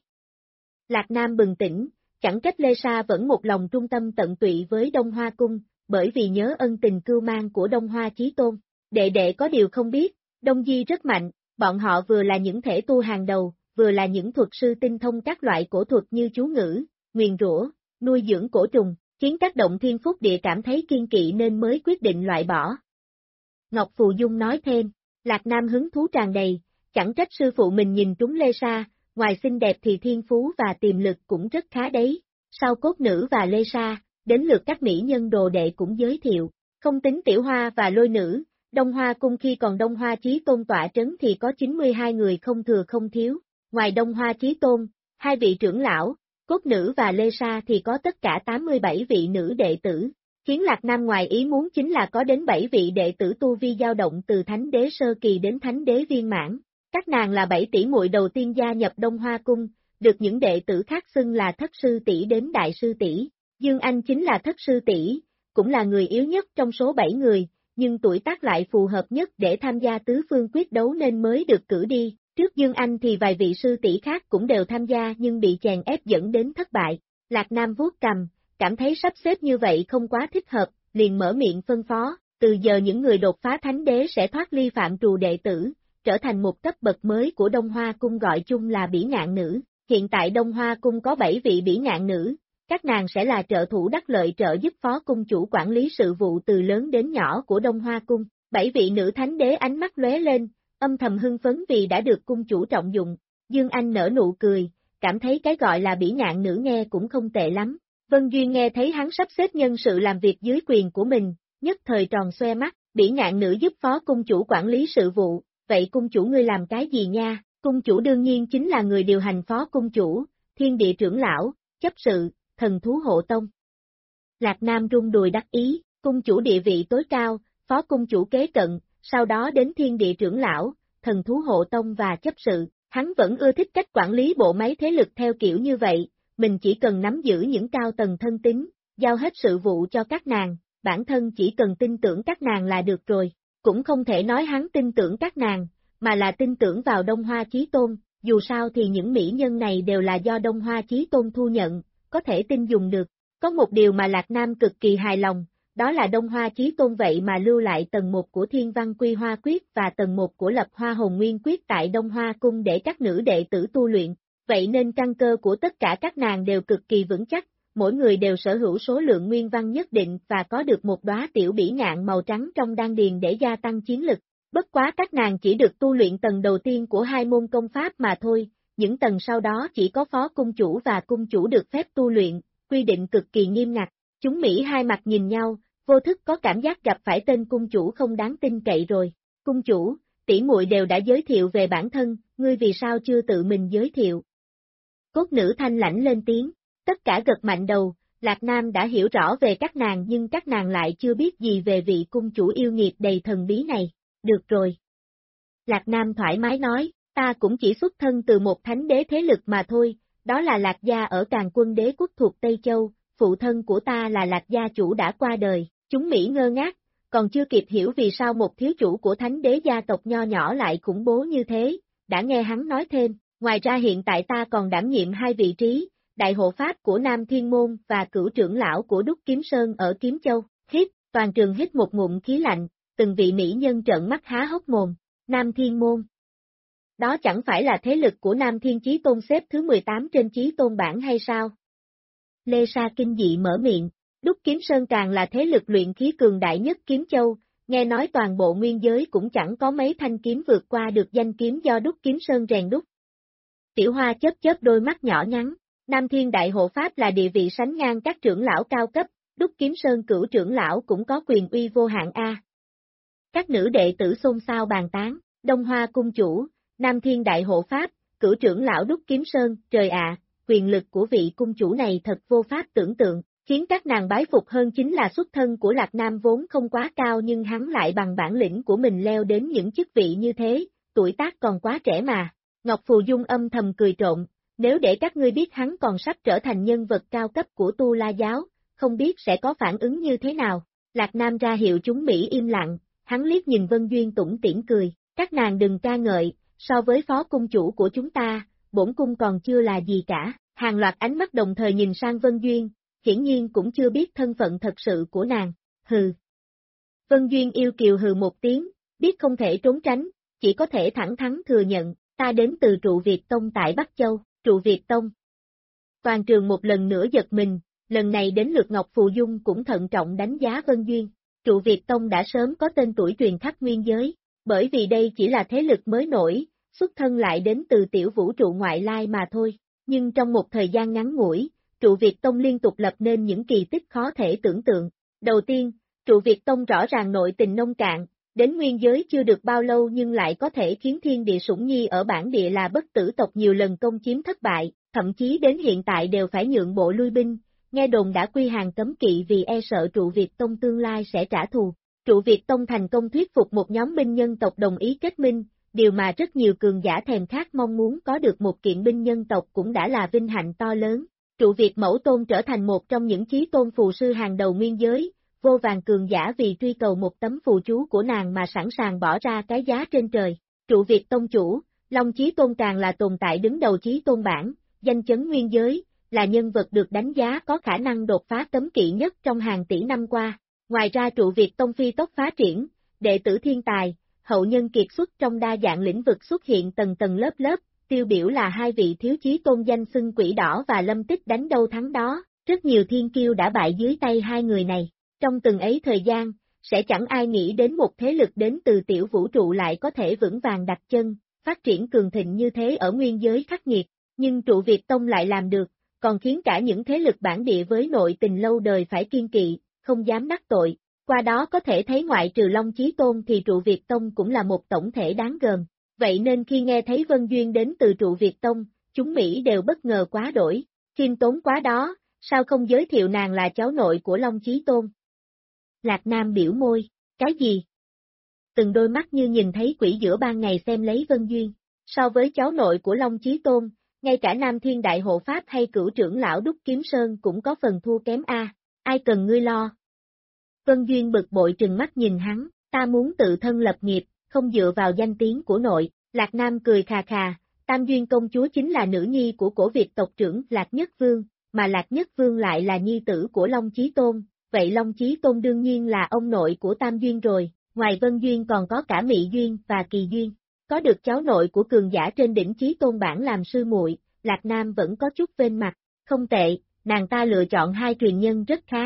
Lạc Nam bừng tỉnh, chẳng trách Lê Sa vẫn một lòng trung tâm tận tụy với Đông Hoa Cung, bởi vì nhớ ân tình cưu mang của Đông Hoa Chí Tôn. Đệ có điều không biết, Đông Di rất mạnh, bọn họ vừa là những thể tu hàng đầu, vừa là những thuật sư tinh thông các loại cổ thuật như chú ngữ, nguyền rủa, nuôi dưỡng cổ trùng, khiến các động thiên phúc địa cảm thấy kiên kỵ nên mới quyết định loại bỏ. Ngọc Phù Dung nói thêm, Lạc Nam hứng thú tràn đầy, chẳng trách sư phụ mình nhìn trúng Lê Sa, ngoài xinh đẹp thì thiên phú và tiềm lực cũng rất khá đấy. Sau cốt nữ và Lê Sa, đến lượt các mỹ nhân đồ đệ cũng giới thiệu, không tính Tiểu Hoa và Lôi Nữ, Đông Hoa Cung khi còn Đông Hoa Chí Tôn tọa trấn thì có 92 người không thừa không thiếu, ngoài Đông Hoa Chí Tôn, hai vị trưởng lão, cốt nữ và Lê Sa thì có tất cả 87 vị nữ đệ tử. Khiến Lạc Nam ngoài ý muốn chính là có đến 7 vị đệ tử tu vi dao động từ Thánh Đế Sơ Kỳ đến Thánh Đế Viên Mãn. Các nàng là 7 tỷ muội đầu tiên gia nhập Đông Hoa Cung, được những đệ tử khác xưng là thất sư tỷ đến đại sư tỷ. Dương Anh chính là thất sư tỷ, cũng là người yếu nhất trong số 7 người, nhưng tuổi tác lại phù hợp nhất để tham gia tứ phương quyết đấu nên mới được cử đi. Trước Dương Anh thì vài vị sư tỷ khác cũng đều tham gia nhưng bị chèn ép dẫn đến thất bại. Lạc Nam vuốt cằm, cảm thấy sắp xếp như vậy không quá thích hợp, liền mở miệng phân phó, từ giờ những người đột phá thánh đế sẽ thoát ly phạm trù đệ tử, trở thành một cấp bậc mới của Đông Hoa Cung gọi chung là bỉ ngạn nữ. Hiện tại Đông Hoa Cung có 7 vị bỉ ngạn nữ, các nàng sẽ là trợ thủ đắc lợi trợ giúp phó cung chủ quản lý sự vụ từ lớn đến nhỏ của Đông Hoa Cung. 7 vị nữ thánh đế ánh mắt lóe lên, âm thầm hưng phấn vì đã được cung chủ trọng dụng. Dương Anh nở nụ cười, cảm thấy cái gọi là bỉ ngạn nữ nghe cũng không tệ lắm. Vân Duyên nghe thấy hắn sắp xếp nhân sự làm việc dưới quyền của mình, nhất thời tròn xoe mắt, bỉ ngạn nữ giúp phó cung chủ quản lý sự vụ, vậy cung chủ ngươi làm cái gì nha? Cung chủ đương nhiên chính là người điều hành phó cung chủ, thiên địa trưởng lão, chấp sự, thần thú hộ tông. Lạc Nam rung đùi đắc ý, cung chủ địa vị tối cao, phó cung chủ kế cận, sau đó đến thiên địa trưởng lão, thần thú hộ tông và chấp sự. Hắn vẫn ưa thích cách quản lý bộ máy thế lực theo kiểu như vậy, mình chỉ cần nắm giữ những cao tầng thân tín, giao hết sự vụ cho các nàng, bản thân chỉ cần tin tưởng các nàng là được rồi. Cũng không thể nói hắn tin tưởng các nàng, mà là tin tưởng vào Đông Hoa Chí Tôn, dù sao thì những mỹ nhân này đều là do Đông Hoa Chí Tôn thu nhận, có thể tin dùng được. Có một điều mà Lạc Nam cực kỳ hài lòng, đó là Đông Hoa Chí Tôn vậy mà lưu lại tầng 1 của Thiên Văn Quy Hoa Quyết và tầng 1 của Lập Hoa Hồn Nguyên Quyết tại Đông Hoa Cung để các nữ đệ tử tu luyện, vậy nên căn cơ của tất cả các nàng đều cực kỳ vững chắc, mỗi người đều sở hữu số lượng nguyên văn nhất định và có được một đóa tiểu bỉ ngạn màu trắng trong đan điền để gia tăng chiến lực. Bất quá các nàng chỉ được tu luyện tầng đầu tiên của 2 môn công pháp mà thôi, những tầng sau đó chỉ có phó cung chủ và cung chủ được phép tu luyện, quy định cực kỳ nghiêm ngặt. Chúng Mỹ hai mặt nhìn nhau, vô thức có cảm giác gặp phải tên cung chủ không đáng tin cậy rồi. Cung chủ, tỷ muội đều đã giới thiệu về bản thân, ngươi vì sao chưa tự mình giới thiệu? Cốt nữ thanh lãnh lên tiếng, tất cả gật mạnh đầu, Lạc Nam đã hiểu rõ về các nàng nhưng các nàng lại chưa biết gì về vị cung chủ yêu nghiệt đầy thần bí này. Được rồi. Lạc Nam thoải mái nói, ta cũng chỉ xuất thân từ một thánh đế thế lực mà thôi, đó là Lạc gia ở Càn Quân Đế quốc thuộc Tây Châu, phụ thân của ta là Lạc gia chủ đã qua đời. Chúng Mỹ ngơ ngác, còn chưa kịp hiểu vì sao một thiếu chủ của thánh đế gia tộc nho nhỏ lại khủng bố như thế, đã nghe hắn nói thêm, ngoài ra hiện tại ta còn đảm nhiệm 2 vị trí, đại hộ pháp của Nam Thiên Môn và cửu trưởng lão của Đúc Kiếm Sơn ở Kiếm Châu. Hít, toàn trường hít một ngụm khí lạnh, từng vị mỹ nhân trợn mắt há hốc mồm. Nam Thiên Môn. Đó chẳng phải là thế lực của Nam Thiên Chí Tôn xếp thứ 18 trên Chí Tôn bảng hay sao? Lê Sa kinh dị mở miệng. Đúc Kiếm Sơn càng là thế lực luyện khí cường đại nhất Kiếm Châu, nghe nói toàn bộ nguyên giới cũng chẳng có mấy thanh kiếm vượt qua được danh kiếm do Đúc Kiếm Sơn rèn đúc. Tiểu Hoa chớp chớp đôi mắt nhỏ nhắn, Nam Thiên Đại Hộ Pháp là địa vị sánh ngang các trưởng lão cao cấp, Đúc Kiếm Sơn cửu trưởng lão cũng có quyền uy vô hạn a. Các nữ đệ tử xôn xao bàn tán, Đông Hoa Cung chủ, Nam Thiên Đại Hộ Pháp, cửu trưởng lão Đúc Kiếm Sơn, trời ạ, quyền lực của vị cung chủ này thật vô pháp tưởng tượng. Khiến các nàng bái phục hơn chính là xuất thân của Lạc Nam vốn không quá cao nhưng hắn lại bằng bản lĩnh của mình leo đến những chức vị như thế, tuổi tác còn quá trẻ mà. Ngọc Phù Dung âm thầm cười trộn, nếu để các ngươi biết hắn còn sắp trở thành nhân vật cao cấp của Tu La Giáo, không biết sẽ có phản ứng như thế nào. Lạc Nam ra hiệu chúng Mỹ im lặng, hắn liếc nhìn Vân Duyên tủm tỉm cười, các nàng đừng ca ngợi, so với phó cung chủ của chúng ta, bổn cung còn chưa là gì cả. Hàng loạt ánh mắt đồng thời nhìn sang Vân Duyên, hiển nhiên cũng chưa biết thân phận thật sự của nàng, hừ. Vân Duyên yêu kiều hừ một tiếng, biết không thể trốn tránh, chỉ có thể thẳng thắn thừa nhận, ta đến từ Trụ Việt Tông tại Bắc Châu, Trụ Việt Tông. Toàn trường một lần nữa giật mình, lần này đến lượt Ngọc Phù Dung cũng thận trọng đánh giá Vân Duyên. Trụ Việt Tông đã sớm có tên tuổi truyền khắp nguyên giới, bởi vì đây chỉ là thế lực mới nổi, xuất thân lại đến từ tiểu vũ trụ ngoại lai mà thôi, nhưng trong một thời gian ngắn ngủi, Trụ Việt Tông liên tục lập nên những kỳ tích khó thể tưởng tượng. Đầu tiên, Trụ Việt Tông rõ ràng nội tình nông cạn, đến nguyên giới chưa được bao lâu nhưng lại có thể khiến thiên địa sủng nhi ở bản địa là bất tử tộc nhiều lần công chiếm thất bại, thậm chí đến hiện tại đều phải nhượng bộ lui binh, nghe đồn đã quy hàng cấm kỵ vì e sợ Trụ Việt Tông tương lai sẽ trả thù. Trụ Việt Tông thành công thuyết phục một nhóm binh nhân tộc đồng ý kết minh, điều mà rất nhiều cường giả thèm khát mong muốn có được một kiện binh nhân tộc cũng đã là vinh hạnh to lớn. Trụ Việt Mẫu Tôn trở thành một trong những chí tôn phù sư hàng đầu nguyên giới, vô vàn cường giả vì truy cầu một tấm phù chú của nàng mà sẵn sàng bỏ ra cái giá trên trời. Trụ Việt tông chủ, Long Chí Tôn càng là tồn tại đứng đầu Chí Tôn bảng, danh chấn nguyên giới, là nhân vật được đánh giá có khả năng đột phá cấm kỵ nhất trong hàng tỷ năm qua. Ngoài ra Trụ Việt tông phi tốc phát triển, đệ tử thiên tài, hậu nhân kiệt xuất trong đa dạng lĩnh vực xuất hiện tầng tầng lớp lớp, tiêu biểu là hai vị thiếu chí tôn danh xưng Quỷ Đỏ và Lâm Tích đánh đâu thắng đó, rất nhiều thiên kiêu đã bại dưới tay hai người này. Trong từng ấy thời gian, sẽ chẳng ai nghĩ đến một thế lực đến từ tiểu vũ trụ lại có thể vững vàng đặt chân, phát triển cường thịnh như thế ở nguyên giới khắc nghiệt, nhưng Trụ Việt tông lại làm được, còn khiến cả những thế lực bản địa với nội tình lâu đời phải kiêng kỵ, không dám đắc tội. Qua đó có thể thấy ngoại trừ Long Chí Tôn thì Trụ Việt tông cũng là một tổng thể đáng gờm. Vậy nên khi nghe thấy Vân Duyên đến từ Trụ Việt tông, chúng Mỹ đều bất ngờ quá đổi, khiêm tốn quá đó, sao không giới thiệu nàng là cháu nội của Long Chí Tôn? Lạc Nam biểu môi, cái gì? Từng đôi mắt như nhìn thấy quỷ giữa ban ngày xem lấy Vân Duyên, so với cháu nội của Long Chí Tôn, ngay cả Nam Thiên Đại Hộ Pháp hay cửu trưởng lão Đúc Kiếm Sơn cũng có phần thua kém a. Ai cần ngươi lo? Vân Duyên bực bội trừng mắt nhìn hắn, ta muốn tự thân lập nghiệp, không dựa vào danh tiếng của nội. Lạc Nam cười khà khà, Tam Duyên công chúa chính là nữ nhi của cổ Việt tộc trưởng Lạc Nhất Vương, mà Lạc Nhất Vương lại là nhi tử của Long Chí Tôn, vậy Long Chí Tôn đương nhiên là ông nội của Tam Duyên rồi, ngoài Vân Duyên còn có cả Mị Duyên và Kỳ Duyên. Có được cháu nội của cường giả trên đỉnh Chí Tôn bảng làm sư muội, Lạc Nam vẫn có chút vênh mặt, không tệ, nàng ta lựa chọn hai truyền nhân rất khá.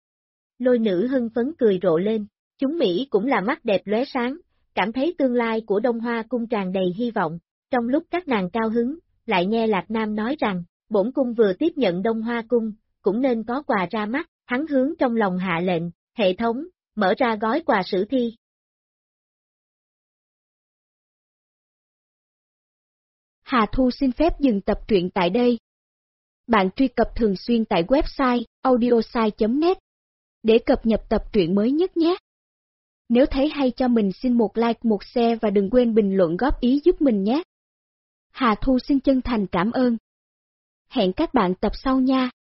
Lôi Nữ hưng phấn cười rộ lên, chúng Mỹ cũng là mắt đẹp lóe sáng, cảm thấy tương lai của Đông Hoa cung tràn đầy hy vọng. Trong lúc các nàng cao hứng, lại nghe Lạc Nam nói rằng, bổn cung vừa tiếp nhận Đông Hoa cung, cũng nên có quà ra mắt, hắn hướng trong lòng hạ lệnh, hệ thống, mở ra gói quà sử thi. Hà Thu xin phép dừng tập truyện tại đây. Bạn truy cập thường xuyên tại website audiosai.net để cập nhật tập truyện mới nhất nhé. Nếu thấy hay cho mình xin một like, một share và đừng quên bình luận góp ý giúp mình nhé. Hà Thu xin chân thành cảm ơn. Hẹn các bạn tập sau nha.